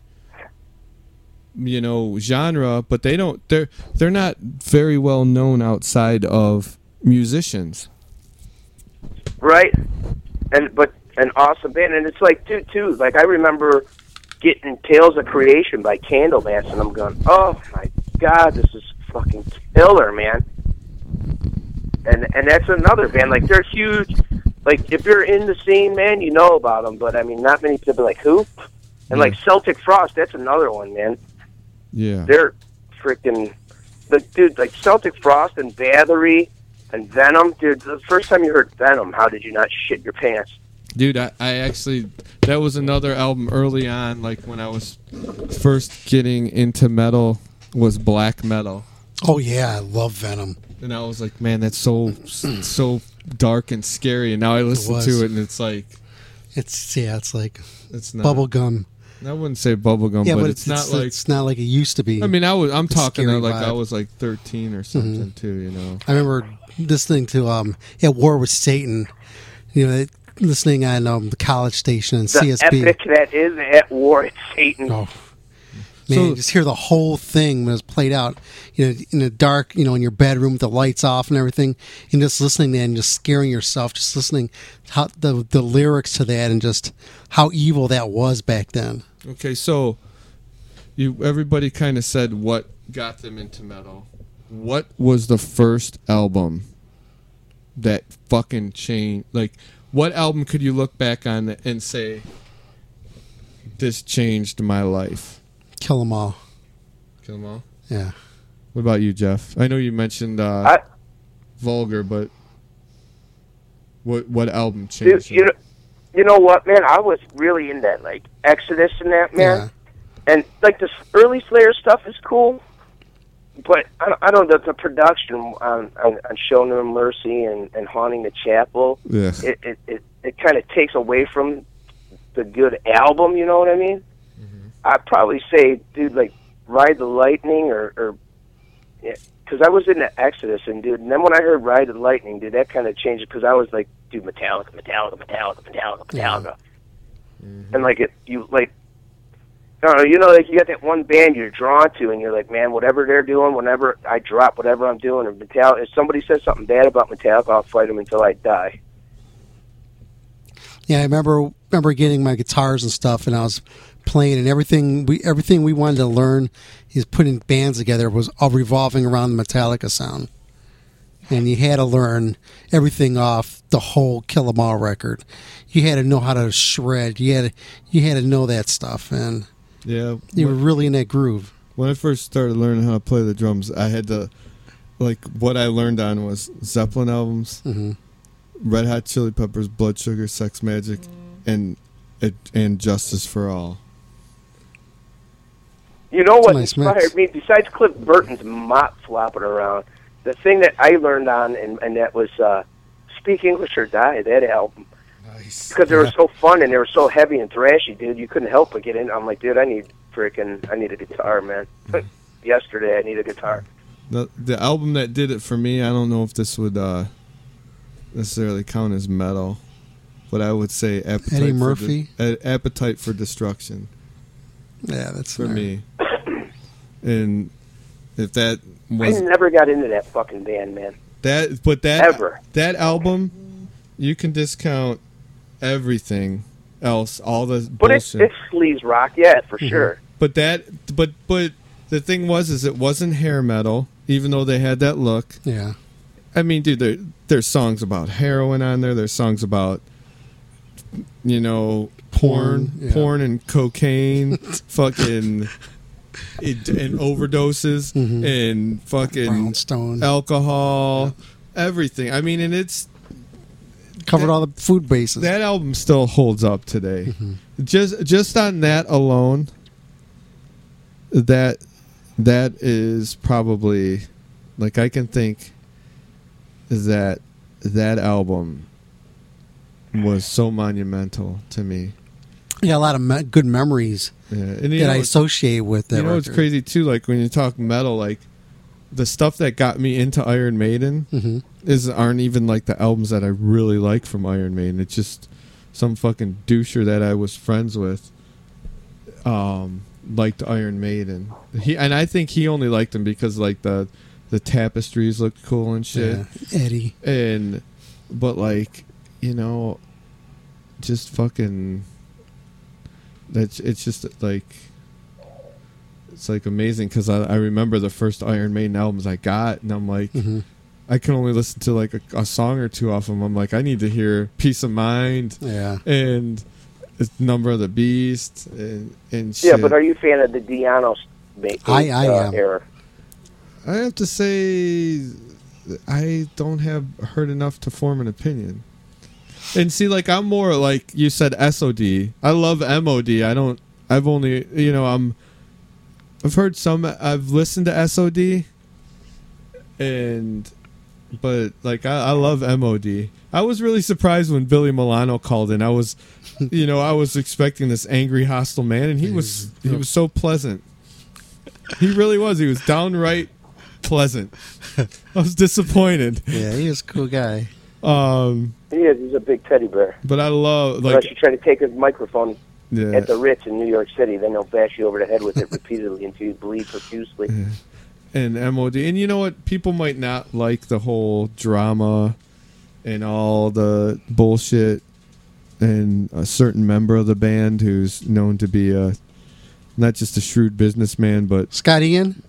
you know genre, but they don't they're they're not very well known outside of musicians, right? And but an awesome band, and it's like too too like I remember getting Tales of Creation by Candlemass, and I'm going, oh my god, this is fucking killer, man. And and that's another band, like they're huge. Like if you're in the scene, man, you know about them, but I mean not many people are like who. And like Celtic Frost, that's another one, man. Yeah, they're freaking, like, dude, like Celtic Frost and Bathory and Venom, dude. The first time you heard Venom, how did you not shit your pants? Dude, I, I actually that was another album early on, like when I was first getting into metal, was black metal. Oh yeah, I love Venom. And I was like, man, that's so so dark and scary. And now I listen It to it, and it's like, it's yeah, it's like it's not bubblegum. I wouldn't say bubblegum, yeah, but, but it's, it's, not like it's not like it used to be. I mean, I was I'm It's talking scary like vibe. I was like thirteen or something Mhm. too. You know, I remember listening to um, yeah, War with Satan. You know, listening on um, the college station and The C S B. epic that is At War with Satan. Oh. Man, So- just hear the whole thing when it's played out, you know, in the dark, you know, in your bedroom with the lights off and everything, and just listening to that and just scaring yourself, just listening how the the lyrics to that and just how evil that was back then. okay, so you everybody kind of said what got them into metal. What was the first album that fucking changed? Like, what album could you look back on and say, this changed my life? Kill 'em all. Kill 'em all? Yeah. What about you, Jeff? I know you mentioned uh, I, Vulgar, but what what album dude, changed you know, you know what, man? I was really in that, like Exodus and that, man. Yeah. And like the early Slayer stuff is cool, but I don't, I don't know the production on, on, on Show No Mercy and, and Haunting the Chapel. Yeah. It it it, it kind of takes away from the good album. You know what I mean? Mm-hmm. I'd probably say, dude, like Ride the Lightning or, or yeah, because I was in the Exodus, and dude, and then when I heard Ride the Lightning, dude, that kind of changed it because I was like, dude, Metallica, Metallica, Metallica, Metallica, Metallica, Mm-hmm. and like it, you like. No, no, you know, like you got that one band you're drawn to, and you're like, man, whatever they're doing, whenever I drop whatever I'm doing, or Metallica, if somebody says something bad about Metallica, I'll fight them until I die. Yeah, I remember remember getting my guitars and stuff, and I was playing, and everything we everything we wanted to learn is putting bands together was all revolving around the Metallica sound, and you had to learn everything off the whole Kill 'Em All record. You had to know how to shred. You had to, you had to know that stuff, and yeah, you were really in that groove. When I first started learning how to play the drums, I had to, like, what I learned on was Zeppelin albums, mm-hmm. Red Hot Chili Peppers, Blood Sugar, Sex Magic, and and Justice for All. You know what nice inspired mix. me, besides Cliff Burton's mop flopping around, the thing that I learned on, and, and that was uh, Speak English or Die, that album. Nice. Because they were so fun and they were so heavy and thrashy, dude. You couldn't help but get in. I'm like, dude, I need freaking, I need a guitar, man. Yesterday, I need a guitar. The the album that did it for me, I don't know if this would uh, necessarily count as metal, but I would say Appetite Eddie for Murphy? De- uh, Appetite for Destruction. Yeah, that's for fair. me. And if that I was never got into that fucking band, man. that, but that Ever. that album, you can discount everything else, all the But it's, bullshit. it's sleaze rock, yeah, for Mhm. sure. But that, but but the thing was, is it wasn't hair metal, even though they had that look. Yeah. I mean, dude, there there's songs about heroin on there. There's songs about, you know, porn, Porn, yeah. porn and cocaine, fucking, it, and overdoses, Mhm. and fucking Brownstone. alcohol, everything. I mean, and it's Covered all the food bases. that album still holds up today. Mm-hmm. Just just on that alone, that that is probably, like, I can think that that album was so monumental to me. Yeah, a lot of me- good memories Yeah, and you that know, I associate with that. You know what's record. crazy too? Like when you talk metal, like the stuff that got me into Iron Maiden Mhm. is aren't even like the albums that I really like from Iron Maiden. It's just some fucking doucher that I was friends with. Um, liked Iron Maiden. He and I think he only liked them because like the the tapestries looked cool and shit. Yeah, Eddie. And but like, you know, just fucking. That's it's just like it's like amazing because I, I remember the first Iron Maiden albums I got, and I'm like, Mm-hmm. I can only listen to like a, a song or two off them. I'm like, I need to hear Peace of Mind, Yeah. and it's Number of the Beast, and and shit. Yeah, but are you a fan of the Dianos ma- I- I uh, am. era? I have to say, I don't have heard enough to form an opinion. And see, like, I'm more like you said, S O D. I love M O D. I don't. I've only, you know, I'm. I've heard some. I've listened to S O D. And, but like, I, I love M O D. I was really surprised when Billy Milano called in. I was, you know, I was expecting this angry, hostile man, and he was he was so pleasant. He really was. He was downright pleasant. I was disappointed. Yeah, he was a cool guy. Um, He is. He's a big teddy bear. but I love like Unless you try to take his microphone yeah, at the Ritz in New York City, then they'll bash you over the head with it repeatedly until you bleed profusely. and M O D. And you know what? People might not like the whole drama and all the bullshit, and a certain member of the band who's known to be a not just a shrewd businessman, but Scott Ian,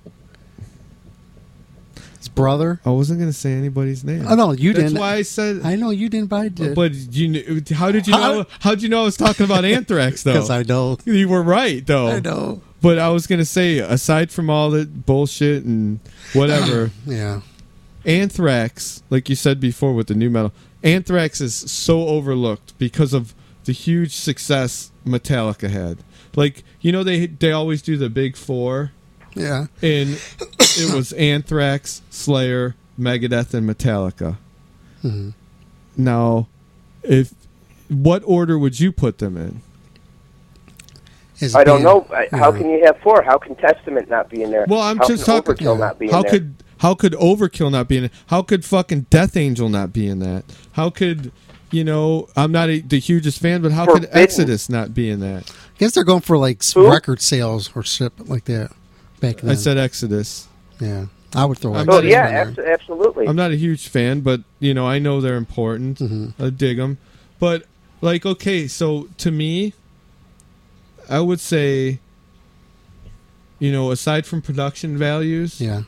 his brother. I wasn't going to say anybody's name. Oh no, you That's didn't. why I said. I know you didn't, but I did. But you knew, how did you How- know? How did you know I was talking about Anthrax though? Because I know. You were right though. I know. But I was going to say, aside from all the bullshit and whatever, Yeah. Anthrax, like you said before with the new metal, Anthrax is so overlooked because of the huge success Metallica had. Like, you know, they they always do the big four, Yeah. and it was Anthrax, Slayer, Megadeth, and Metallica. Mhm. Now, if what order would you put them in? His I don't band. know. I- How Yeah. can you have four? How can Testament not be in there? Well, I'm How just can talking. Overkill not be in how there? could how could Overkill not be in it? How could fucking Death Angel not be in that? How could you know, I'm not a, the hugest fan, but how Forbidden. could Exodus not be in that? I guess they're going for like s- Who? record sales or shit like that. Back then, I said Exodus. yeah, I would throw. I'm Exodus Oh not yeah, in there. abs- absolutely. I'm not a huge fan, but you know, I know they're important. Mm-hmm. I dig them, but like, okay, so to me, I would say, you know, aside from production values, Yeah,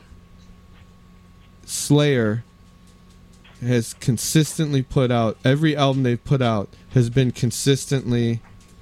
Slayer has consistently put out every album they've put out has been consistently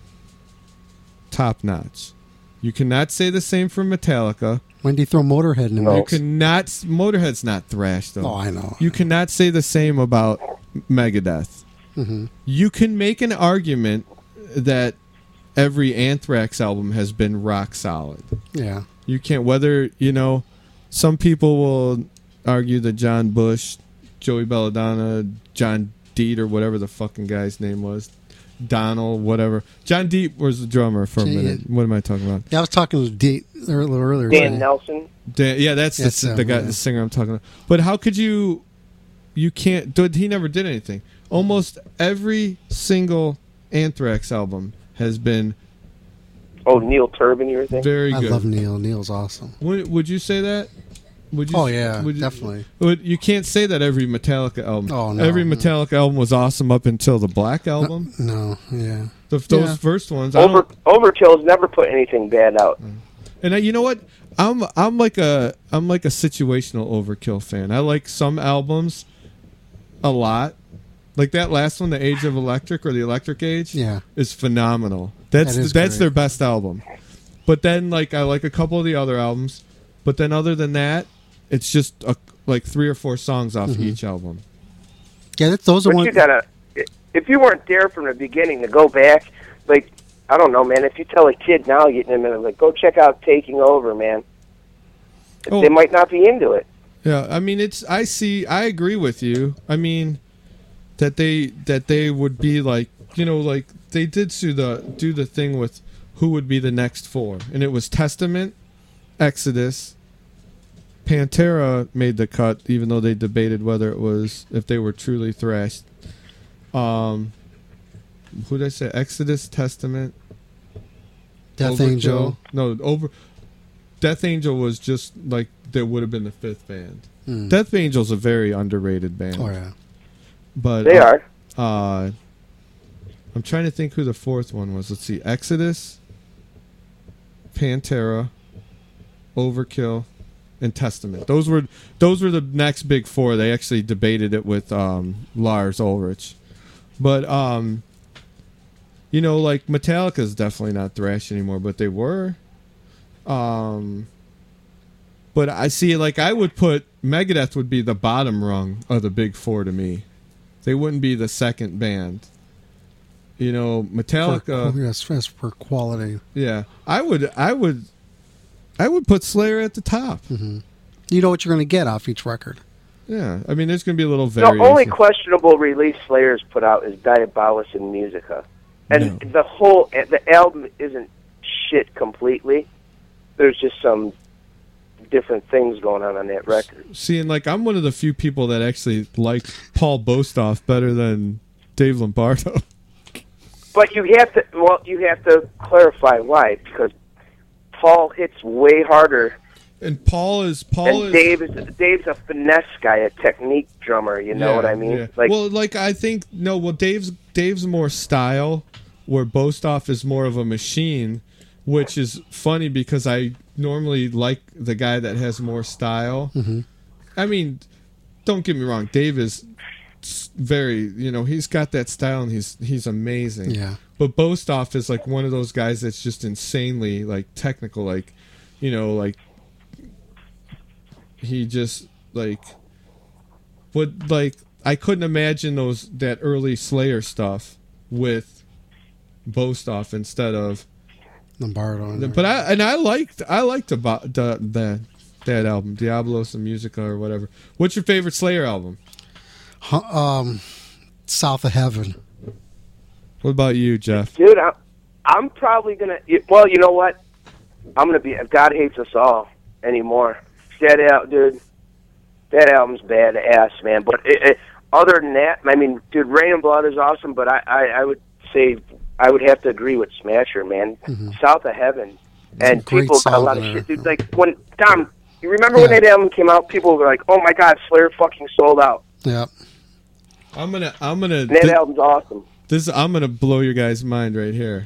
top notch. You cannot say the same for Metallica. when do you throw Motorhead in the You mix? cannot. Motorhead's not thrash though. Oh, I know. You cannot say the same about Megadeth. Mm-hmm. You can make an argument that every Anthrax album has been rock solid. Yeah, You can't, whether, you know, some people will argue that John Bush, Joey Belladonna, John Deet, or whatever the fucking guy's name was, Donald, whatever. John Deet was the drummer for a Yeah. minute. What am I talking about? yeah. I was talking to D a little earlier. Dan today. Nelson. Dan, yeah, that's Yes, the, um, the guy, yeah. the singer I'm talking about. But how could you? You can't. Dude, he never did anything. Almost every single Anthrax album has been Oh, Neil Turbin, you were thinking? very I good. love Neil. Neil's awesome. Would, would you say that? Would you? Oh, yeah, would you- definitely. Would, you can't say that every Metallica album. Oh, no, Every no. Metallica album was awesome up until the Black album. No, yeah. The, those Yeah. first ones. I Over don't, Overkill's never put anything bad out. and I, you know what? I'm I'm like a I'm like a situational Overkill fan. I like some albums a lot. Like that last one, The Age of Electric or The Electric Age, Yeah. is phenomenal. That's That is that's great. their best album. But then, like, I like a couple of the other albums. But then, other than that, it's just a, like three or four songs off Mhm. each album. Yeah, that's, those are But one. you gotta, if you weren't there from the beginning to go back, like, I don't know, man, if you tell a kid now, getting them, like, go check out Taking Over, man, Oh. they might not be into it. Yeah, I mean, it's. I see. I agree with you. I mean, that they that they would be like, you know, like they did do the do the thing with who would be the next four, and it was Testament, Exodus, Pantera made the cut, even though they debated whether it was if they were truly thrashed. Um, who did I say? Exodus, Testament, Death Overkill. Angel. No, over. Death Angel was just like there would have been the fifth band. Hmm. Death Angel's a very underrated band. Oh, yeah. But They uh, are. Uh, I'm trying to think who the fourth one was. Let's see: Exodus, Pantera, Overkill, and Testament. Those were those were the next big four. They actually debated it with um, Lars Ulrich, but um, you know, like Metallica's definitely not thrash anymore, but they were. Um, but I see, like, I would put Megadeth would be the bottom rung of the big four to me. They wouldn't be the second band. You know, Metallica. For, yes, yes, for quality. Yeah, I would, I would, I would put Slayer at the top. Mm-hmm. You know what you're going to get off each record. Yeah, I mean, there's going to be a little The variation. only questionable release Slayer's put out is Diabolus in Musica. And No. the whole, the album isn't shit completely. There's just some different things going on on that record. See, and like, I'm one of the few people that actually like Paul Bostoff better than Dave Lombardo. But you have to, well, you have to clarify why, because Paul hits way harder. And Paul is Paul and is Dave is Dave's a finesse guy, a technique drummer. You know Yeah, what I mean? yeah. Like, well, like I think no. Well, Dave's Dave's more style, where Bostoff is more of a machine, which is funny because I normally like the guy that has more style. Mm-hmm. I mean, don't get me wrong. Dave is very, you know, he's got that style and he's he's amazing. Yeah. But Bostoff is like one of those guys that's just insanely like technical, like, you know, like he just like would like I couldn't imagine those that early Slayer stuff with Bostoff instead of Lombardo. in there. but I and I liked I liked the the, the that album Diablos and Musica or whatever. What's your favorite Slayer album? Hu- um, South of Heaven. What about you, Jeff? dude, I'm, I'm probably gonna. Well, you know what? I'm gonna be. God Hates Us All anymore. That out, dude. That album's badass, man. But it, it, other than that, I mean, dude, Rain and Blood is awesome, but I, I, I would say I would have to agree with Smasher, man. Mm-hmm. South of Heaven. And Great people got a song lot of there. shit, dude. Like, when, Tom, you remember when Yeah. that album came out, people were like, oh my God, Slayer fucking sold out. Yeah. I'm gonna, I'm gonna. And that thi- album's awesome. This, I'm gonna blow your guys' mind right here.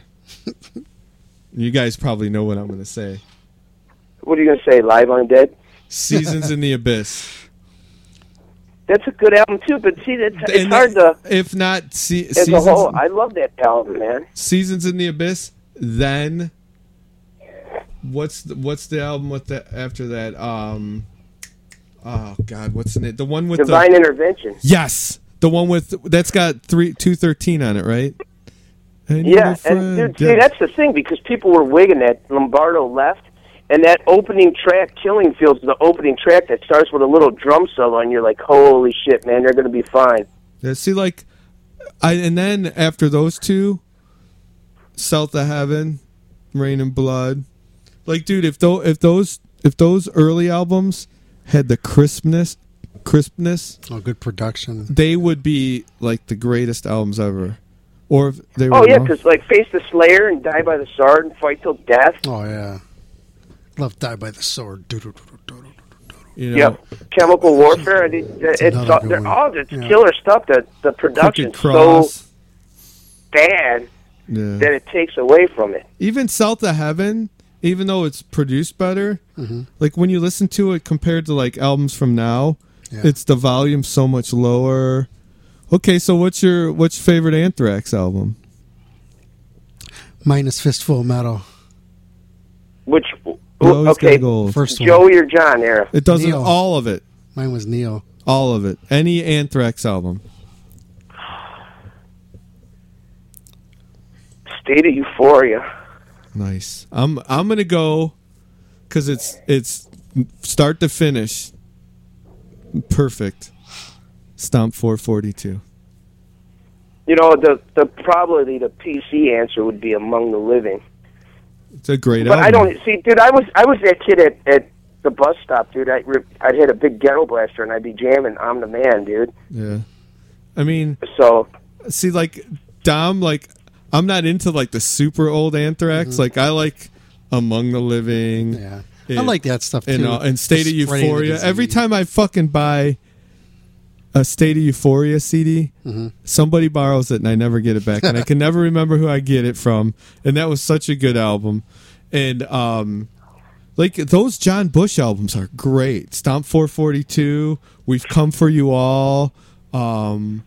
You guys probably know what I'm gonna say. What are you going to say, Live Undead? Seasons in the Abyss. That's a good album, too, but see, it's, it's And hard to... If not, se- As seasons, a whole, I love that album, man. Seasons in the Abyss. Then, what's the, what's the album with the after that? Um, oh God, what's the name? The one with Divine the Intervention. yes, the one with that's got three two thirteen on it, right? I need Yeah, a and friend. dude, Yeah. see, that's the thing, because people were wigging that Lombardo left, and that opening track, Killing Fields, the opening track that starts with a little drum solo, and you're like, holy shit, man, they're going to be fine. Yeah, see, like, I and then after those two, South of Heaven, Rain and Blood, like, dude, if those if those if those early albums had the crispness, crispness, Oh, good production. they would be like the greatest albums ever. Or if they were Oh, yeah, wrong- because, like, Face the Slayer and Die by the Sword and Fight Till Death. Oh, yeah. Love Die by the Sword. you know, Yep. Chemical Warfare. It, it's another all, good they're one. all just Yeah. killer stuff. The, the production's Crooked so Cross. bad Yeah. that it takes away from it. Even South of Heaven, even though it's produced better, Mm-hmm. like when you listen to it compared to like albums from now, Yeah. it's the volume so much lower. Okay, so what's your what's your favorite Anthrax album? Minus Fistful of Metal. Which, You always okay, gotta go- First one. Joey or John era? It doesn't Neil. all of it. Mine was Neil. All of it. Any Anthrax album. State of Euphoria. Nice. I'm I'm gonna go because it's it's start to finish perfect. Stomp four forty-two. You know, the the probably the P C answer would be Among the Living. It's a great But album. I don't see, dude. I was I was that kid at, at the bus stop, dude. I I'd hit a big ghetto blaster and I'd be jamming I'm the Man, dude. Yeah. I mean, so see, like Dom, like I'm not into like the super old Anthrax. Mm-hmm. Like I like Among the Living. Yeah. I like that stuff, And, too. uh, and State of Spreading the Euphoria. disease. Every time I fucking buy a State of Euphoria C D, Mm-hmm. somebody borrows it and I never get it back, and I can never remember who I get it from. And that was such a good album. And um, like those John Bush albums are great. Stomp four forty-two, We've Come for You All. Um,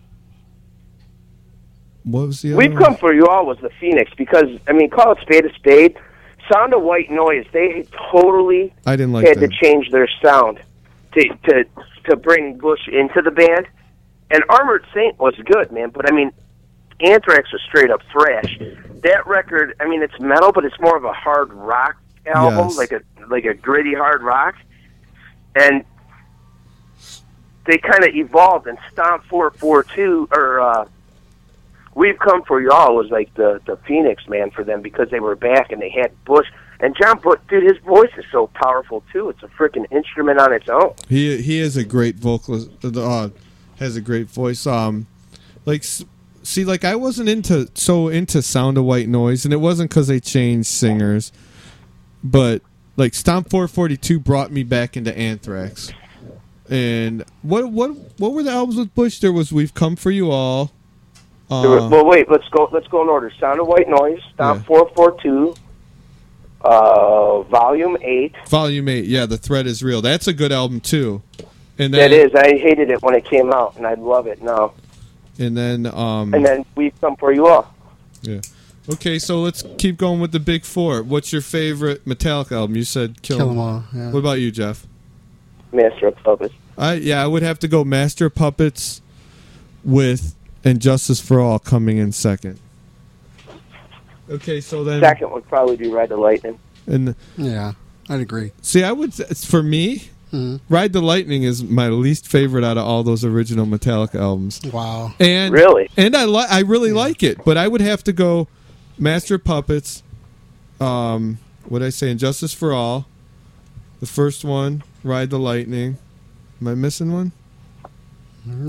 what was the other We've one? Come for You All was the Phoenix because I mean, call it spade a spade. Sound of White Noise, they totally I didn't like had that. to change their sound to to to bring Bush into the band. And Armored Saint was good, man, but I mean, Anthrax was straight up thrash. That record, I mean, it's metal, but it's more of a hard rock album, Yes. like a like a gritty hard rock. And they kind of evolved. And Stomp four forty-two or uh, We've Come for You All was like the the Phoenix, man, for them because they were back and they had Bush. And John Bush, dude, his voice is so powerful too. It's a freaking instrument on its own. He he is a great vocalist. Uh, has a great voice. Um, like s- see, like I wasn't into so into Sound of White Noise, and it wasn't because they changed singers, but like Stomp four forty-two brought me back into Anthrax. And what what what were the albums with Bush? There was We've Come for You All. There were- Uh, well, wait, let's go. Let's go in order. Sound of White Noise, Stomp four forty-two, uh, Volume eight. Volume eight, yeah, The Threat Is Real. That's a good album too. And That then is. I hated it when it came out, and I love it now. and then um And then We've Come for You All. yeah. Okay, so let's keep going with the big four. What's your favorite Metallica album? You said Kill, Kill 'Em 'Em All, yeah. What about you, Jeff? Master of Puppets. I yeah, I would have to go Master of Puppets with and Justice for All coming in second. Okay, so then Second would probably be Ride the Lightning. and Yeah, I'd agree. see, I would for me, Mhm. Ride the Lightning is my least favorite out of all those original Metallica albums. Wow. And Really? and I li- I really like it, but I would have to go Master of Puppets. Um, what I say, Injustice for All, the first one, Ride the Lightning. Am I missing one? No.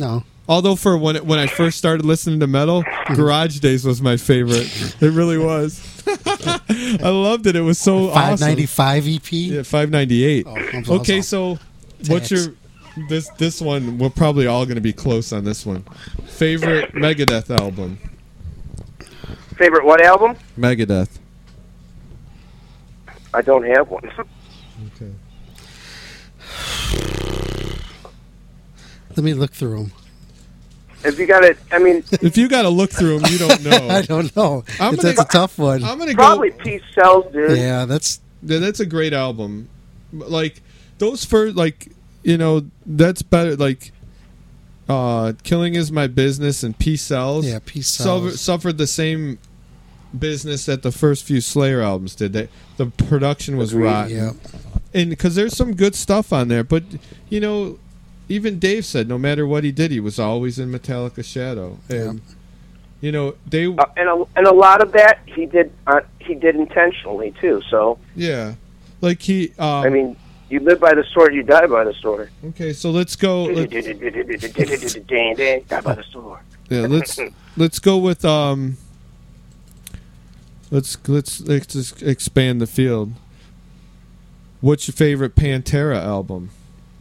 Although for when it, when I first started listening to metal, Garage Days was my favorite. It really was. I loved it. It was so awesome. five ninety-five E P? Yeah, five ninety-eight. Oh, I'm okay, awesome. so what's your this this one? We're probably all going to be close on this one. Favorite Megadeth album? Favorite what album? Megadeth. I don't have one. Okay. Let me look through them. If you got it, I mean, if you got to look through them, you don't know. I don't know. I'm It's, gonna- that's a tough one. I'm gonna probably go. Peace Sells, dude. Yeah, that's Yeah, that's a great album. Like those first, like you know, that's better. Like, uh, Killing Is My Business and Peace Sells. Yeah, Peace suffer- Sells. suffered the same business that the first few Slayer albums did. They, the production was Agreed, rotten. yeah. And because there's some good stuff on there, but you know, even Dave said no matter what he did, he was always in Metallica Shadow. And you know, they Uh, and a, and a lot of that he did uh, he did intentionally too. So yeah, like he. Um, I mean, you live by the sword, you die by the sword. Okay, so let's go. Let's, Die by the sword. yeah, let's let's go with um. Let's let's let's just expand the field. What's your favorite Pantera album?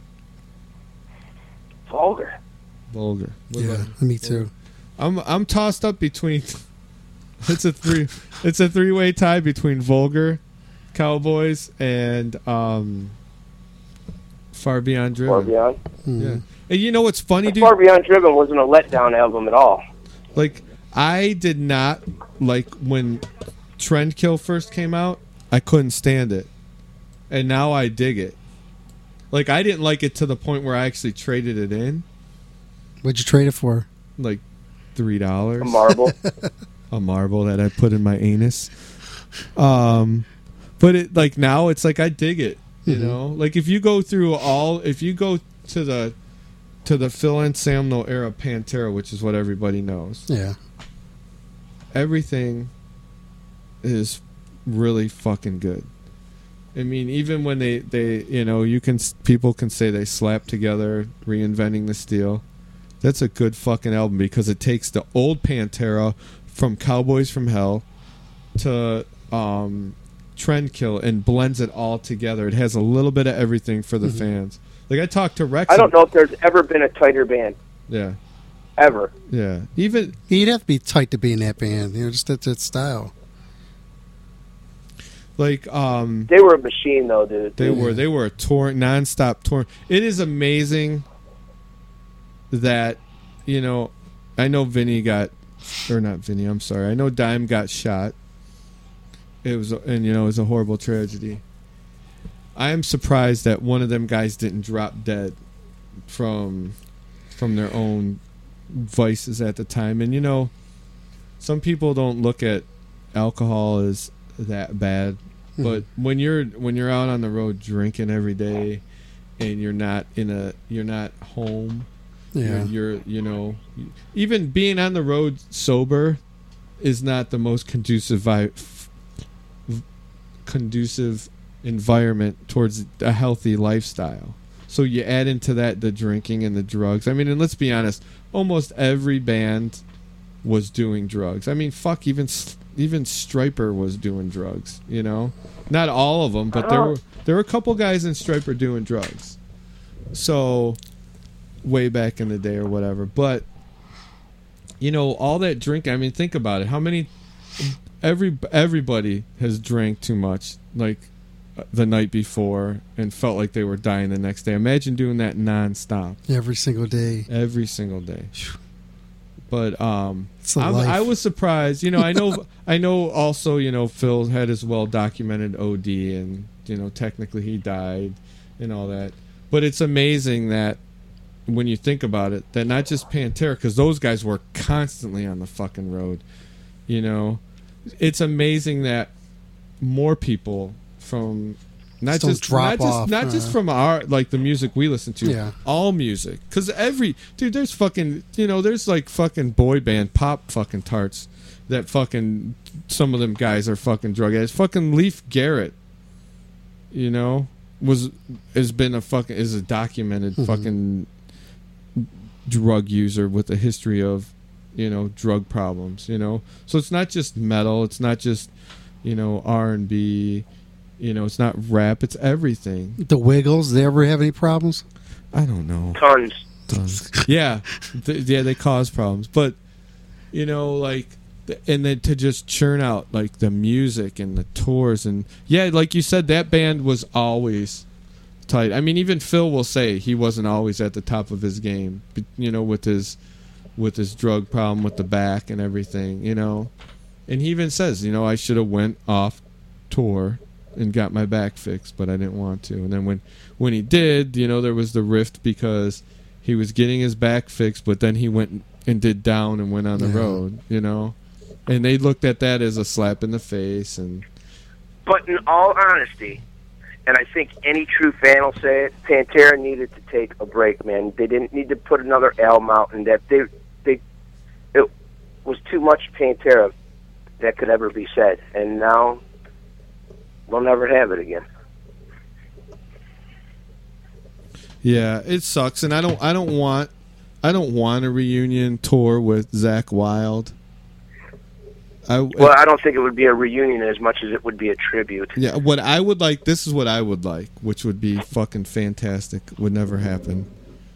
Vulgar. Vulgar. What yeah, about- me too. I'm I'm tossed up between. It's a three. It's a three way tie between Vulgar, Cowboys, and um. Far Beyond Driven. Far Beyond. Yeah. And you know what's funny, dude? Far Beyond Driven wasn't a letdown album at all. Like, I did not like when Trendkill first came out. I couldn't stand it, and now I dig it. Like, I didn't like it to the point where I actually traded it in. What'd you trade it for? Like three dollars. A marble. A marble that I put in my anus. Um, but it like now it's like I dig it. You Mm-hmm. know, like if you go through all, if you go to the to the Phil Anselmo era Pantera, which is what everybody knows. Yeah. Everything is really fucking good. I mean, even when they, they you know, you can people can say they slapped together Reinventing the Steel. That's a good fucking album because it takes the old Pantera from Cowboys from Hell to um, Trendkill and blends it all together. It has a little bit of everything for the Mm-hmm. fans. Like I talked to Rex. I don't know if there's ever been a tighter band. Yeah. Ever. Yeah. Even You'd have to be tight to be in that band. You know, just that's its style. like um They were a machine, though, dude. They were they were a tour nonstop tour. It is amazing that you know I know Vinny got or not Vinny, I'm sorry. I know Dime got shot. It was and you know it was a horrible tragedy. I am surprised that one of them guys didn't drop dead from from their own vices at the time. And you know, some people don't look at alcohol as that bad, but when you're when you're out on the road drinking every day and you're not in a you're not home, Yeah. you're, you're you know, even being on the road sober is not the most conducive vi- f- v- conducive environment towards a healthy lifestyle. So you add into that the drinking and the drugs. I mean, and let's be honest, almost every band was doing drugs. I mean, fuck, even S- even Stryper was doing drugs. You know, not all of them, but there were there were a couple guys in Stryper doing drugs. So way back in the day or whatever. But you know, all that drinking. I mean, think about it. How many? Every everybody has drank too much, like the night before, and felt like they were dying the next day. Imagine doing that nonstop Every single day. every single day. But um, It's a I'm, life. I was surprised. You know, I know, I know. Also, you know, Phil had his well documented O D, and you know, technically he died, and all that. But it's amazing that when you think about it, that not just Pantera, because those guys were constantly on the fucking road. You know, it's amazing that more people from not Just don't just drop not just off, not just uh. from our like the music we listen to, Yeah. all music, because every dude there's fucking you know there's like fucking boy band pop fucking tarts that fucking some of them guys are fucking drug addicts. Fucking Leif Garrett, you know, was has been a fucking is a documented Mhm. fucking drug user with a history of, you know, drug problems, you know. So it's not just metal, it's not just, you know, R and B, you know, it's not rap, it's everything. The Wiggles, they ever have any problems? I don't know. Tons. Tons. Yeah. Th- yeah, they cause problems. But, you know, like, th- and then to just churn out, like, the music and the tours. And, yeah, like you said, that band was always tight. I mean, even Phil will say he wasn't always at the top of his game, you know, with his with his drug problem with the back and everything, you know. And he even says, you know, I should have went off tour and got my back fixed, but I didn't want to. And then when, when he did, you know, there was the rift because he was getting his back fixed, but then he went and did Down and went on the Yeah. road, you know. And they looked at that as a slap in the face. And But in all honesty, and I think any true fan will say it, Pantera needed to take a break, man. They didn't need to put another album out, and that they, they, it was too much Pantera that could ever be said. And now we'll never have it again. yeah, it sucks, and I don't, I don't want, I don't want a reunion tour with Zakk Wylde. I, Well, I don't think it would be a reunion as much as it would be a tribute. Yeah, what I would like, this is what I would like, which would be fucking fantastic. Would never happen.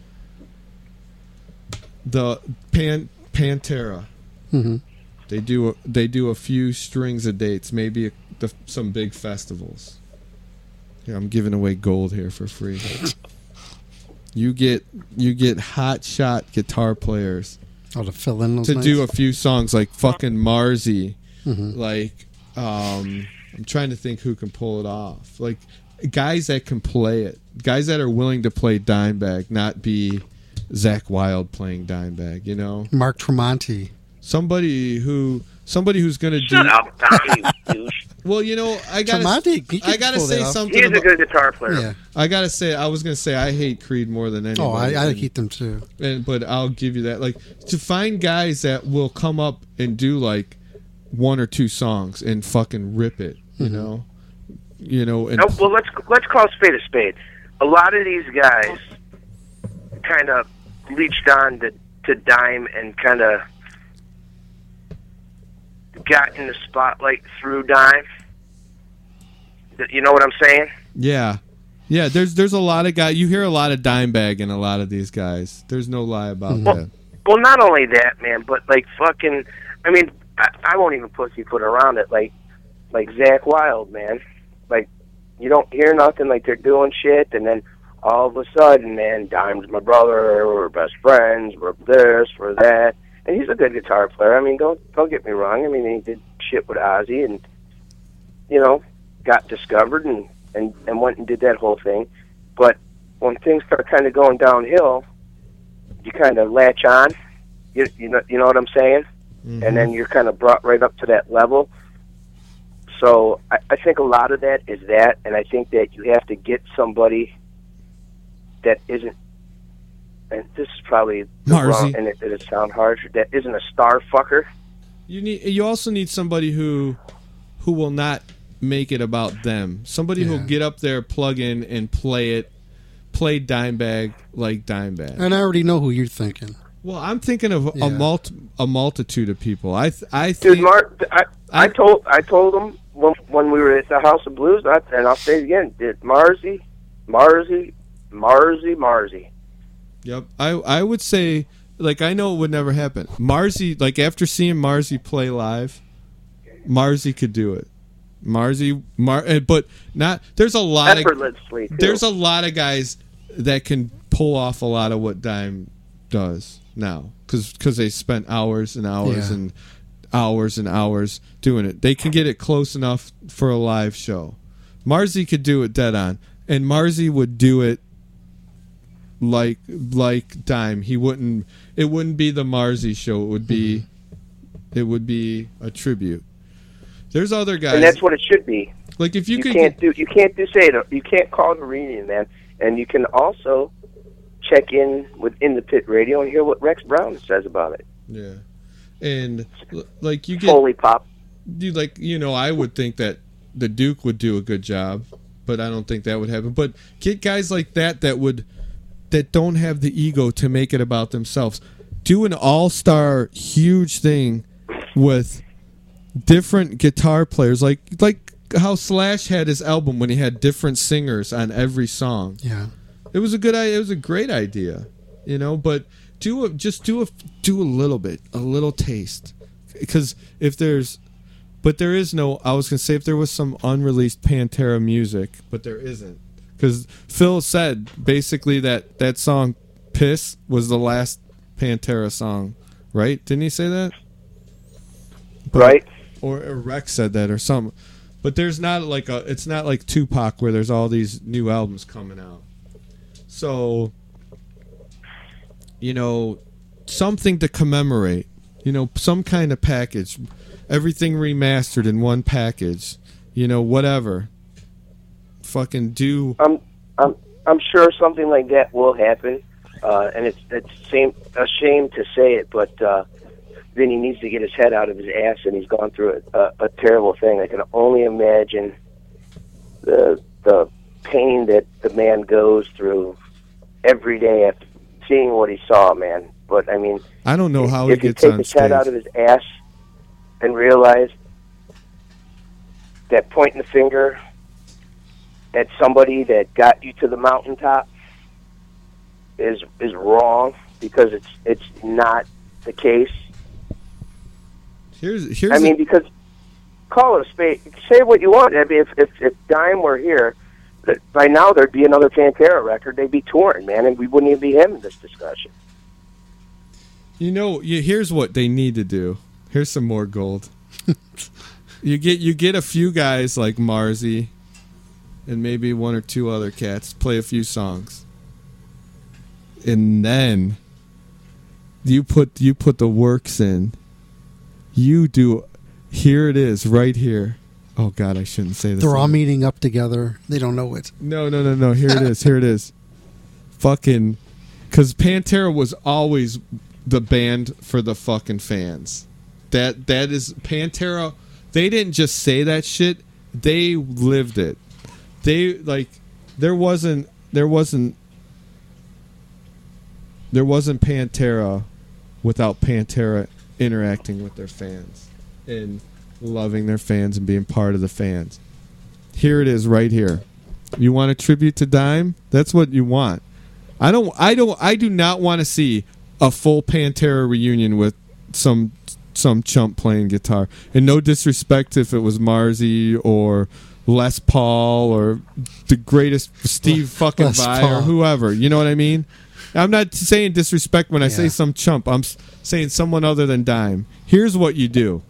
The Pan Pantera. Mm-hmm. They do a, they do a few strings of dates, maybe a, the, some big festivals. Yeah, I'm giving away gold here for free. You get you get hot shot guitar players. Oh, to fill in those to nights? do a few songs like fucking Marzi, Mhm. like um, I'm trying to think who can pull it off. Like guys that can play it, guys that are willing to play Dimebag, not be Zakk Wylde playing Dimebag. You know, Mark Tremonti. somebody who somebody who's gonna Shut do. up, Tom, you douche. Well, you know, I gotta, Tremonti, he can I gotta pull that say off. something. He's a about, good guitar player. Yeah. I gotta say, I was gonna say I hate Creed more than anybody. Oh, I, I and- hate them too. and but I'll give you that. Like to find guys that will come up and do like one or two songs and fucking rip it, you Mm-hmm. know, you know. And No, well, let's let's call a spade a spade. A lot of these guys kind of leached on to, to Dime and kind of got in the spotlight through Dime. You know what I'm saying? yeah, yeah. There's there's a lot of guys. You hear a lot of Dimebag in a lot of these guys. There's no lie about Mm-hmm. that. Well, not only that, man, but like fucking, I mean, I, I won't even pussyfoot around it. Like, like Zakk Wylde, man. Like, you don't hear nothing. Like they're doing shit, and then all of a sudden, man, Dime's my brother. We're best friends. We're this, we're that. And he's a good guitar player. I mean, don't don't get me wrong. I mean, he did shit with Ozzy, and you know, got discovered and and and went and did that whole thing. But when things start kind of going downhill, you kind of latch on. You you know you know what I'm saying? Mm-hmm. And then you're kind of brought right up to that level. So I, I think a lot of that is that, and I think that you have to get somebody that isn't. And this is probably the Marzi. wrong, and it, it sound harsh. That isn't a star fucker. You need. You also need somebody who, who will not make it about them. Somebody who'll get up there, plug in, and play it, play Dimebag like Dimebag. And I already know who you're thinking. Well, I'm thinking of Yeah. a multi, a multitude of people. I th- I Dude, think Mark, I, I told I told him when when we were at the House of Blues, I, and I'll say it again. Did Marzi, Marzi, Marzi, Marzi. Yep. I I would say, like, I know it would never happen. Marzi, like, after seeing Marzi play live, Marzi could do it. Marzi, Mar, eh, but not. There's a lot Effortlessly, of too. there's a lot of guys that can pull off a lot of what Dime does now, because they spent hours and hours Yeah. and hours and hours doing it. They can get it close enough for a live show. Marzi could do it dead on, and Marzi would do it like like Dime. He wouldn't. It wouldn't be the Marzi show. It would be. It would be a tribute. There's other guys, And that's what it should be. like if you, You could. can't do you can't do say it. You can't call it a reunion, man. And you can also check in with In the Pit Radio and hear what Rex Brown says about it. Yeah, and l- like you get Holy pop. Dude, like, you know, I would think that the Duke would do a good job, but I don't think that would happen. But get guys like that that would that don't have the ego to make it about themselves. Do an all-star huge thing with different guitar players, like like how Slash had his album when he had different singers on every song. Yeah, it was a good idea. It was a great idea, you know. But do a, just do a do a little bit, a little taste, because if there's, but there is no. I was gonna say if there was some unreleased Pantera music, but there isn't, because Phil said basically that that song "Piss" was the last Pantera song, right? Didn't he say that? But, right. Or, or Rex said that or something. But there's not like a it's not like Tupac where there's all these new albums coming out. So, you know, something to commemorate, you know, some kind of package, everything remastered in one package, you know, whatever. Fucking do I'm I'm I'm sure something like that will happen. Uh, and it's it's same, a shame to say it, but uh, Vinny needs to get his head out of his ass, and he's gone through a, a, a terrible thing. I can only imagine the the pain that the man goes through every day after seeing what he saw, man. But I mean, I don't know how if he gets he take on his stage. head out of his ass and realize that pointing the finger at somebody that got you to the mountaintop is is wrong, because it's it's not the case. Here's here's I mean, because call it a spade. Say what you want. I mean, if if, if Dime were here, that by now there'd be another Pantera record. They'd be touring, man, and we wouldn't even be having this discussion. You know, you, here's what they need to do. Here's some more gold. you get you get a few guys like Marzi and maybe one or two other cats, play a few songs. And then you put you put the works in. You do. Here it is, right here. Oh God, I shouldn't say this. They're all meeting up together. They don't know it. No, no, no, no. Here it is. Here it is. Fucking, because Pantera was always the band for the fucking fans. That that is Pantera. They didn't just say that shit. They lived it. They like there wasn't there wasn't. There wasn't Pantera without Pantera interacting with their fans and loving their fans and being part of the fans. Here it is right here. You want a tribute to Dime? That's what you want. I don't I don't I do not want to see a full Pantera reunion with some some chump playing guitar. And no disrespect if it was Marzi or Les Paul or the greatest Steve fucking Les Vai Paul. or whoever. You know what I mean? I'm not saying disrespect when I say Yeah. some chump. I'm s- saying someone other than Dime. Here's what you do.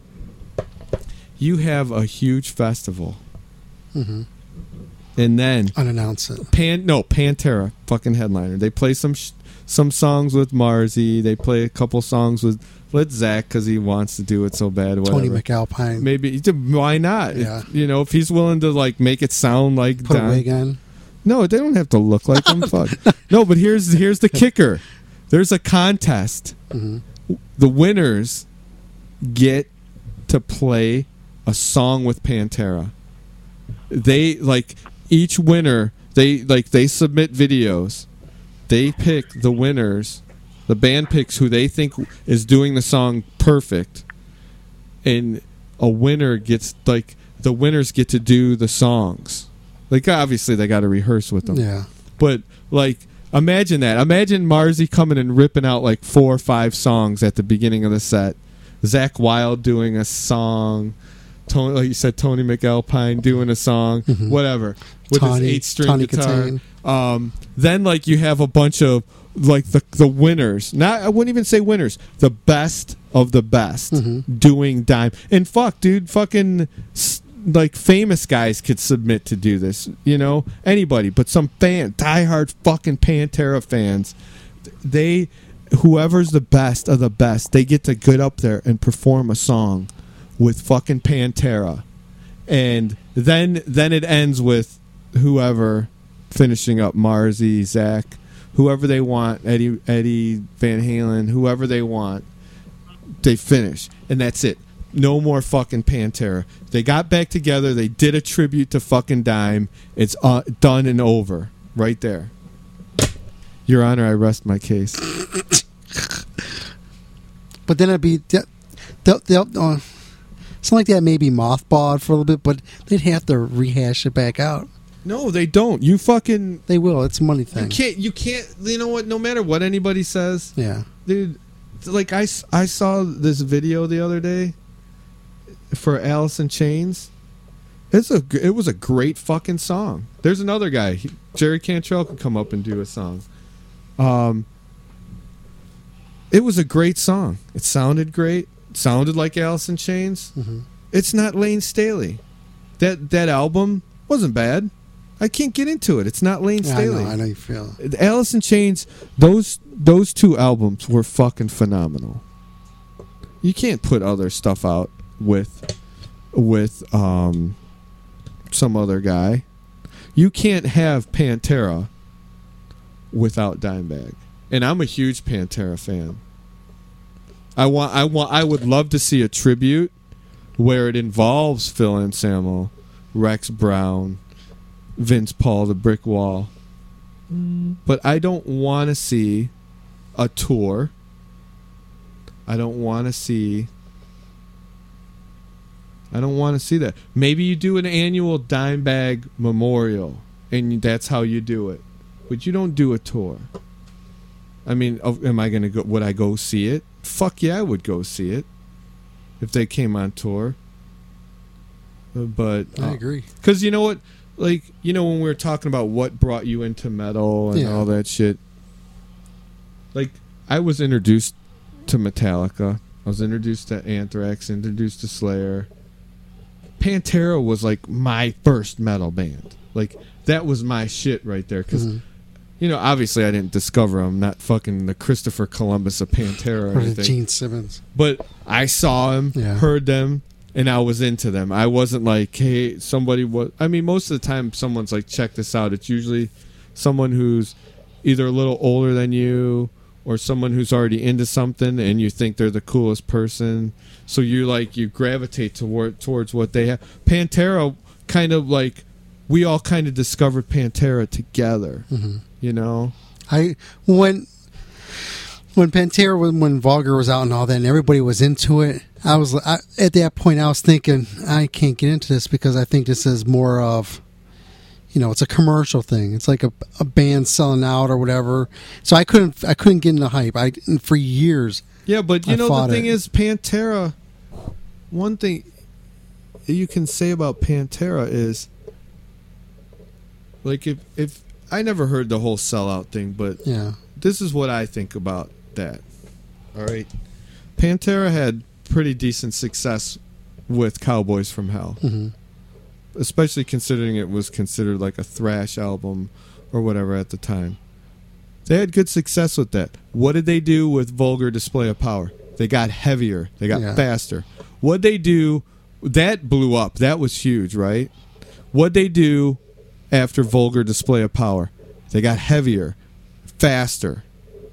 You have a huge festival. Mm-hmm. And then Unannounce it. Pan no Pantera fucking headliner. They play some sh- some songs with Marzi. They play a couple songs with let Zach because he wants to do it so bad. Whatever. Tony McAlpine. Maybe why not? Yeah. If, you know, if he's willing to like make it sound like Put a Dime. wig on. No, they don't have to look like them. Fuck. No, but here's here's the kicker. There's a contest. Mm-hmm. The winners get to play a song with Pantera. They like each winner. They like they submit videos. They pick the winners. The band picks who they think is doing the song perfect, and a winner gets like the winners get to do the songs. Like, obviously, they got to rehearse with them. Yeah. But, like, imagine that. Imagine Marzi coming and ripping out, like, four or five songs at the beginning of the set. Zach Wilde doing a song. Tony, like you said, Tony McAlpine doing a song. Mhm. Whatever. With Tawny- his eight-string Tawny guitar. Katane. Um, then, like, you have a bunch of, like, the the winners. Not I wouldn't even say winners. The best of the best Mhm. doing Dime. And fuck, dude, fucking... s- like famous guys could submit to do this, you know, anybody, but some fan, diehard fucking Pantera fans, they, whoever's the best of the best, they get to get up there and perform a song with fucking Pantera, and then then it ends with whoever finishing up, Marzi, Zach, whoever they want, Eddie Eddie Van Halen, whoever they want, they finish, and that's it. No more fucking Pantera. They got back together. They did a tribute to fucking Dime. It's uh, done and over. Right there. Your Honor, I rest my case. But then it'd be they'll, they'll, uh, something like that may be mothballed for a little bit, but they'd have to rehash it back out. No, they don't. You fucking. They will. It's a money thing. You can't. You can't. You know what? No matter what anybody says. Yeah. Dude, like I, I saw this video the other day for Alice in Chains. It's a. It was a great fucking song. There's another guy, he, Jerry Cantrell, can come up and do a song. Um. It was a great song. It sounded great. It sounded like Alice in Chains. Mm-hmm. It's not Lane Staley. That that album wasn't bad. I can't get into it. It's not Lane Yeah, Staley. I know, I know you feel. Alice in Chains, those those two albums were fucking phenomenal. You can't put other stuff out with with um some other guy. You can't have Pantera without Dimebag. And I'm a huge Pantera fan. I want I want I would love to see a tribute where it involves Phil Anselmo, Rex Brown, Vince Paul, the Brick Wall. Mm. But I don't want to see a tour. I don't want to see I don't want to see that. Maybe you do an annual Dimebag memorial and that's how you do it. But you don't do a tour. I mean, am I going to go would I go see it? Fuck yeah, I would go see it if they came on tour. But I uh, agree. Cuz you know what? Like, you know, when we were talking about what brought you into metal and Yeah. all that shit. Like, I was introduced to Metallica. I was introduced to Anthrax, introduced to Slayer. Pantera was like my first metal band. Like, that was my shit right there. Because, Mhm. you know, obviously I didn't discover them. Not fucking the Christopher Columbus of Pantera or, Or the anything. Gene Simmons. But I saw them, Yeah. heard them, and I was into them. I wasn't like, hey, somebody was. I mean, most of the time, someone's like, check this out. It's usually someone who's either a little older than you or someone who's already into something and you think they're the coolest person. So you like, you gravitate toward, towards what they have. Pantera kind of like, we all kind of discovered Pantera together, Mhm. you know? I when when Pantera when, when Vulgar was out and all that and everybody was into it, I was I, at that point I was thinking I can't get into this because I think this is more of, you know, it's a commercial thing. It's like a, a band selling out or whatever. So I couldn't I couldn't get into hype. I for years. Yeah, but you I know fought the thing it. is, Pantera. One thing you can say about Pantera is, like, if if I never heard the whole sellout thing, but Yeah. this is what I think about that. All right, Pantera had pretty decent success with Cowboys from Hell, Mhm. especially considering it was considered like a thrash album or whatever at the time. They had good success with that. What did they do with Vulgar Display of Power? They got heavier. They got Yeah. faster. What they do, that blew up. That was huge, right? What they do after Vulgar Display of Power? They got heavier, faster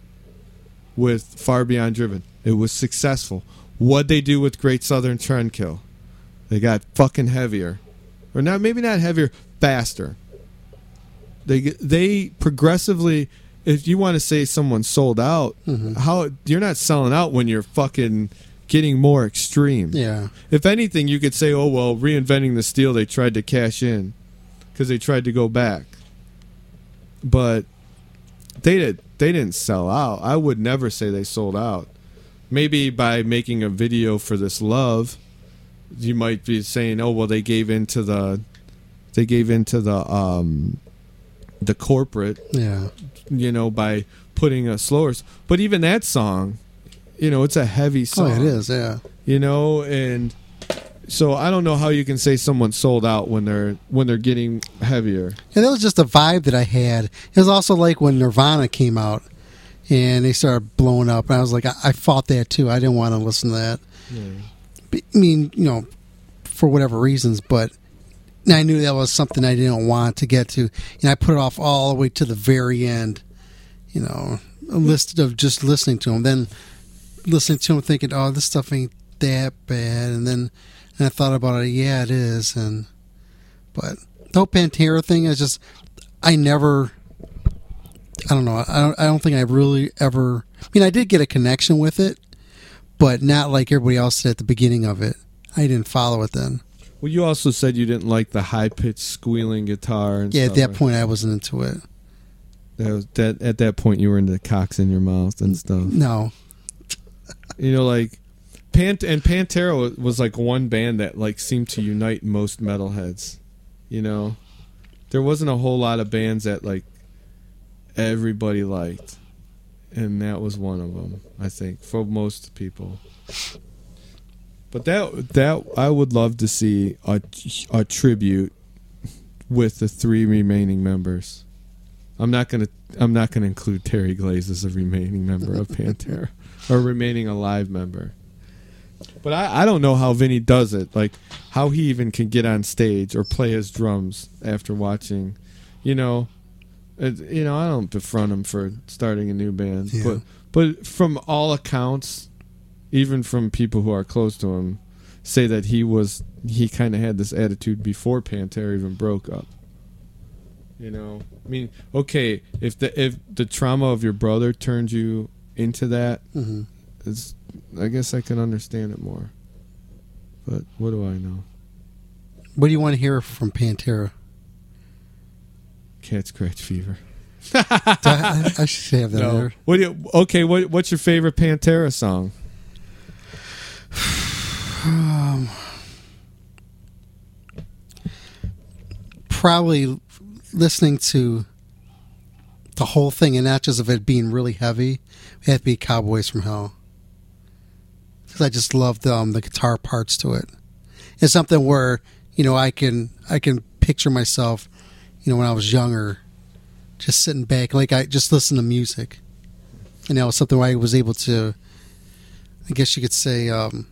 with Far Beyond Driven. It was successful. What they do with Great Southern Trendkill? They got fucking heavier. Or not, maybe not heavier, faster. They they progressively, if you want to say someone sold out, Mhm. how you're not selling out when you're fucking getting more extreme. Yeah. If anything, you could say, oh well, reinventing the steel, they tried to cash in because they tried to go back, but they did. They didn't sell out. I would never say they sold out. Maybe by making a video for This Love, you might be saying, oh well, they gave into the, they gave into the um, the corporate. Yeah. You know, by putting a slower. But even that song, you know, it's a heavy song. Oh, it is, yeah. You know, and so I don't know how you can say someone sold out when they're when they're getting heavier. Yeah, that was just a vibe that I had. It was also like when Nirvana came out and they started blowing up. And I was like, I, I fought that too. I didn't want to listen to that. Yeah. But, I mean, you know, for whatever reasons, but I knew that was something I didn't want to get to. And I put it off all the way to the very end, you know, a list of just listening to them. Then listening to them thinking, oh, this stuff ain't that bad. And then and I thought about it, yeah, it is. And But the whole Pantera thing is just, I never, I don't know. I don't, I don't think I really ever. I mean, I did get a connection with it, but not like everybody else did at the beginning of it. I didn't follow it then. Well, you also said you didn't like the high pitched squealing guitar. And yeah, stuff, at that right? point, I wasn't into it. That was that. At that point, you were into cocks in your mouth and stuff. No. You know, like Pant and Pantera was like one band that like seemed to unite most metalheads. You know, there wasn't a whole lot of bands that like everybody liked, and that was one of them. I think for most people. But that that I would love to see a, a tribute with the three remaining members. I'm not gonna I'm not gonna include Terry Glaze as a remaining member of Pantera or remaining alive member. But I, I don't know how Vinny does it. Like how he even can get on stage or play his drums after watching. You know, it, you know I don't befriend him for starting a new band. Yeah. But but from all accounts, even from people who are close to him, say that he was he kind of had this attitude before Pantera even broke up. You know, I mean, okay, if the if the trauma of your brother turned you into that, mm-hmm. it's, I guess I can understand it more. But what do I know? What do you want to hear from Pantera? Cat Scratch Fever. I, I should have that No. there. What do you, okay, what what's your favorite Pantera song? Um, probably listening to the whole thing and not just of it being really heavy. It had to be Cowboys from Hell. Because I just loved um, the guitar parts to it. It's something where, you know, I can I can picture myself, you know, when I was younger, just sitting back, like I just listen to music. You know, something where I was able to, I guess you could say, um,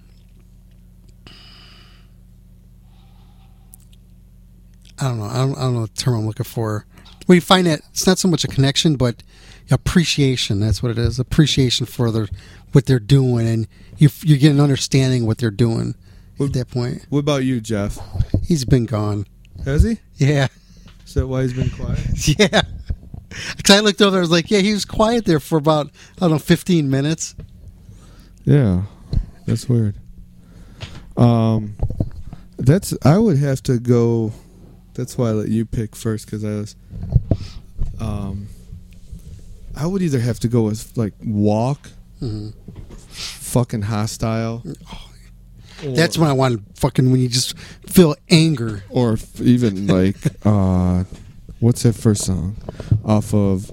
I don't know. I don't, I don't know the term I'm looking for. Where you find that it's not so much a connection, but appreciation. That's what it is. Appreciation for their what they're doing, and you you get an understanding of what they're doing what, at that point. What about you, Jeff? He's been gone. Has he? Yeah. Is that why he's been quiet? Yeah. Because I looked over there, I was like, yeah, he was quiet there for about, I don't know, fifteen minutes. Yeah. That's weird. Um, that's, I would have to go, that's why I let you pick first, because I was, um, I would either have to go with, like, Walk, mm-hmm. fucking Hostile. Oh, that's when I want fucking, when you just feel anger. Or f- even, like, uh, what's that first song? Off of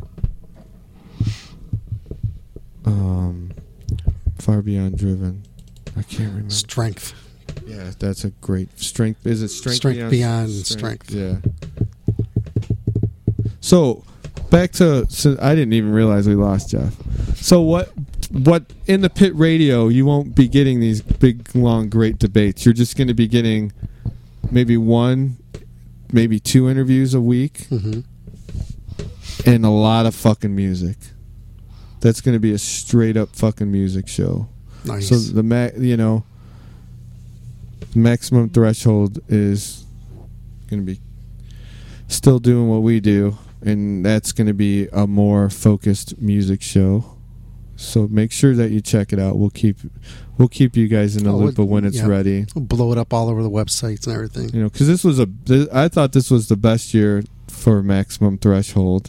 um, Far Beyond Driven. I can't remember. Strength. Yeah, that's a great strength. Is it strength? Strength Beyond Strength. Yeah. So back to. So I didn't even realize we lost Jeff. So what? What in the pit radio? You won't be getting these big, long, great debates. You're just going to be getting maybe one, maybe two interviews a week, mm-hmm. and a lot of fucking music. That's going to be a straight up fucking music show. Nice. So the ma- you know, Maximum Threshold is going to be still doing what we do, and that's going to be a more focused music show. So make sure that you check it out. We'll keep we'll keep you guys in the oh, loop of when it's yeah. ready. We'll blow it up all over the websites and everything. You know, because this was a th- I thought this was the best year for Maximum Threshold,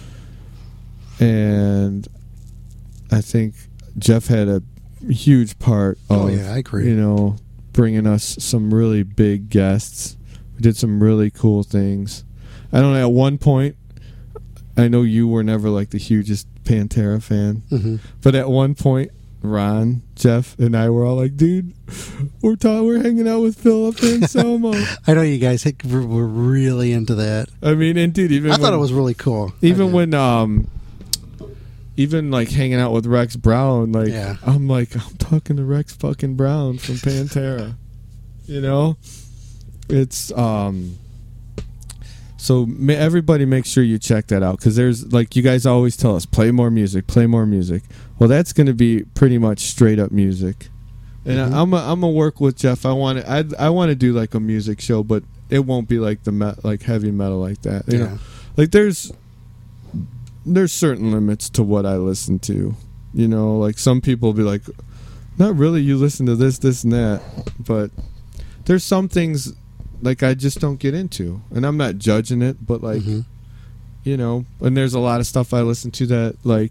and I think Jeff had a huge part of, oh, yeah, I agree. you know, bringing us some really big guests. We did some really cool things. I don't know, at one point, I know you were never like the hugest Pantera fan, mm-hmm. but at one point, Ron, Jeff, and I were all like, dude, we're ta- we're hanging out with Philip Anselmo. I know you guys were, were really into that. I mean, and dude, even I when, thought it was really cool. Even when, um, even like hanging out with Rex Brown, like yeah. I'm like, I'm talking to Rex fucking Brown from Pantera. You know, it's um. So ma- everybody, make sure you check that out, because there's, like, you guys always tell us, play more music, play more music. Well, that's going to be pretty much straight up music, and mm-hmm. I, I'm a, I'm gonna work with Jeff. I want to I I want to do like a music show, but it won't be like the me- like heavy metal like that. You yeah. know, like there's there's certain limits to what I listen to. You know, like some people be like, not really, you listen to this, this, and that. But there's some things like I just don't get into. And I'm not judging it, but like, mm-hmm. you know, and there's a lot of stuff I listen to that like,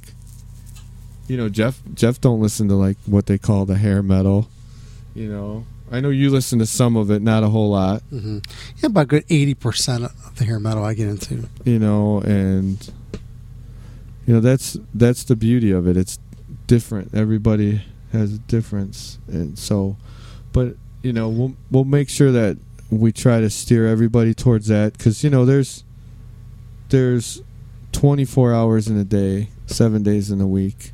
you know, Jeff Jeff don't listen to like what they call the hair metal. You know, I know you listen to some of it, not a whole lot. Mm-hmm. Yeah, about a good eighty percent of the hair metal I get into. You know, and you know that's that's the beauty of it. It's different. Everybody has a difference, and so, but you know, we'll we'll make sure that we try to steer everybody towards that, because you know, there's there's twenty-four hours in a day, seven days in a week,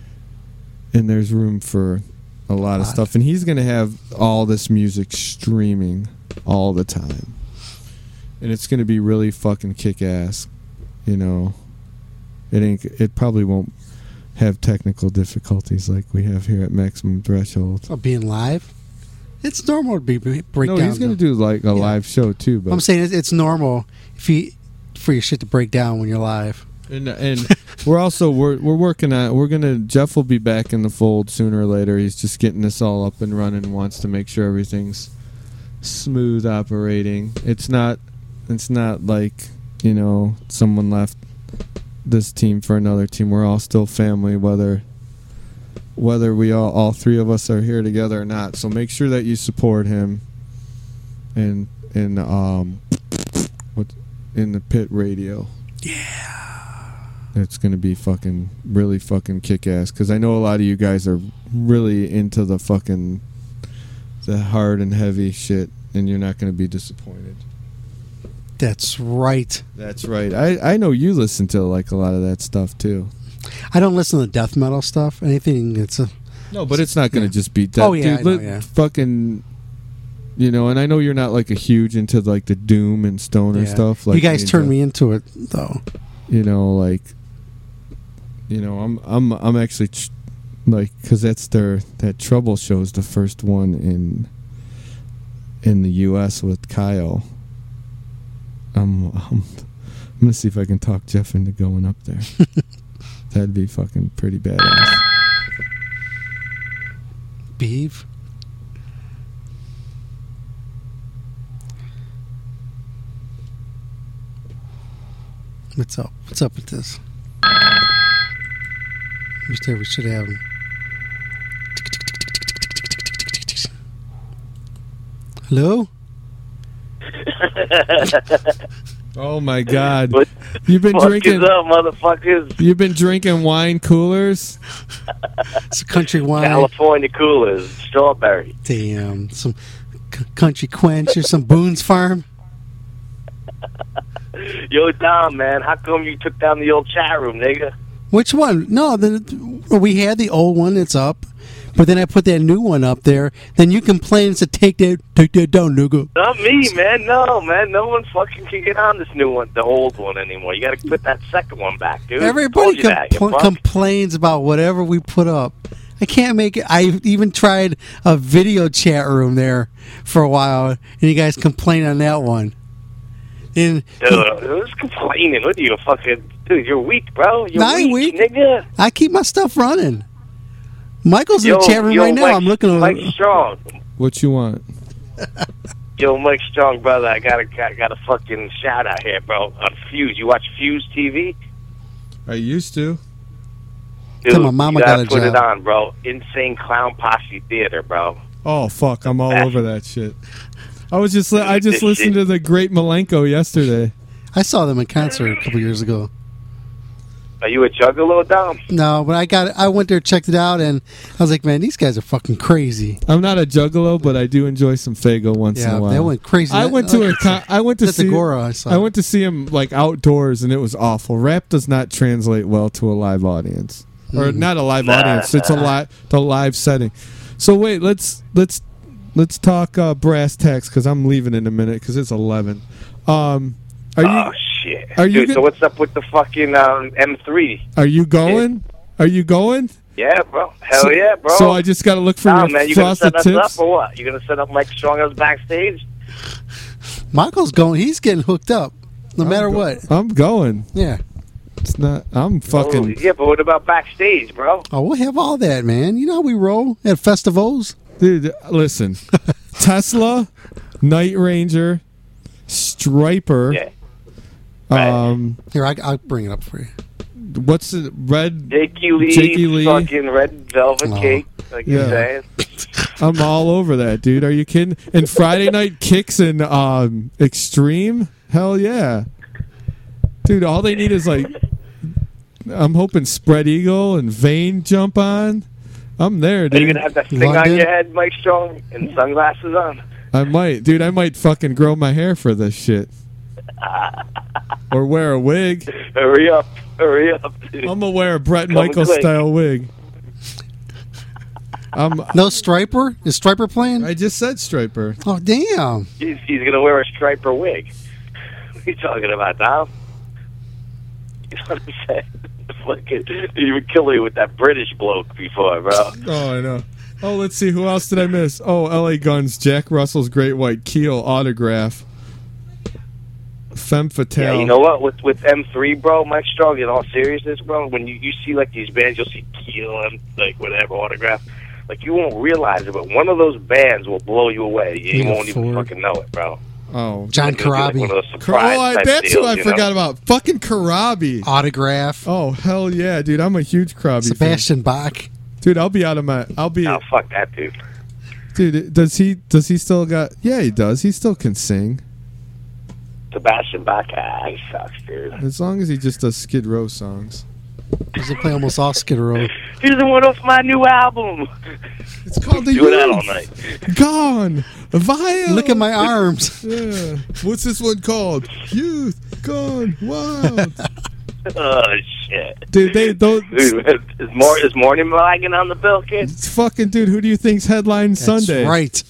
and there's room for a lot of stuff, and he's gonna have all this music streaming all the time, and it's gonna be really fucking kick-ass. You know, it ain't. It probably won't have technical difficulties like we have here at Maximum Threshold. Oh, being live, it's normal to be break no, down. he's gonna do like a yeah. live show too. But I'm saying it's, it's normal if you for your shit to break down when you're live. And and we're also we're we're working on we're gonna Jeff will be back in the fold sooner or later. He's just getting this all up and running and wants to make sure everything's smooth operating. It's not it's not like, you know, someone left this team for another team. We're all still family, whether whether we all all three of us are here together or not. So make sure that you support him and in um what in the Pit Radio. Yeah. It's going to be fucking really fucking kick-ass, because I know a lot of you guys are really into the fucking the hard and heavy shit, and you're not going to be disappointed. That's right. That's right. I, I know you listen to like a lot of that stuff too. I don't listen to death metal stuff. Anything that's a no, but it's not going to yeah. just be death. Oh yeah, Dude, I know, yeah. Fucking, you know, and I know you're not like a huge into like the doom and stoner yeah. stuff. Like you guys turned me into it though. You know, like. You know, I'm I'm I'm actually ch- like, because that's their that Trouble show's the first one in in the U S with Kyle. I'm I'm, I'm gonna see if I can talk Jeff into going up there. That'd be fucking pretty badass. Beeve. What's up? What's up with this? We should have him. Hello? Oh my God! What You've been fuck drinking, is up, motherfuckers? You've been drinking wine coolers. It's a country wine. California coolers, strawberry. Damn, some c- country quench or some Boone's Farm. Yo, Dom, man, how come you took down the old chat room, nigga? Which one? No, the, we had the old one. It's up, but then I put that new one up there. Then you complain and said, "Take that, take that down, nigga." Not me, man. No, man. No one fucking can get on this new one, the old one anymore. You got to put that second one back, dude. Everybody you that, compl- complains about whatever we put up. I can't make it. I even tried a video chat room there for a while, and you guys complain on that one. And dude, who's complaining? What are you, fucking dude? You're weak, bro. You're not weak, weak, nigga. I keep my stuff running. Michael's yo, in the chat room yo, right now. Mike, I'm looking. Mike Strong. What you want? Yo, Mike Strong, brother. I got a got, got a fucking shout out here, bro. On Fuse. You watch Fuse T V? I used to. Dude, Tell my mama you gotta got a put job. it on, bro. Insane Clown Posse Theater, bro. Oh fuck! I'm all over that shit. I was just li- I just listened to the Great Malenko yesterday. I saw them in concert a couple years ago. Are you a juggalo, Dom? No, but I got I went there, checked it out, and I was like, man, these guys are fucking crazy. I'm not a juggalo, but I do enjoy some Fago once yeah, in a while. they went crazy. I went to like, a con- I went to at see the Gora. I, saw I went to see him like outdoors, and it was awful. Rap does not translate well to a live audience, or Mm. not a live Nah, audience. It's a nah. live the live setting. So wait, let's let's let's talk uh, brass tacks, because I'm leaving in a minute because it's eleven. Um, are you? Oh shit! Are you Dude, go- so what's up with the fucking um, M three? Are you going? Are you going? Yeah, bro. Hell So- yeah, bro. So I just got to look for Nah, your man, you gonna frosted set us tips. up or what? You gonna set up Mike Strong as backstage? Michael's going. He's getting hooked up, no I'm matter go- what. I'm going. Yeah. It's not. I'm fucking. Oh, yeah, but what about backstage, bro? Oh, we'll have all that, man. You know how we roll at festivals. Dude, listen. Tesla, Night Ranger, Striper. Yeah. Um, Here, I, I'll bring it up for you. What's it? Red. Jakey Lee, Jakey Lee. fucking red velvet Oh. cake, like Yeah. you're saying. I'm all over that, dude. Are you kidding? And Friday Night Kicks and um, Extreme? Hell yeah. Dude, all they need is like, I'm hoping Spread Eagle and Vane jump on. I'm there, Are dude. you gonna have that thing on London? your head, Mike Strong, and sunglasses on? I might, dude. I might fucking grow my hair for this shit, or wear a wig. Hurry up, hurry up, dude. I'm gonna wear a Brett Coming Michaels quick. style wig. I'm No Striper? Is Striper playing? I just said Striper. Oh, damn. He's, he's gonna wear a striper wig. What are you talking about, Dom? You know what I'm saying? Fucking, you would kill me with that British bloke before, bro. Oh, I know. Oh, let's see. Who else did I miss? Oh, L A Guns, Jack Russell's Great White, Keel, Autograph, Femme Fatale. Yeah, you know what? With with M three, bro, Mike Strong, in all seriousness, bro, when you, you see like these bands, you'll see Keel and like whatever autograph. Like you won't realize it, but one of those bands will blow you away. You Yeah, won't even Ford. fucking know it, bro. Oh, John Like, it'll be like Corabi. one of those Car- surprise oh, I, type that's deals, who I you forgot know? about. Fucking Karabi. Autograph. Oh, hell yeah, dude. I'm a huge Karabi fan. Sebastian Bach. Dude, I'll be out of my... I'll be... Oh, fuck that, dude. Dude, does he Does he still got... Yeah, he does. He still can sing. Sebastian Bach, ah, he sucks, dude. As long as he just does Skid Row songs. Does he play almost all Skid Row? Here's the one off my new album. It's called The Doing that all Youth. night. Gone. Vile. Look at my arms. Yeah. What's this one called? Youth. Gone. Wild. Oh, shit. Dude, they... Those, Dude, is, more, is Morning Lagging on the bill, kid? it's fucking... Dude, who do you think's headline Sunday? That's right.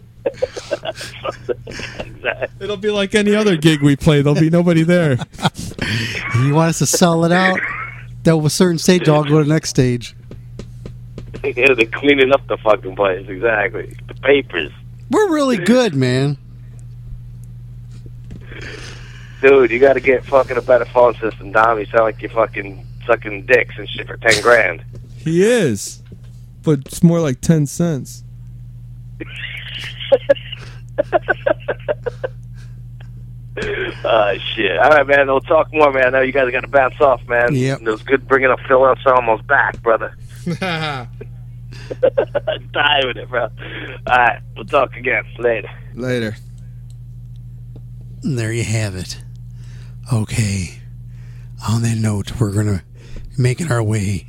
Exactly. It'll be like any other gig we play. There'll be nobody there. You want us to sell it out? That was a certain stage, I'll go to the next stage. Yeah, they're cleaning up the fucking place, exactly. The papers. We're really good, man. Dude, you gotta get fucking a better phone system, Dom. You sound like you're fucking sucking dicks and shit for ten grand. He is. But it's more like ten cents. Uh, shit. All right, man. We'll talk more, man. I know you guys got to bounce off, man. Yep. It was good bringing up Phil Anselmo's back, brother. Die with it, bro. All right. We'll talk again later. Later. And there you have it. Okay. On that note, we're going to be making our way.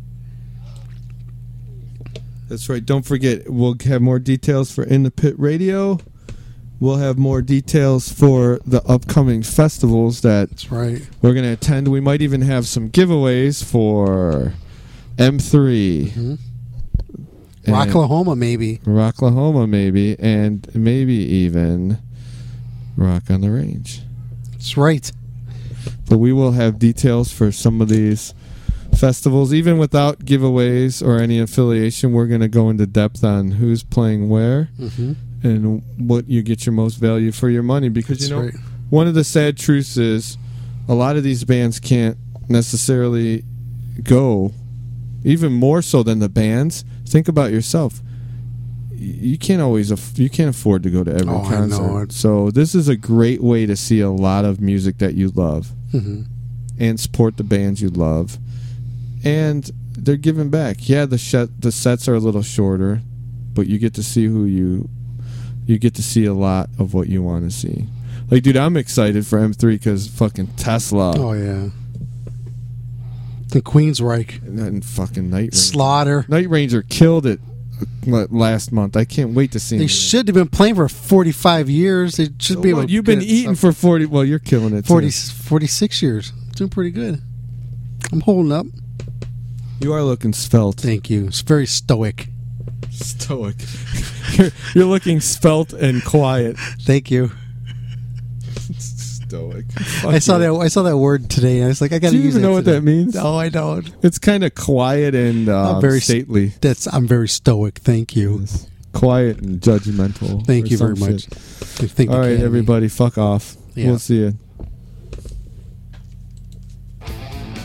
That's right. Don't forget, we'll have more details for In the Pit Radio. We'll have more details for the upcoming festivals that That's right. we're going to attend. We might even have some giveaways for M three. Mm-hmm. and Rocklahoma, maybe. Rocklahoma, maybe. And maybe even Rock on the Range. That's right. But we will have details for some of these festivals. Even without giveaways or any affiliation, we're going to go into depth on who's playing where. Mm-hmm. And what you get your most value for your money. Because, That's you know, right. one of the sad truths is a lot of these bands can't necessarily go, even more so than the bands. Think about yourself. Y- You can't always, aff- you can't afford to go to every Oh, I concert. know. So this is a great way to see a lot of music that you love Mm-hmm. and support the bands you love. And they're giving back. Yeah, the sh- the sets are a little shorter, but you get to see who you you get to see a lot of what you want to see. Like, dude, I'm excited for M three because fucking Tesla Oh, yeah. The Queensryche. and then fucking Night Ranger. Slaughter. Night Ranger killed it uh, last month. I can't wait to see They him. should have been playing for forty-five years. They should be able What, to you've been get eating some- for forty. Well, you're killing it. forty, too. forty-six years. Doing pretty good. I'm holding up. You are looking svelte. Thank you. It's very stoic. Stoic. you're, you're looking svelte and quiet. Thank you. Stoic. I saw you. that. I saw that word today, and I was like, I got to Do you use even that know what today. that means? No, I don't. It's kind of quiet and uh, I'm very stately. That's. I'm very stoic. Thank you. Quiet and judgmental. Thank or you very some much. shit. I think All right, Academy. everybody, fuck off. Yeah. We'll see you.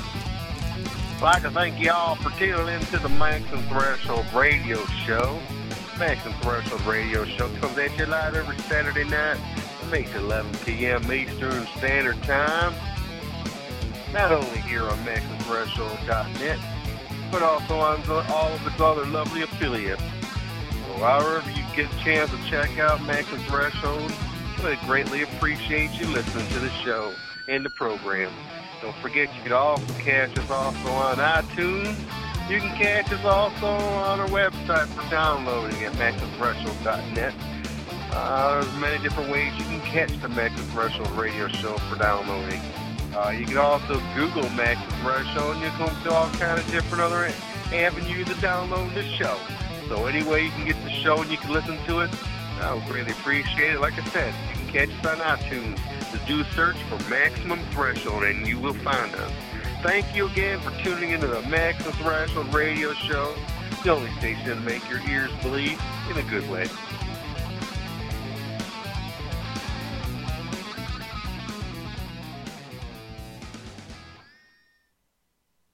I'd like to thank y'all for tuning in to the Maximum Threshold Radio Show. Maximum Threshold Radio Show comes at you live every Saturday night from eight to eleven p.m. Eastern Standard Time. Not only here on Maximum Threshold dot net, but also on all of its other lovely affiliates. So however you get a chance to check out Maximum Threshold, we'd greatly appreciate you listening to the show and the program. Don't forget you can also catch us also on iTunes. You can catch us also on our website for downloading at Maximum Threshold dot net. Uh, there's many different ways you can catch the Maximum Threshold Radio Show for downloading. Uh, you can also Google Maximum Threshold and you can come to all kind of different other avenues of downloading the show. So any way you can get the show and you can listen to it, I would really appreciate it. Like I said, you can catch us on iTunes. Just do a search for Maximum Threshold and you will find us. Thank you again for tuning into the Maximum Threshold Radio Show, the only station to make your ears bleed in a good way.